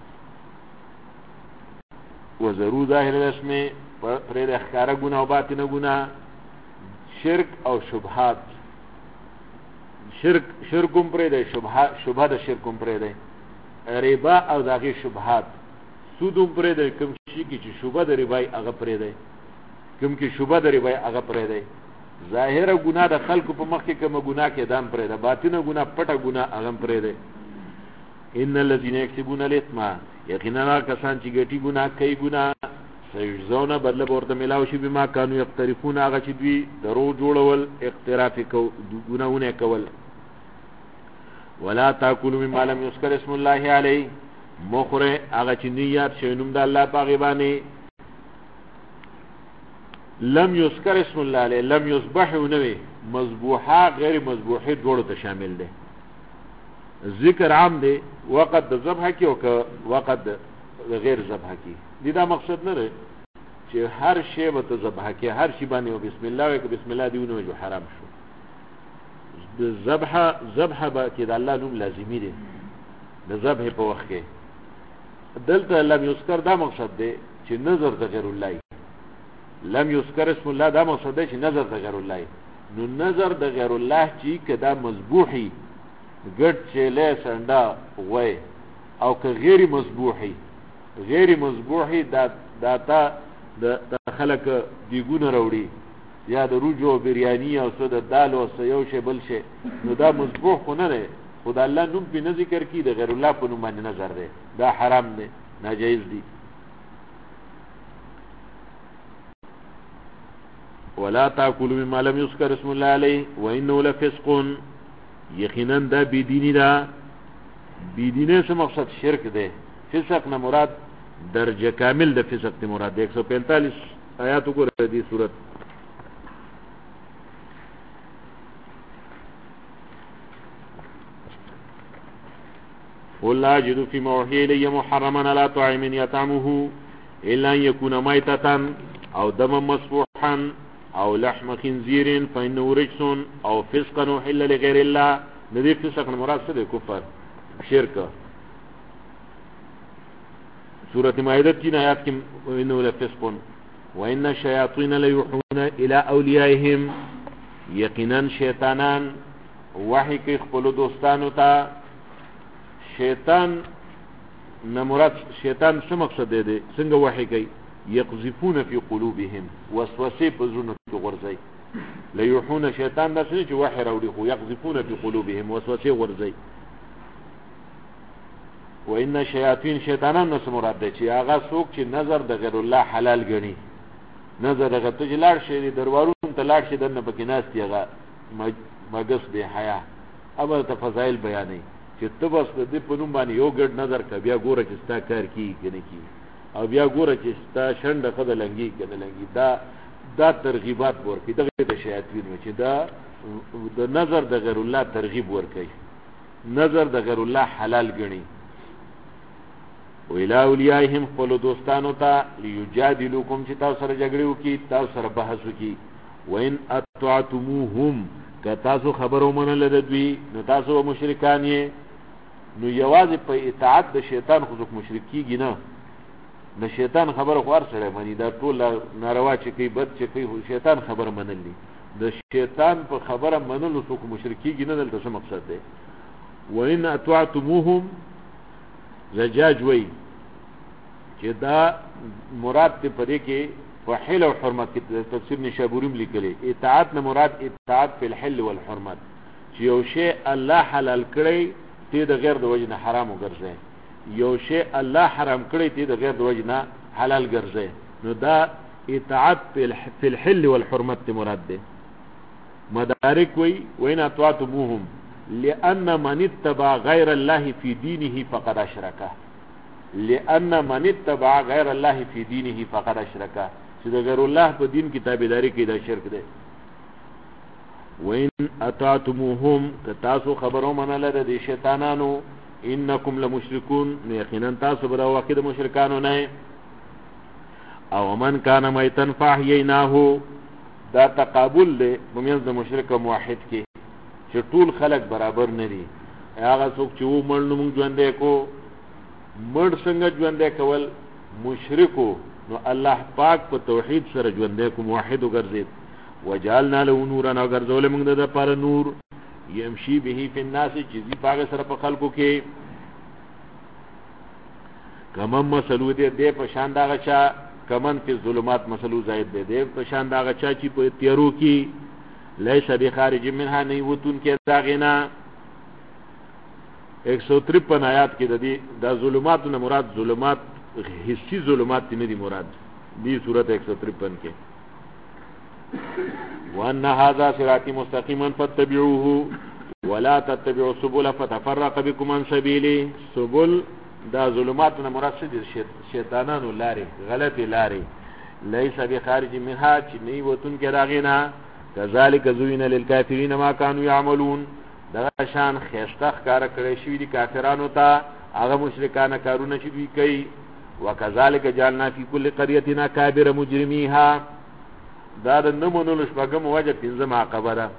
وزرو ظاهر الاسم پرې د ښکارا ګناه او باطن ګناه، شرک او شبهات. شرکم پرې د شبهه د شرکم پرې د ربا او داغه شبهات. سودوم پرې د کوم شي کې چې شبهه د ربا هغه پرې د کوم کې شبهه د ربا هغه پرې د. ظاهر ګناه د خلکو په مخ کې کوم ګناه کې دام پرې د، باطن ګناه پټه ګناه هغه پرې د. ان الذين يكسبون الاثم، یقینا کسان چې ګټي ګناه کوي ګناه سيجزون بدل ورته ملاوي شي بما كانوا يقترفون، هغه چې دوی درو جوړول اقتراف کو ګناونه کول. ولا تاكلوا مما لم يذكر اسم الله عليه، مخره هغه چې نیت شینوم د الله پاغي باندې. لم يذكر اسم الله عليه، لم يذبح ونوي مذبوحه غیر مذبوحه دوړو ته شامل دي. ذکر عام دی وقت د ذبح کې او وقت د غیر ذبح کې. دا مقصد نه دی چې هر شی به ته ذبح کې هر شی باندې بسم الله وکړه بسم الله دیونه جو حرام شو. د ذبح به کې د الله نوم لازمی دی د ذبح په وخت کې. دلته لم یذکر دا مقصد دی چې نظر د غیر الله، لم یذکر اسم الله دا مقصد دی چې نظر د غیر الله. نو نظر د غیر الله چې کدا مذبوحي ګډ چله سنډا وای او که غیر مذبوحي، غیر مذبوحي دا تا د خلق دیګونه وروړي یا د روجو بریانی او څه د دال او څه یو شی بل شی، نو دا مذبوح خو نه دی، خدای الله نوم په نه ذکر کی، د غیر الله په نوم باندې نظر دی، دا حرام دی، ناجایز دی. ولا تاكلوا مما لم يذكر اسم الله عليه وانه لفسق، یقینا دا بيدینی دا. بيدینه څه مقصد؟ شرک دی. فسق نه مراد درجه کامل د فسق ته مراد دی. 145 آیات وګورئ دې سورۃ. قل لا أجد فيما أوحي إلي محرما على طاعم يطعمه إلا أن يكون ميتة أو دما مسفوحا أو لحم خنزير فإنه رجس أو فسقا أحل لغير الله. ندي فسق مراد څه دی؟ کفر، شرک. سورة مائدة 3 آیات کې وإنه لفسق وإن الشياطين ليوحون إلى أوليائهم، یقینا شیطانان وحی کوي خپل دوستانو ته. شیطان نه مراد شیطان څه مقصد دی؟ څنګه وحی کوي؟ یقذفون فی قلوبهم، وسوسه په زړونو کې غورځي. لیوحون شیطان دا څه چې وحی راوړي، خو یقذفون فی قلوبهم وسوسه غورځي. وان الشیاطین شیطانان نو څه مراد دی؟ چې هغه څوک چې نظر د غیر الله حلال ګڼي، نظر هغه ته لاړ شي دروارون ته لاړ شي دنه پکې ناستي هغه مګس به حیا ابل ته فضایل بیانې چې ته بس د دې په نوم باندې یو ګډ نظر کا، بیا ګوره چې ستا کار کی کنه کی، او بیا ګوره چې ستا شنډه خدای لنګي کنه لنګي. دا ترغیبات ورکړي دغه د شیاطین و چې دا د نظر د غیر الله ترغیب ورکړي، نظر د غیر الله حلال ګڼي. و الى اولیائهم، خپل دوستانو ته، لیجادلوکم چې تاسو سره جګړه وکړي، تاسو سره بحث وکړي. وان اطعتموهم، که تاسو خبرو منل د دوی نو تاسو مشرکان یې. نو یوازې په اطاعت د شیطان خو څوک مشرک کیږي نه، د شیطان خبره خو هر سړی مني، دا ټول ناروا چې کوي بد چې کوي شیطان خبره منلی، د شیطان په خبره منلو څوک مشرک کیږي نه. دلته څه مقصد دی؟ وان اطعتموهم زجاج وی چې دا مراد ته پدې کې په حل او حرمت کې تفسیر نشابوریم لیکلي. اطاعت نه مراد اطاعت په الحل والحرمت، چې یو شی الله حلال کړی ته د غیر د وجه نه حرام وګرځي، یو شی الله حرام کړی ته د غیر د وجه نه حلال ګرځي، نو دا اطاعت په الحل والحرمت ته مراد ده. مدارک وی وین اطاعتموهم لأن من اتبع غیر الله في دينه فقد اشرك، لأن من اتبع غیر الله في دينه فقد اشرك، چې د غیر الله په دین کې تابعداري کوي دا شرک دی. وین اطاعتموهم، که تاسو خبرو منله د شیطانانو، انکم لمشرکون، یقینا تاسو به واقع د مشرکانو نه. او من کان میتن فاحییناه، دا تقابل دی بمیز د مشرک او موحد کې، چې ټول خلق برابر نه دي. هغه څوک چې و مړ نو موږ ژوندې کو، مړ څنګه ژوندې کول؟ مشرکو، نو الله پاک په توحید سره ژوندې کو، موحد وګرځید. وجعلنا له نورا، او ګرځول موږ د لپاره نور، يمشي به في الناس، چې زی پاک سره په خلقو کې. کمن مسلو دې په شان دا غچا، کمن فی الظلمات مسلو زائد دې په شان دا غچا چې په تیارو کې، لیس بخارج منها، نه وتون کې دا غنا. 153 آیات کې د دې د ظلمات نه مراد ظلمات حسی ظلمات نه دي مراد دی سورۃ 153 کې. وان هذا صراطي مستقيما فاتبعوه ولا تتبعوا السبل فتفرق بكم عن سبيله. سبل دا ظلمات نه مراد دي شیطانانو لارې، غلطي لارې. ليس بخارج منها، چې نه وتون کې راغینا. كذلك زوین للكافرین ما كانوا يعملون، دا شان خیستخ کار کړی شوی دي کافرانو ته هغه مشرکان کارونه چې دوی کوي. وكذلك جعلنا في كل قرية اكابر مجرميها، دا د نمونو شپږم وجه پنځم عقبه ده،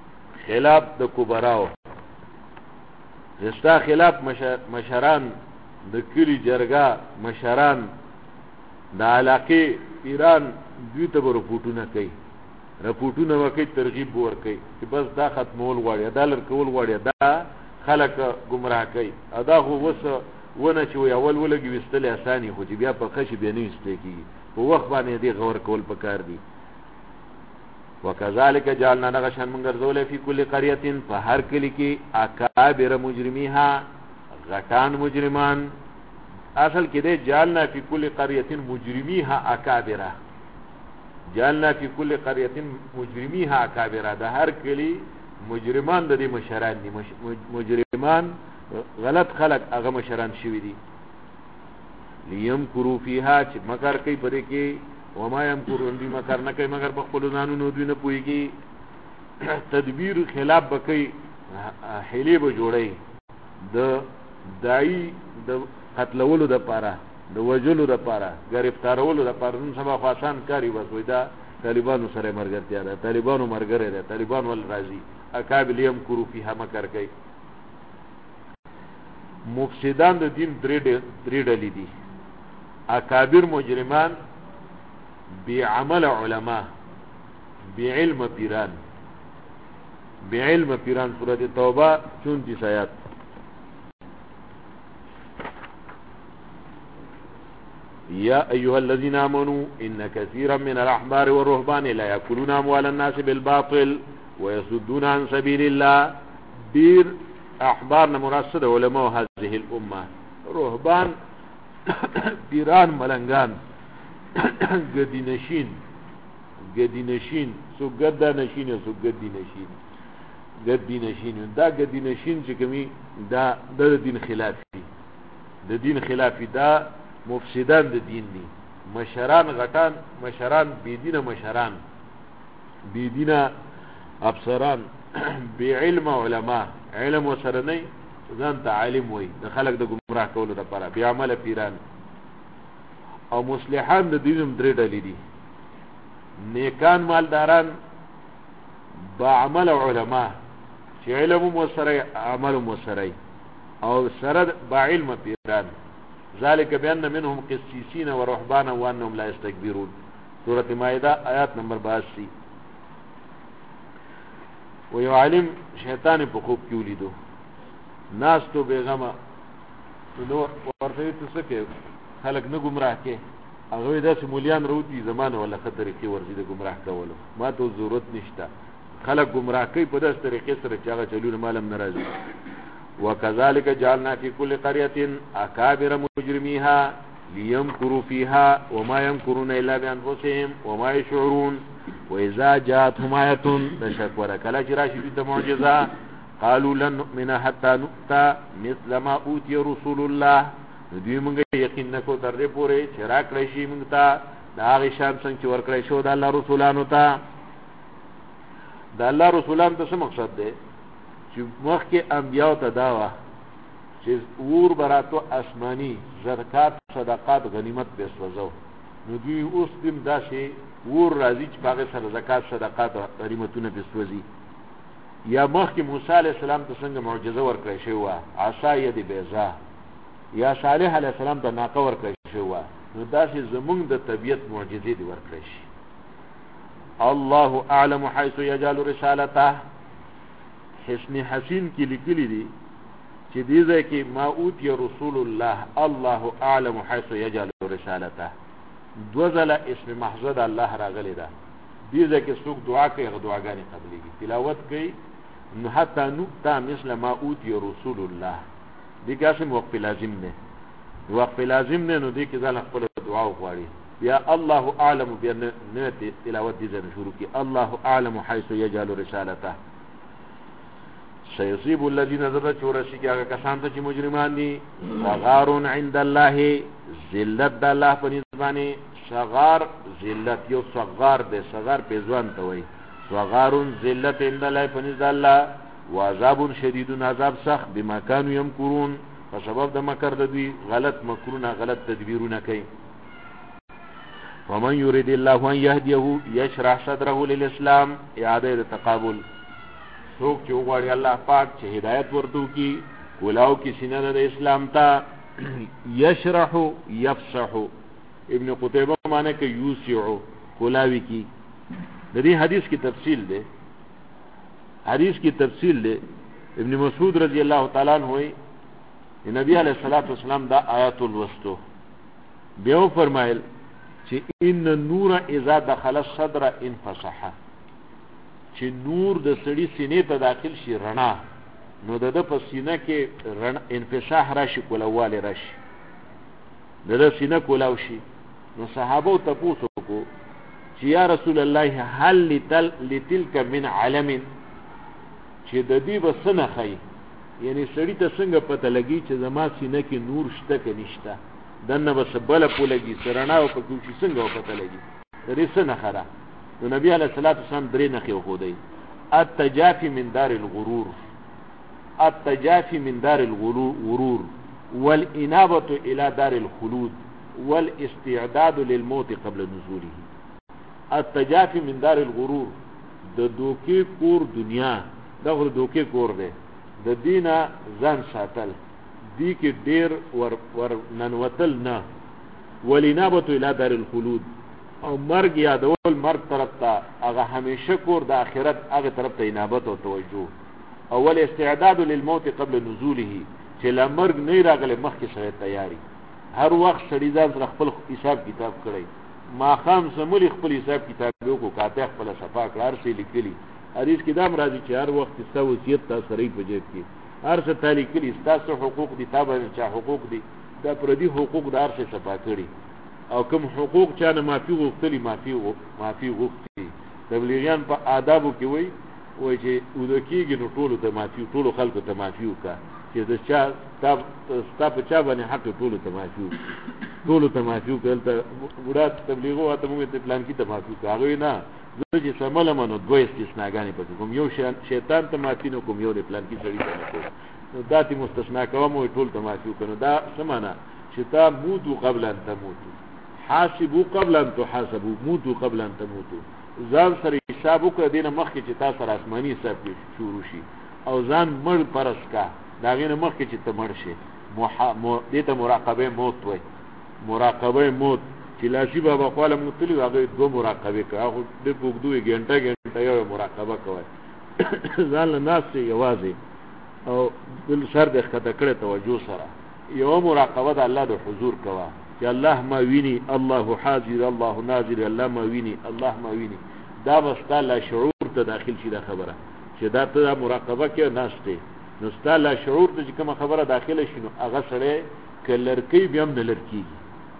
خلاف د کبراو. رستا خلاف مشران د کلی جرګه مشران د علاقې پیران دوی ته به رپوټونه کوي، رپوټونه وکړي، ترغیب ورکړي چې بس دا ختمول غواړي، دا لر کول غواړي، دا خلک ګمراه کوي. دا خو اوس ونه چې وي اول ولګي ویستل اساني، خو چې بیا په خشي بیا نه ویستل کېږي، په وخت باندې دې غور کول پکار دي. وکذالک جعلنا نغشن من ګرځولې فی کل قريه، په هر کلی کې اکابر مجرمیها غټان مجرمان. اصل کې دې جعلنا فی کل قريه مجرمیها اکابر، جعلنا فی کل قريه مجرمیها اکابر، د هر کلی مجرمان د دې مشران دي، مجرمان غلط خلق هغه مشران شوی دي. لیمکروا فیها چې مکر کوي پرې کې، وما یمکرون دی مکر نه کوي مگر په خپل ځانونو دوی نه پوهېږي. تدبیر خلاف به کوي، حیلې به جوړوي د داعی د قتلولو دپاره، د وژلو دپاره، ګرفتارولو دپاره. نن سبا خو آسان کاري بس وایي دا طالبانو سره ملګرتیا ده، طالبانو ملګری ده، طالبان ول راځي. اکابر یمکروا فیها مکر کوي. مفسدان د دین درې ډلې دي: اکابر مجرمان، بعمل علماء، بعلم پیران. بعلم پیران سورۃ توبہ 34 آیات. یا ایها الذین آمنوا ان کثیرا من الاحبار والرهبان لا یاکلون اموال الناس بالباطل ويصدون عن سبیل الله. دیر احبار نه مراد علماء هذه الامه، رهبان پیران ملنگان، گدی نشین، سو گدا نشین سو گدی نشین، گدی نشین. دا گدی نشین چې کمی دا د دین خلافی، د دین خلافی، دا مفسدان د دین دي. مشران غټان، مشران بيدینه، مشران بيدینه افسران، بعلم علماء، علم وسره نه ځان ته عالم وي، د خلق د گمراه کولو لپاره. بعمل پیران او مصلحان د دینم درې ډلې دي: نیکان مالداران، بعمل علماء چې علم وسره عمل وسره، او سره بعلم پیران. ذلك بأن منهم قسيسين ورهبانا وأنهم لا يستكبرون. سورة مائدة آیات نمبر 82. ویو عالم شیطان په خوب کې ولیدو، ناس تو بیغمه، نو ورته ته څه کې خلک نه گمراه کې. هغه داسې مولیان روتی زمانه ولا خطر کې ورزي د گمراه کولو، ما ته ضرورت نشته. خلک گمراه کوي په داسې طریقې سره چې هغه چلونه معلوم ناراضي. وكذلك جعلنا في كل قرية أكابر مجرميها ليمكروا فيها وما يمكرون إلا بأنفسهم وما يشعرون. وإذا جاءتهم آية تشكر كلا جراشي في معجزة قالوا لن نؤمن حتى نؤتى مثل ما أوتي رسول الله. دوی مونږ یقین نکو تر دې پورې چې راکړی شي مونږ ته د هغې شان څنګه چې ورکړی شو د الله رسولانو ته. د الله رسولانو ته څه مقصد دی؟ چې مخکې انبیاء ته دا وه چې اور براتو اسماني زکات صدقات غنیمت به سوځو، نو دوی اوس دیم داسې اور راځي چې په هغې سره زکات صدقات غنیمتونه به سوځي. یا مخکې موسی علیه السلام ته څنګه معجزه ورکړی شوې وه، عصا ید بیضا، یا صالح علیه السلام ته ناقه ورکړی شوې وه، نو داسې زمونږ د طبیعت معجزې دې ورکړی شي. الله اعلم حیث یجعل رسالته. حسن حسین کی لیکلی دی چې دې ځای کې ما اوتی رسول الله الله اعلم حیث یجعل رسالته، دو ځله اسم محض الله راغلی ده. دې ځای کې څوک دعا کوي هغه دعاګانې قبلېږي، تلاوت کوي. نو حتی نؤتى مثل ما اوتی رسول الله، دې کې اسم وقف لازم نه، وقف لازم نه، نو دې کې ځان خپل دعا وغواړي. بیا الله اعلم بیا نه تلاوت دې ځای شروع کی الله اعلم حیث یجعل رسالته. سيصيب الذين ذرت ورسي هغه کسان ته چې مجرمان دي. صغار عند الله، ذلت د الله په نسبانه. صغار ذلت یو صغار دی، صغار په ځوان ته وای. صغار ذلت عند الله په نسبت الله، وعذاب شدید، عذاب سخت، بما كانوا يمكرون، په سبب د مکر د دوی غلط مکرونه، غلط تدبیرونه کوي. ومن يريد الله ان يهديه يشرح صدره للاسلام. اعاده تقابل. څوک چې وغواړي الله پاک چې هدایت ورته وکړي، کولاو کې سینه د اسلام ته، یشرح یفسح ابن قتیبہ معنی کہ یوسع کلاوی کی. د دې حدیث کی تفصیل ده, حدیث کی تفصیل ده. ابن مسعود رضی اللہ تعالی عنہ ہوئی نبی علیہ الصلوۃ والسلام دا آیات الوستو بیو فرمایل چې ان النور اذا دخل الصدر انفسح, چې نور د سړي سینې ته داخل شي رڼا, نو د په سینه کې رڼا انفساح راشي, کولواله راشي, د سینه کولاو شي. نو صحابه تاسو کو چې یا رسول الله هل لتلک من علم, چې د دې بسنه خی, یعنی سړی ته څنګه پته لګي چې زما سینه کې نور شته که نشته, دنه بس بل په لګي سرنا او په کوشي څنګه پته لګي د دې څنګه خره. نو نبی علیہ الصلوۃ والسلام درې نخي وخودي, التجافي من دار الغرور, التجافي من دار الغرور والانابه الى دار الخلود والاستعداد للموت قبل نزوله. التجافي من دار الغرور, د دوکې کور دنیا دغه دوکې کور دی, د دینه ځان ساتل دی کې ډیر ور ننوتل نه, ولینابه الى دار الخلود او مرګ یادول مرګ طرف ته, هغه همیشه کور د آخرت هغه طرف ته انابت او توجه. اول استعداد للموت قبل نزوله, چې لمرګ نه راغله مخکې سره تیاری. هر وخت سړی ځان سره خپل حساب کتاب کړی, ما خام سمولي خپل حساب کتاب وکړو, کاته خپل صفا کړ, هر څه لیکلی. حدیث کې دا راځي چې هر وخت ستاسو وصیت تاسو سره په جیب کې هر څه تعالی کلی, تاسو حقوق دي, تابع چا حقوق دي, دا پردي حقوق د هر څه صفا کړی, او کوم حقوق چا نه معافي غوښتلی معافي غوښتي. تبلیغیان په آدابو کې وای چې ودکیږي نو ټولو ته معافي, ټولو خلکو ته معافي وکړه, چې د چا ستا په چا باندې حق ټولو ته معافي وکړه, ټولو ته معافي وکړه. ته بوډا تبلیغو ته موږ ته پلان کې ته معافي وکړه, هغه نه زه چې سمله منو دوه استثناګانې پکې کوم, یو شیطان ته معافي نه کوم, یو د پلان کې سړي ته نه کوم, نو دا تی مستثنا کوم او ټول ته معافي وکړو. دا سمانه چې تا موتو قبل ان تموتو, حاسبو قبل ان تحاسبو, موتو قبل ان تموتو. ځان سره حساب وکړه دینه مخکې چې تاسو سره آسماني حساب شروع شي, او ځان مړ پرس کا دا غینه مخکې چې ته مړ شي. دې ته مراقبه موت وای, مراقبه موت چې لاشي بابا خپل متلی هغه دو مراقبه کوي, هغه د بوګدوې ګنټه یو مراقبه کوي, ځان له ناس یوازې او بل سر د خطه کړه توجه سره یو مراقبه د الله د حضور کوي, چې الله ما ویني, الله حاضر, الله ناظر, الله ما ویني, الله ما ویني. دا مستاله شعور ته داخل شي دا خبره چې دا ته مراقبه کې ناشته, نو ستاله شعور ته کوم خبره داخله شي نو هغه سره کلرکی بیا هم نه لړکیږي,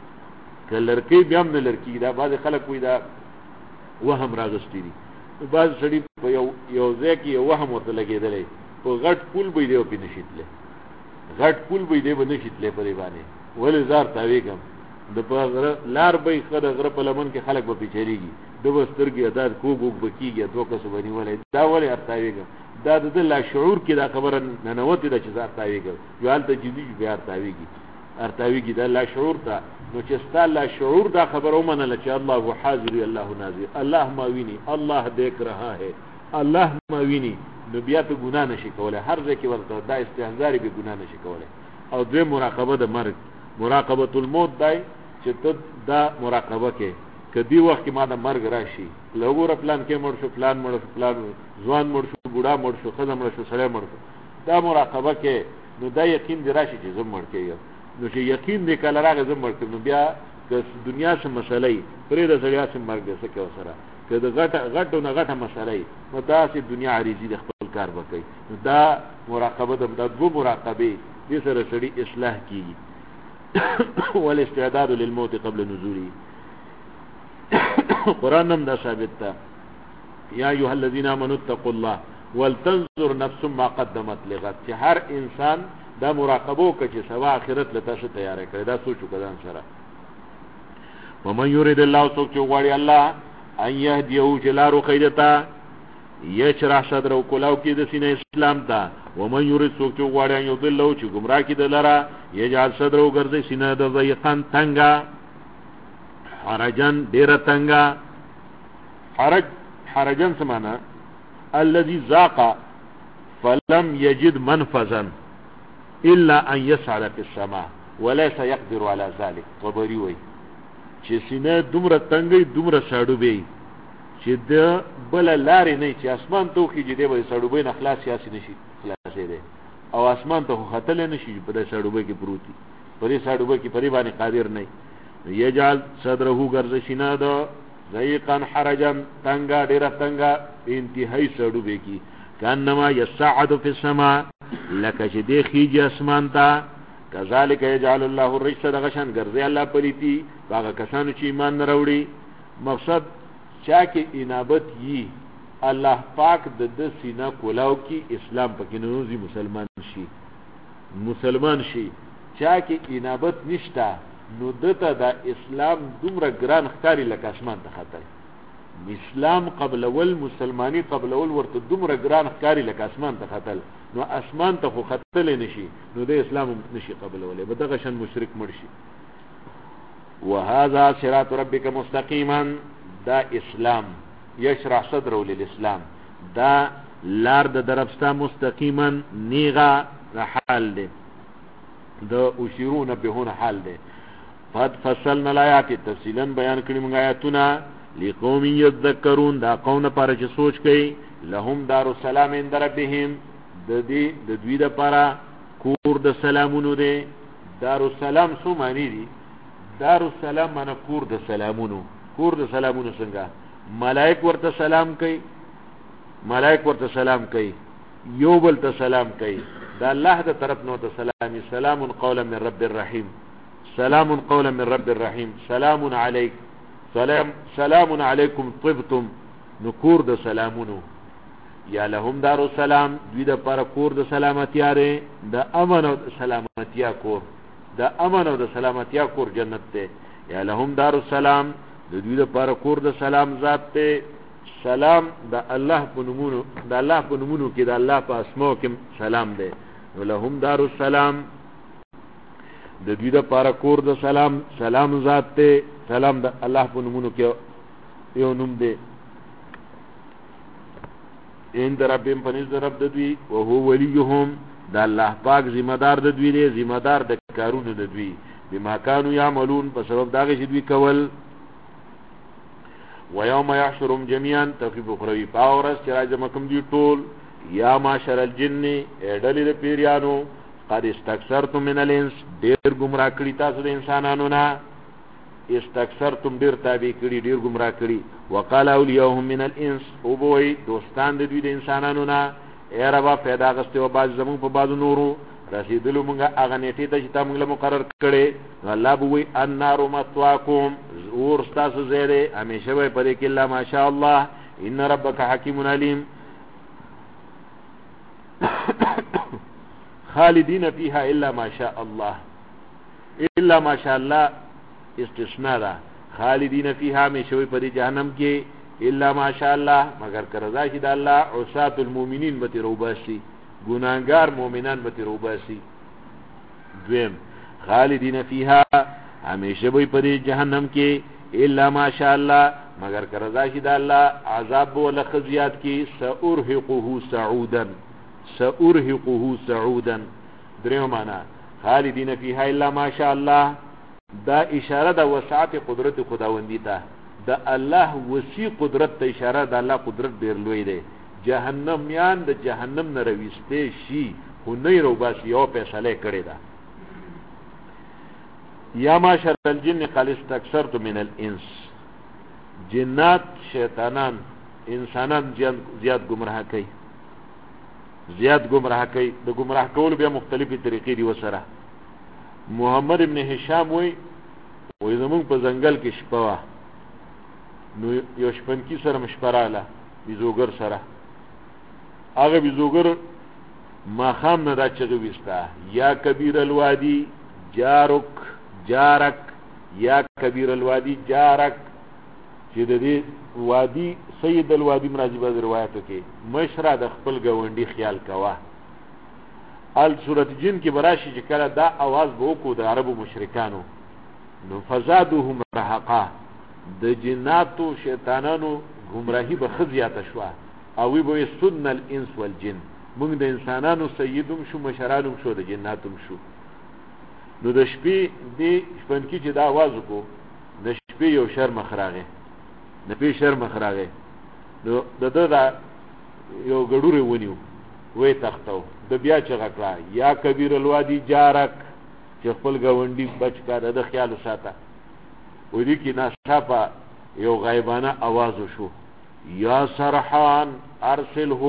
کلرکی بیا هم نه لړکیږي. دا بعض خلک وي دا وهم راغستې دي, بعض سړي په یو ځای کې یو وهم ورته لګېدلی, په غټ پول به دی او په نشیتله, غټ پول به دی به نشیتله په دی باندې, ولې زار تاویږم د په غره لار به خره غره په لمن کې خلک به پیچریږي, د بسترګي اداد کوګوګ بکیږي, دوه کس باندې ولې دا ولې ارتاویږم, دا د لا شعور کې دا خبره نه نوتی د چې زار تاویږم, یو حالت جدي بیا ارتاویږي دا لا شعور ته. نو چې ستا لا شعور دا خبر ومنله چې الله حاضر, الله ناظر, الله ما ویني, الله دیکھ رہا ہے, الله ما ویني, نو بیا ته ګناه نشي کولای, هر ځای کې ورته دا استهزاري به ګناه نشي کولای. او دوی مراقبه د مرګ, مراقبه الموت دای چې ته دا مراقبه کې کدی وخت کې ما د مرګ راشي, لوګور پلان کې مړ شو, پلان مړ شو, پلان ځوان مړ شو, بوډا مړ شو, خزم مړ شو, سړی مړ شو, دا مراقبه کې نو دا یقین دی راشي چې زم مړ کېږم, نو چې یقین دې کله راغی زم مړ کېږم, نو بیا د دنیا سم مسلې پرې د سړیا سم مرګ دې سکه وسره که د غټو نه غټه مسلې نو دا سي دنیا عریضی د خپل کار وکړي. نو دا مراقبه د دو مراقبه دې سره سړي اصلاح کیږي. والاستعداد للموت قبل نزوله, قرآن هم دا ثابت تا, یا ایها الذین آمنوا اتقوا الله ولتنظر نفس ما قدمت لغد, چې هر انسان دا مراقبه وکړي چې سبا آخرت له تاسو تیار کړي, دا سوچ وکړئ سره. ومن يريد الله سوچ غواړي الله ان يهديه جلارو خیدتا یشرح صدره کلاو کې د سینې اسلام ته, ومن يريد سوچ غواړي ان يضله چې گمراه کې دلاره یجعل صدره ګرځي سینې د ضيقان تنگا, حرجن ډیر تنگا. حرجن سمانا الذي ذاق فلم يجد منفذا الا ان يسعد في السماء, وليس يقدر على ذلك. طبري وای چې سینه دومره تنګي دومره ساړوبې چې د بل لارې نه چې اسمان ته خېږي دی به ساړوبې نه خلاص یاسي نشي خلاصې دی او اسمان ته خطل نشي په دې ساړوبې کې پروتي په دې ساړوبې کې پرې باندې قادر نه یجعل صدره غرزشنا د ضيقا حرجا تنگا ډیره تنگا انتهایی ساړوبې کې کانما يسعد في السماء لکه چې دی خېږي اسمان ته کذالک یجعل الله الرجس دغشن ګرځي الله پلیتی هغه کسانو چې ایمان نه وروړي. مقصد چا کې انابت یي الله پاک د سینه کولاو کې اسلام پکې نوځي مسلمان شي چا کې انابت نشتا نو دته د اسلام دومره ګران ښکاری لکه اسمان ته خطر اسلام قبل اول مسلمانی قبل اول ورته دومره ګران ښکاری لکه اسمان ته خطر نو اسمان ته خو خطل نشي نو د اسلام نشي قبل اول به دغه شان مشرک مرشي. وهذا صراط ربك مستقيما دا اسلام يشرح صدره للاسلام دا لار د درفستا مستقیما نیغا حال ده د اشیرون بهون حال ده. فد فصلنا الآیات تفصیلا بیان کړی موږ آیاتونه لقوم یذکرون دا قوم لپاره چې سوچ کوي لهم دار السلام عند ربهم د دوی لپاره کور د سلامونو ده. دار السلام څه معنی دي؟ دار السلام معنی کور د سلامونو. کور د سلامونو څنګه؟ ملائک ورته سلام کوي یو بل ته سلام کوي دا الله د طرف نو ته سلامي سلام قولا من رب الرحیم سلام قولا من رب الرحیم سلام علیک سلام علیکم طبتم نکور د سلامونو. یا لهم دار السلام دوی د پر کور د سلامتیا ره د امن او سلامتیا کور د امن او د سلامتیا کور جنت ته. یا لهم دار السلام د دوی د پر کور د سلام ذات ته. سلام د الله په نومونو کې د الله په اسماء کې سلام ده. ولهم دار السلام د دوی د پر کور د سلام ذات ته. سلام د الله په نومونو کې یو نوم ده. ان در ربهم پنځ در رب د دوی او هو وليهم د الله پاک ذمہ دار د دوی دی ذمہ دار د کارونو د دوی بما كانوا يعملون په سبب داغه چې دوی کول. ويوم يحشرهم جميعا تخفيف اخروی پاورس چې راځم کوم دی ټول یا معاشر الجن اډلې د پیریانو قد استكثرتم من الانس ډیر گمراه کړی تاسو د انسانانو نه استكثرتم ډیر تابع کړي ډیر گمراه کړي. وقال اولیاءهم من الانس او بوئی دوستان د دوی د انسانانو نه ای ربا پیدا غسته او باز زمون په باز نورو رسیدلو مونږه اغه نیټه ته چې تاسو موږ مقرر کړي الله بوئی النار مثواکم اور تاسو زیره همیشه به پرې کې الله ماشاء الله ان ربک حکیم علیم خالدین فیها الا ما شاء الله الا ما شاء الله استثناء ده. خالدین فیها همیشه په جهنم کې الا ما شاء الله مگر کرزا چې د الله عصات المؤمنین به روباسي ګناګار مؤمنان به روباسي. دویم خالدین فیها همیشه په جهنم کې الا ما شاء الله مگر کرزا چې د الله عذاب ول خزيات کې سأرهقه سعودا. دریم معنا خالدین فیها الا ما شاء الله دا اشاره د وسعت قدرت خداوندی ته د الله وسیع قدرت ته اشاره د الله قدرت ډیر لوی دی. جهنم یان د جهنم نه رويسته شي خو نه روباسي او فیصله کړی دا. یا معاشر الجن قال استكثرت من الانس جنات شیطانان انسانان زیاد گمراه کوي د گمراه کول بیا مختلفي طریقې دي وسره. محمد ابن هشام وی زمون په ځنګل کې شپه وا نو یو شپنکی سره مشپراله بيزوګر سره هغه بيزوګر ما خام نه راچغه وستا یا کبیر الوادی جارک یا کبیر الوادی جارک چې د دې وادي سید الوادی مرাজি باز روایتو کې مشره د خپل گاونډي خیال کوا. ال سورۃ جن کې براشي چې کله دا आवाज به وکړو د عربو مشرکانو نو فزادوهم رهقا د جناتو شیطانانو گمراهی به خزیاته شو او وی به سن الانس والجن موږ د انسانانو سیدوم شو مشرانوم شو د جناتوم شو. نو د شپې دې شپنکي چې دا आवाज وکړو د شپې یو شرمخ راغی د شپې شرمخ راغی نو د دا یو ګډورې ونیو وې تختو د بیا چغه کړه یا کبیر الوادي جارک چې خپل ګاونډي بچ کړه د خیال ساته ودی کې ناڅاپه یو غایبانه आवाज وشو یا سرحان ارسله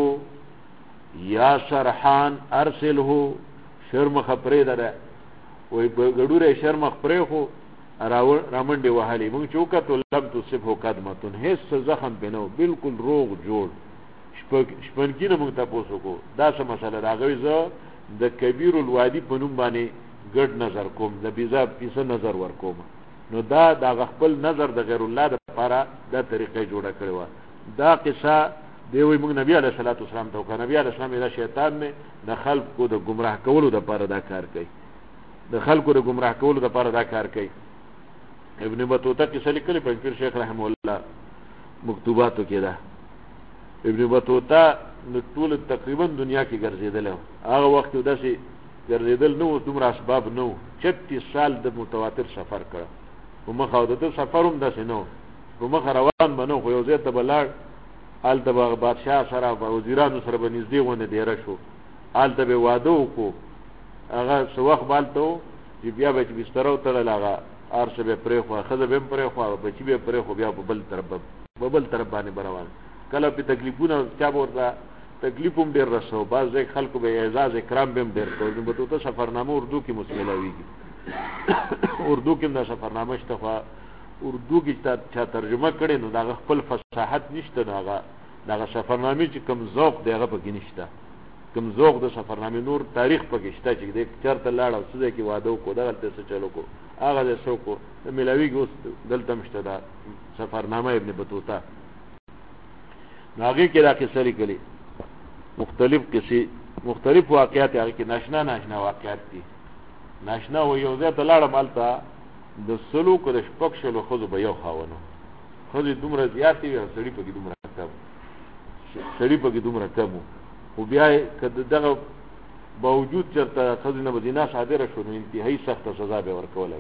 یا سرحان ارسله شرمخ پرې ده وې ګډورې شرمخ پرې خو رامنډې وهلې مونږ چوکت لم تصفه قدمتون هیڅ زخم پنو بالکل روغ جوړ شپنکی نه مونږ تاسو کو دا څه مسله راغوي زه د کبیر الوادي په نوم باندې ګډ نظر کوم د بیزا پیسه نظر ور کوم نو دا د خپل نظر د غیر الله لپاره دا طریقې جوړه کړې و دا قصه دی وي موږ نبی علیه الصلاۃ والسلام ته وکړه نبی علیه السلام دا شیطان نه د خلکو د گمراه کولو لپاره دا کار کوي د خلکو د گمراه کولو لپاره دا کار کوي ابن بطوطه قصه لیکلې په پیر شیخ رحم الله مکتوباتو کې ده ابن بطوطه نو ټول تقریبا دنیا کې ګرځیدل هغه وخت داسې ګرځیدل نو دومره اسباب نو 36 سال د متواتر سفر کړ په مخه د سفر هم داسې نو په مخه روان بنو خو یو ځای ته بلار آل ته بادشاہ سره وزیرانو سره بنږدې ونه ډیره شو آل ته به واده وکړو هغه څو وخت بالته چې بیا به بستر او تړل هغه ارسه به پرې خو خزه به پرې خو بچی به پرې خو بیا په بل طرف باندې بروان کله په تکلیفونه چا ورته تکلیف هم ډیر رسو بعض خلکو به اعزاز اکرام به ډیر کوي نو ته سفرنامه اردو کې مسلمانويږي اردو کې دا سفرنامه شته اردو کې چا ترجمه کړي نو دا خپل فصاحت نشته دا سفرنامه چې کم ذوق دی هغه پکې نشته کم ذوق د سفرنامه نور تاریخ پکې شته چې د چرته لاړ او څه کې واده کو دغه څه چلو کو هغه د سو کو ملاوي ګوس دلته مشته دا سفرنامه ابن بطوطه هغه کې دا قصه لیکلي مختلف واقعات هغه کې ناشنا واقعات دي ناشنا و یو ځای ته لاړم الته د سلوک د شپکشلو خود به یو خاونو خود دومره زیاتې وي سړی پکې دومره کم خو بیا کده دغه باوجود چرته خزینه مدینه صادره شو نو انتهایی سخت سزا به ورکوله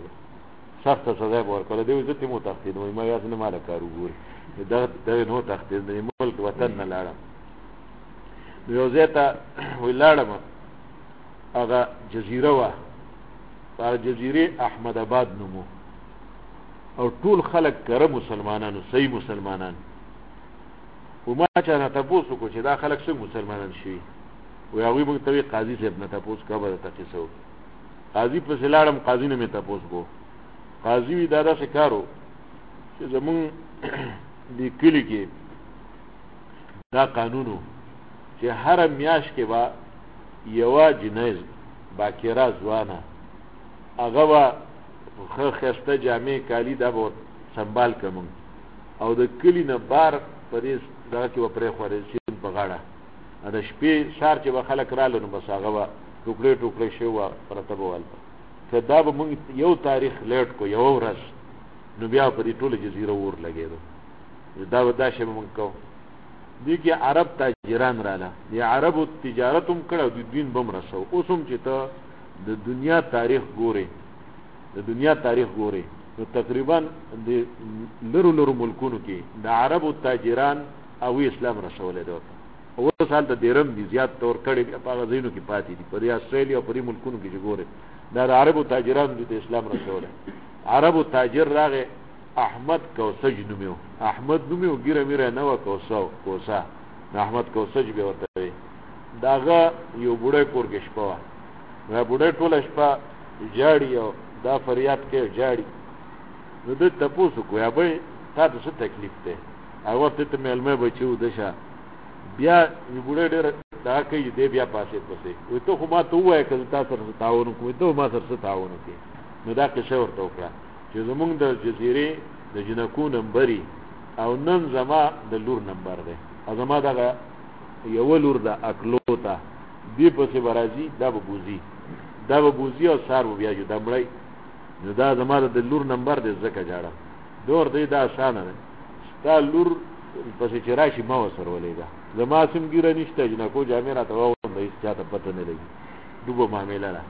دی عزت مو تخدید وای ما یاد نه مال کارو ګور دا نو تخدید د ملک وطن نه لاړم یو ځای ته ولاړم هغه جزیره وا هغه جزیره احمد آباد نومو او ټول خلک کړه مسلمانانو صحیح مسلمانان و ما چانه تاسو کو چې دا خلک څنګه مسلمانان شي و هغه موږ ته قاضي صاحب نه تاسو کابه ته څه قاضي په سلاړم قاضي نه مې تاسو کو قاضي وی دادا سکارو چې زمون د کلی کې دا قانونو چې هر میاش کې با یو جنیز باکره ځوانه هغه وا خسته جامع کالی دا به سنبال کوم او د کلی نه بار پریس دا کې و پرې خورې سین په غاړه د شپې سار چې به خلک رالو نو بس هغه وا ټوکړې شو پرته بوال کدا به موږ یو تاریخ لیټ کو یو ورځ نو بیا په دې ټوله جزیره ور لګېدو دا شی موږ کو دي کې عرب تاجران رااله دی عربو تجارت هم کړو د دین بم رسو اوسم چې ته د دنیا تاریخ ګوري نو تقریبا د لرو ملکونو کې د عربو تاجران او اسلام رسولې دوه او سال د دیرم دي زیات تور کړي په غزینو کې پاتې دي په استرالیا او په ملکونو کې ګوره دا عربو تاجران د اسلام رسوله عربو تاجر راغه احمد کوسج نومو ګیره میره نو کوسا احمد کوسج به ورته داغه یو بوډای کورګش پوا را بوډای ټوله شپه جاړي او دا فریاد کوي جاړي نو د تاسو کو یا به تاسو څه تکلیف ده هغه ته ملمه بچو دشه بیا یو بوډای ډېر دا کوي دې بیا پاسه وي ته خو ما ته وای کله تاسو سره تعاون کوی ته ما سره تعاون کوي نو دا څه ورته وکړه چې زمونږ د جزیره د جنکو نمبرې او نن زما د لور نمبر ده زما دغه یو لور د اکلوتا دی په څه برازي دا به بوزي او سار بیا جو دمړی نو دا زما د لور نمبر ده زکه جاړه دور دی دا اسانه ده ستا لور پسې چې راشي ما وسره ولېږه زما سم ګیره نشته جنکو جامې راته ووم د هېڅ چاته پته نه لګي دوبه معامله ده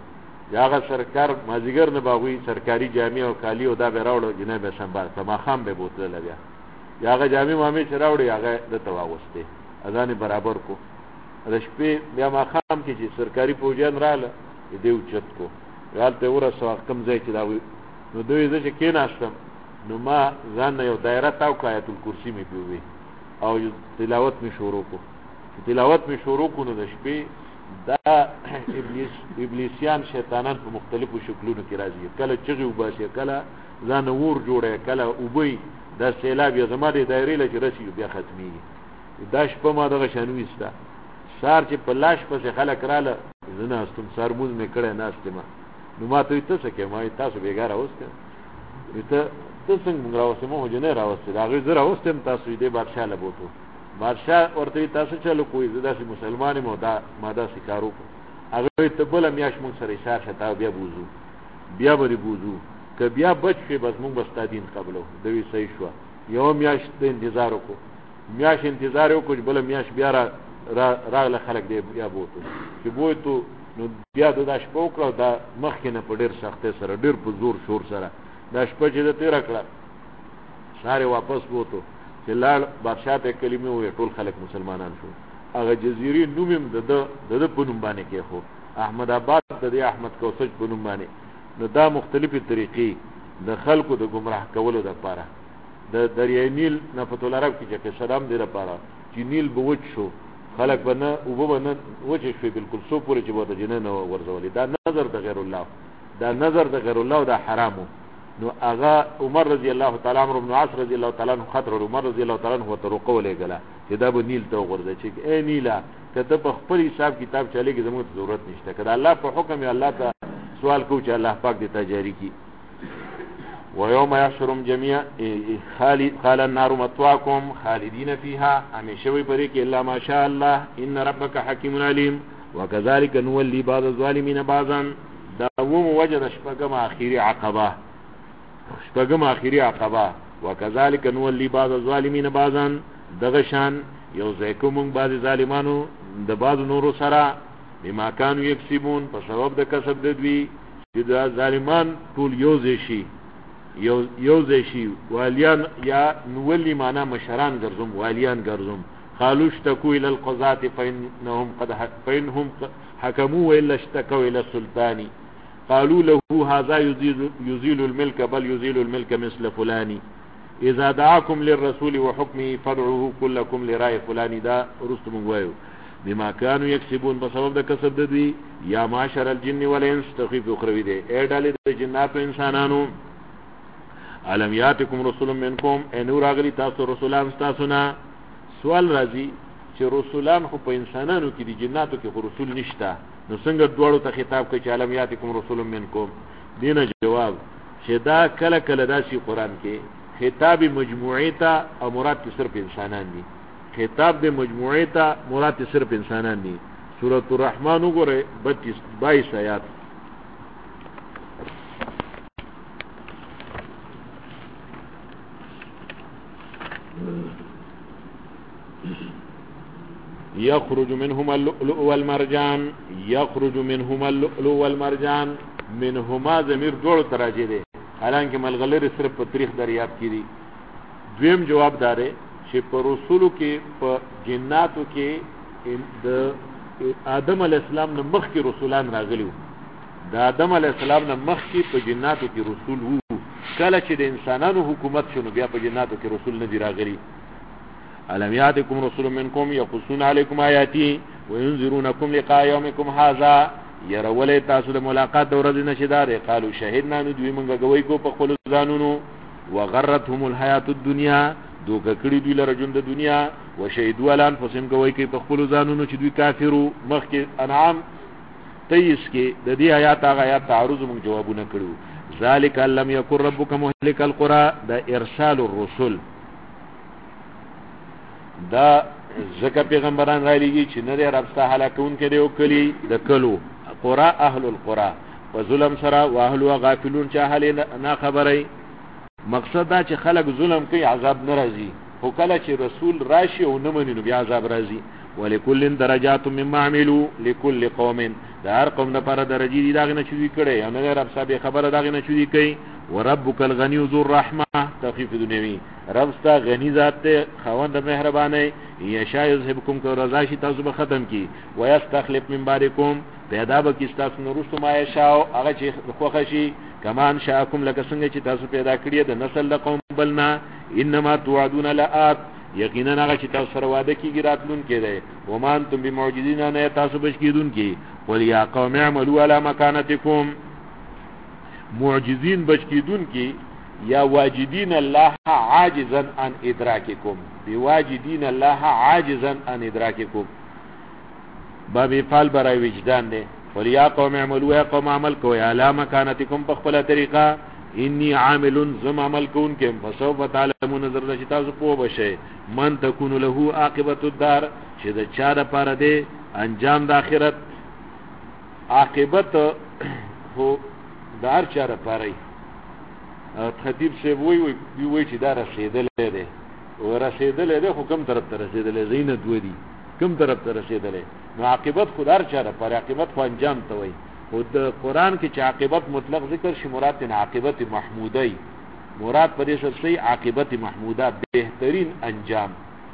یا هغه سرکار مازیګر نه باغوي سرکاري جامع او کالی او دا به راوړو جناب به سنبال سما خام به بوتل بیا یا هغه جامع مامي چې راوړي هغه د تواوسته اذان برابر کو د شپې بیا ما خام کې چې سرکاري پوجان رااله دې اوچت کو غالته ورسو کم ځای چې دا نو دوی زه چې کېناستم نو ما ځان یو دایره تاو آیت الکرسی می پیوي او تلاوت می شروع کو تلاوت می شروع کو نو د شپې دا ابلیسیان شیطانان په مختلفو شکلونو کې راځي کله چغي وباسي کله ځان ور جوړه کله وبوي دا سیلاب یا زما د دایره لچ رسی بیا ختمي دا شپه ما دغه شانويستا سار چې په لاش پسې خلک رااله زنه استم سرموز مې کړه ناشته ما نو ما ته څه کې ما تاسو بیګاره اوسته ته څنګه راوسته مو جنې راوسته دا غي زرا اوسته تاسو دې بادشاہ لبوتو بادشاہ ورته تاسو چلو کوی زدا سي مسلمان مو دا ماده سکارو هغه ته بل میاش مون سره اشاره شتا بیا بوزو بیا بری بوزو ک بیا بچ کې بس مون بستا دین قبلو دوی صحیح شو یو میاش ته انتظار وکړو میاش انتظار وکړو بل میاش بیا راغله خلک دې بیا بوتو چې بوتو نو بیا د شپو کړو دا مخکې نه په ډیر سختۍ سره ډیر په زور شور سره دا شپه چې د تیر کړه ساره واپس بوتو چې لاړ بادشاہ ته کلمه وې ټول خلک مسلمانان شو هغه جزيري نومم د په نوم باندې کې خو احمد آباد د احمد کوسج په نوم باندې نو دا مختلفي طریقې د خلکو د گمراه کولو لپاره د دریای نیل نه په ټول عرب کې چې صدام دی لپاره چې نیل بوج شو خلک بنه او بنه وجه شوی بالکل سو پورې چې بوته جننه ورزولې دا نظر د غیر الله دا نظر د غیر الله دا حرامو نو اغا عمر رضی الله تعالی عنہ ابن عاص رضی الله تعالی عنہ خاطر عمر رضی الله تعالی عنہ ته روقولې غلا چې دا به نیل ته ورځي چې اے نیلا کته په خپل حساب کتاب چلےږي زموږ ضرورت نشته کله الله په حکم یې الله ته سوال کو چې الله پاک دې تجاری کی ويوم يحشرهم جميعا قال النار مثواكم خالدين فيها همیشه وي پرې کې الا ما شاء الله ان ربك حكيم عليم وكذلك نولي بعض الظالمين بعضا داوم وجد شپږم اخیری عقبه وكذلك نولي بعض الظالمين بعضا دغشان یو ځکه مونږ بعض ظالمانو د بعض نورو سره بما كانوا يكسبون په سبب د کسب د دوی چې د ظالمان ټول یو ځشي والیان یا نولي معنا مشران ګرځم والیان ګرځم قالوا اشتكوا الى القضاة فإنهم حكموا والا اشتكوا الى السلطان قالوا له هذا يزيل الملك بل يزيل الملك مثل فلان اذا دعاكم للرسول وحكمه فادعوه كلكم لرأي فلان دا رستم وایو بما كانوا يكسبون بسبب د کسب د دوی یا معاشر الجن والانس تخفیف اخروی دی اے ډالې د جنات او انسانانو علم یاتکم رسول منکم انور اغلی تاسو رسولان تاسو نه سوال راځي چې رسولان خو په انسانانو کې دي جناتو کې خو رسول نشته نو څنګه دوړو ته خطاب کوي چې علم یاتکم رسول منکم دینه جواب چې دا کله کله داسي قران کې خطاب مجموعی ته او مراد صرف انسانان دي خطاب د مجموعی ته مراد صرف انسانان دي سورۃ الرحمن وګوره 22 آیات يخرج منهما اللؤلؤ والمرجان منهما ضمیر جوړ تراجه دي حالانکه ملغلر صرف په تاریخ دریاب کې دي دویم جواب داره چې په رسولو کې په جناتو کې د آدم علی السلام نه مخکې رسولان راغلي د آدم علی السلام نه مخکې په جناتو کې رسول وو کله چې د انسانانو حکومت شنو بیا په جناتو کې رسول نه دی راغلي علم یاتکم رسول منکم یقصون علیکم آیاتی وینذرونکم لقاء یومکم هذا يرولې تاسو د ملاقات د ورځې نشدار قالو شهیدنا نو دوی مونږ غوي کو په خپل ځانونو وغرتهم الحیات الدنیا دوکه کړي دوی لره ژوند د دنیا وشهدوا الان فسم غوي کوي په خپل ځانونو چې دوی کافرو مخکې انعام 23 کې د دې آیات هغه آیات تعرض مونږ جوابونه کړو ذالک لم یکن ربک مهلک القرى د ارسال الرسل دا زکه پیغمبران را لېږي چې نه رب ستا هلاکون کې دیو کلی د کلو قرى اهل القرى وظلم سرا واهل غافلون چې اهل نه خبري مقصد دا چې خلک ظلم کوي عذاب ناراضي خو کله چې رسول راشي او نه مني نو بیا عذاب راځي ولکل درجات مما عملوا لكل قوم دا هر قوم لپاره درجې دي داغه نه چوي کړي او نه رب صاحب خبره داغه نه چوي کوي. وربک الغنی ذو الرحمه تخفیف دنیوی رب ستا غنی ذات ته خوند مهربانه یشاء یذهبکم کو رضا شي تاسو به ختم کی ويستخلف من بعدکم پیدا به کی تاسو نو رسو ما یشاء هغه چې خوښ شي کمان شاءکم لک څنګه چې تاسو پیدا کړی د نسل د قوم بلنا انما توعدون لآت یقینا هغه چې تاسو سره وعده کیږي راتلون کې دی و ما انتم بمعجزین نه تاسو بچ کیدون کی قل یا قوم اعملوا على مكانتكم معجزین بچ کیدون کی یا واجدین الله عاجزا عن ادراککم بواجدین الله عاجزا عن ادراککم باب فعل برای وجدان دی قل یا قوم اعملوا یا قوم عمل کوی على مكانتكم بخپل طریقه انی عامل زم عمل کون کم فسوف تعلمون نظر دا چتا سو پو بشه من تکون له عاقبت الدار چې دا چا د پاره دی انجام د اخرت عاقبت هو دار چا د پاره خطیب سے وی چې دا رسیدل دی او رسیدل دی خو کوم طرف ته رسیدل زینت ودی کوم طرف ته رسیدل نو عاقبت خدار چا د پاره عاقبت خو انجام ته وی خود قرآن کې چې عاقبت مطلق ذکر شي مراد تن عاقبت محموده مراد په دې سره عاقبت محموده بهترین انجام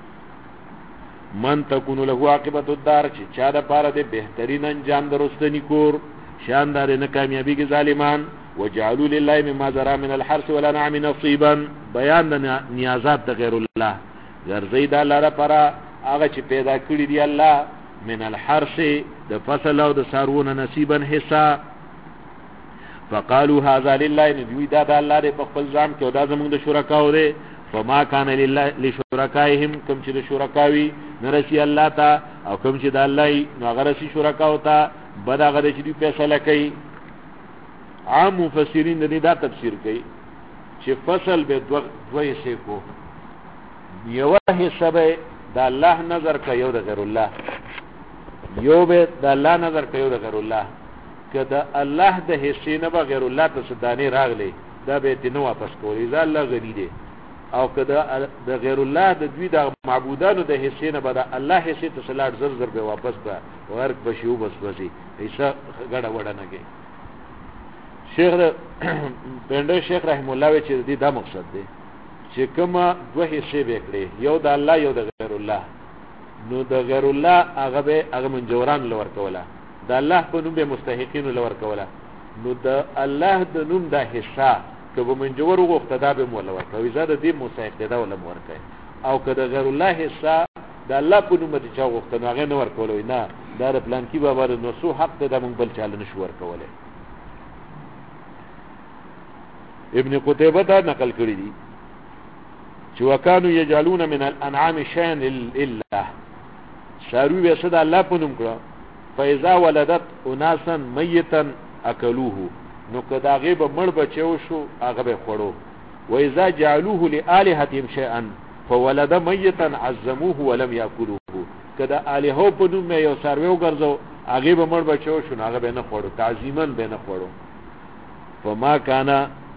من تكون له عاقبت الدار چې چا د پاره د بهترین انجام درستنی کور شاندار نه کامیابی کې ظالمان وجعلوا لله مما ذرا من الحرث والانعام نصيبا بیان د نیازات د غیر الله ګرځي د الله لپاره هغه چې پیدا کړی دی الله من الحرث د فصل او د سارونه نصیبا حصہ فقالوا هذا لله نبي دا د الله د خپل ځان کې او دا زموږ د شرکاو دی فما كان لله لشرکائهم کوم چې د شرکاوي نرسي الله ته او کوم چې د الله نو غرسي شرکاو ته بداغه د چې فیصله کوي عام مفسرین د دا تفسیر کوي چې فصل به دوه حصے کو یو حصہ به د الله نظر کوي او د غیر الله یو به د الله نظر کوي د غیر الله کله الله د حصے نه به غیر الله ته صدانه راغلي دا به تنو واپس کوي ځا الله غني دی او کله د غیر الله د دوی د معبودانو د حصے نه به د الله حصے ته سلاټ زر به واپس کا ورک بشو بس بسي ایسا غړه وړه نه کوي شیخ پنده شیخ رحم الله وی چې دې دا مقصد دی چې کومه دوه حصے به کړي یو د الله یو د غیر الله نو د غیر الله هغه منجوران لور کوله د الله په نوم به مستحقین لور کوله نو د الله د نوم د حصہ کبه منجور وغوښته دا به مولا ورکوي زاد دې مستحق دا ولا ورکوي او که د غیر الله حصہ د الله په نوم ته چا وغوښته نو هغه نه ورکولوي نه دا د پلان کې بابا نو سو حق د مونږ بل چاله نشو ورکوله ابن قتيبه دا نقل کړی دي چې وکانو یجعلون من الانعام شيئا لله شارو به صد الله په نوم کړه فاذا ولدت اناسا ميتا اكلوه نو کدا غیب مړ بچو شو هغه به خورو و اذا جعلوه لالهتهم شيئا فولد ميتا عزموه ولم ياكلوه کدا الهو په نوم یو سرویو ګرځو هغه به مړ بچو شو هغه به نه خورو تعظیما به نه خورو فما كان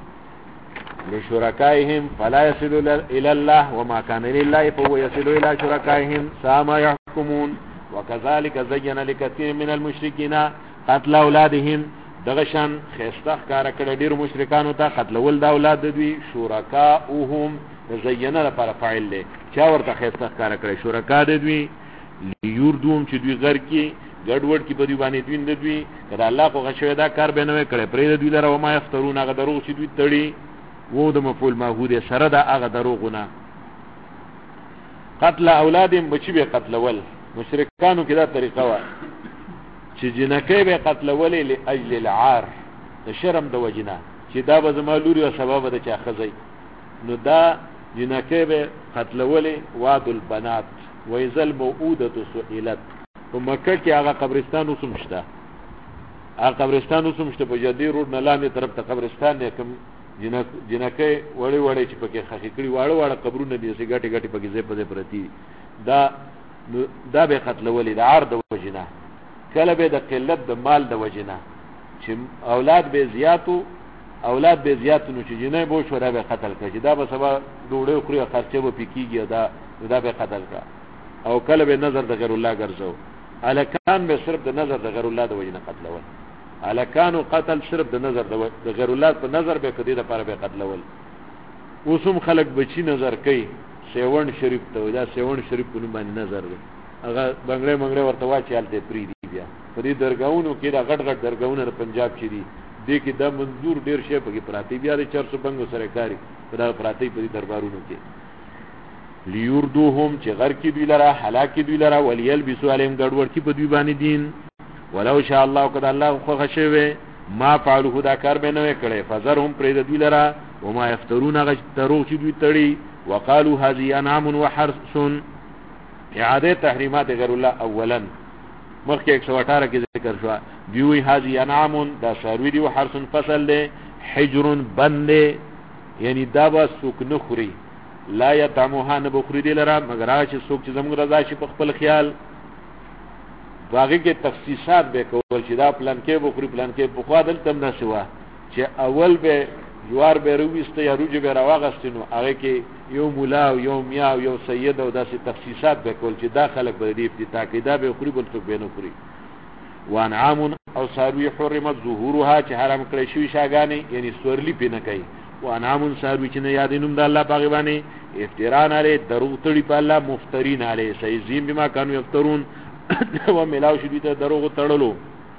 لشركائهم فلا يصل الى الله وما كان لله فهو يصل الى شركائهم سما يحكمون وكذلك زين لكثير من المشركين قتل اولادهم دغشان خستخ کار کړه ډیر مشرکانو ته قتل ول د اولاد دوی شرکاهم زین لپاره فاعل له چا ورته خستخ کار کړه شرکا دوی یوردوم چې دوی غر کې ګډوډ کې په دی باندې دوی کړه الله خو غشوي دا کار به نه کړي پرې دوی لره ما یفترون هغه دروغ چې دوی تړي وو د مفعول ماحود سره دا هغه دروغونه قتل اولادهم بچي به قتل ول مشرکانو کې دا طریقه و چې جنکې به قتل ولې لاجل العار د شرم د وجنه چې دا به زمالوري او سبب د چا خزي نو دا جنکې به قتل ولې واد البنات ويزل موعوده سئلت په مکه کې هغه قبرستان وسمشته هغه قبرستان وسمشته په جدي روډ نه لاندې طرف ته قبرستان نه کوم جنکې وړي چې پکې خخې کړي واړه قبرونه دي سي ګټي پکې زې په دې پرتی دا به قتل ولې د عار د وجنه کله به د قلت د مال د وجنه چې اولاد به زیاتو نو چې جنې بو شو را به قتل کړي دا به سبا ډوړې خوري خرچه به پکېږي دا به قتل کړه او کله به نظر د غیر الله ګرځو الکان به صرف د نظر د غیر الله د وجه نه قتلول الکانو قتل صرف د نظر د غیر الله په نظر به کدی د لپاره به قتلول اوسم خلق بچی نظر کوي سیون شریف ته دا سیون شریف په نوم باندې نظر دی هغه بنگړې ورته واچي حالته پری دی بیا په دې درگاونو کې دا غټ درگاونه د پنجاب چي دي دې کې دا منظور ډیر شی په کې پراتی بیا د 400 بنګو سره کاری دا پراتی په دربارونو کې لیوردوهم چې غر کې دوی لرا هلاک دوی لرا وليلبسوا عليهم ګډوډ کې په دوی باندې دین ولو شاء الله قد الله خو غشوي ما فعلوا دا کار به نه کړي فزرهم پرې دوی لرا وما يفترون غش تروغ چې دوی تړي وقالوا هذه انعام وحرث اعاده تحریمات غیر الله اولا مخکې 118 کې ذکر شو دیوی هذه انعام دا ساروی دی وحرث فصل له حجر بند یعنی دا با سوک نخوري لا يطعمها نبخوري دی لرا مگر هغه چې سوک چې زموږ رضا شي په خپل خیال باغی کې تخصیصات به کول چې دا پلان کې بخوري پلان کې بخوا دلته نه شوا چې اول به جوار به رويسته یا روج به راوغستنو هغه کې یو مولا او یو میا او یو سید او داسې تخصیصات به کول چې داخله به دې افتتاح کې دا به خوري بل څه به نه خوري وانعام او ساروی حرمت ظهورها چې حرام کړی شوی شاګانی یعنی سورلی پینه کوي وانعام ساروی چې نه یادینم د الله باغ باندې افتران علی دروغ تړي په الله مفترین علی سیزیم بما كانوا یفترون و ملاو شدی ته دروغ تړلو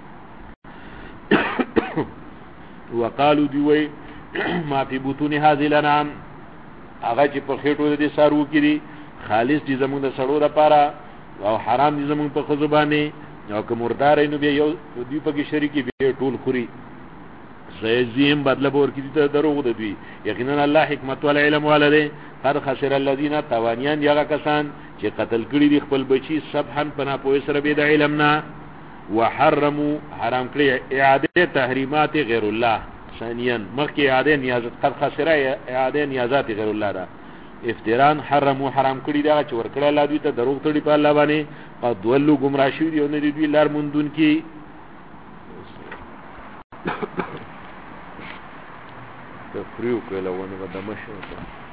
وقالو دی وی ما فی بطون هذه الانعام هغه چې په خېټو دې سارو کې دي خالص دي زموږ د سړو لپاره او حرام دي زموږ په خزبانه او که مردار نو به یو دی په کې شریکی به ټول خوري سيزيم بدل بور کې ته دروغ د دوی یقینا الله حکمت ول علم ولده قد خسر الذين توانيان یغه کسان چې قتل کړي دي خپل بچي سبحان پنا پوي سره به د علمنا وحرموا حرام کړی اعاده تحریمات غیر الله ثانيا مخکې اعاده نیازت قد خسر اعاده نیازات غیر الله دا افتران حرموا حرام کړی دا چې ورکړه الله دوی ته دروغ تړي په الله باندې او دولو گمراه شي دی او نه دوی لار مندون کی تفریو کله ونه د مشه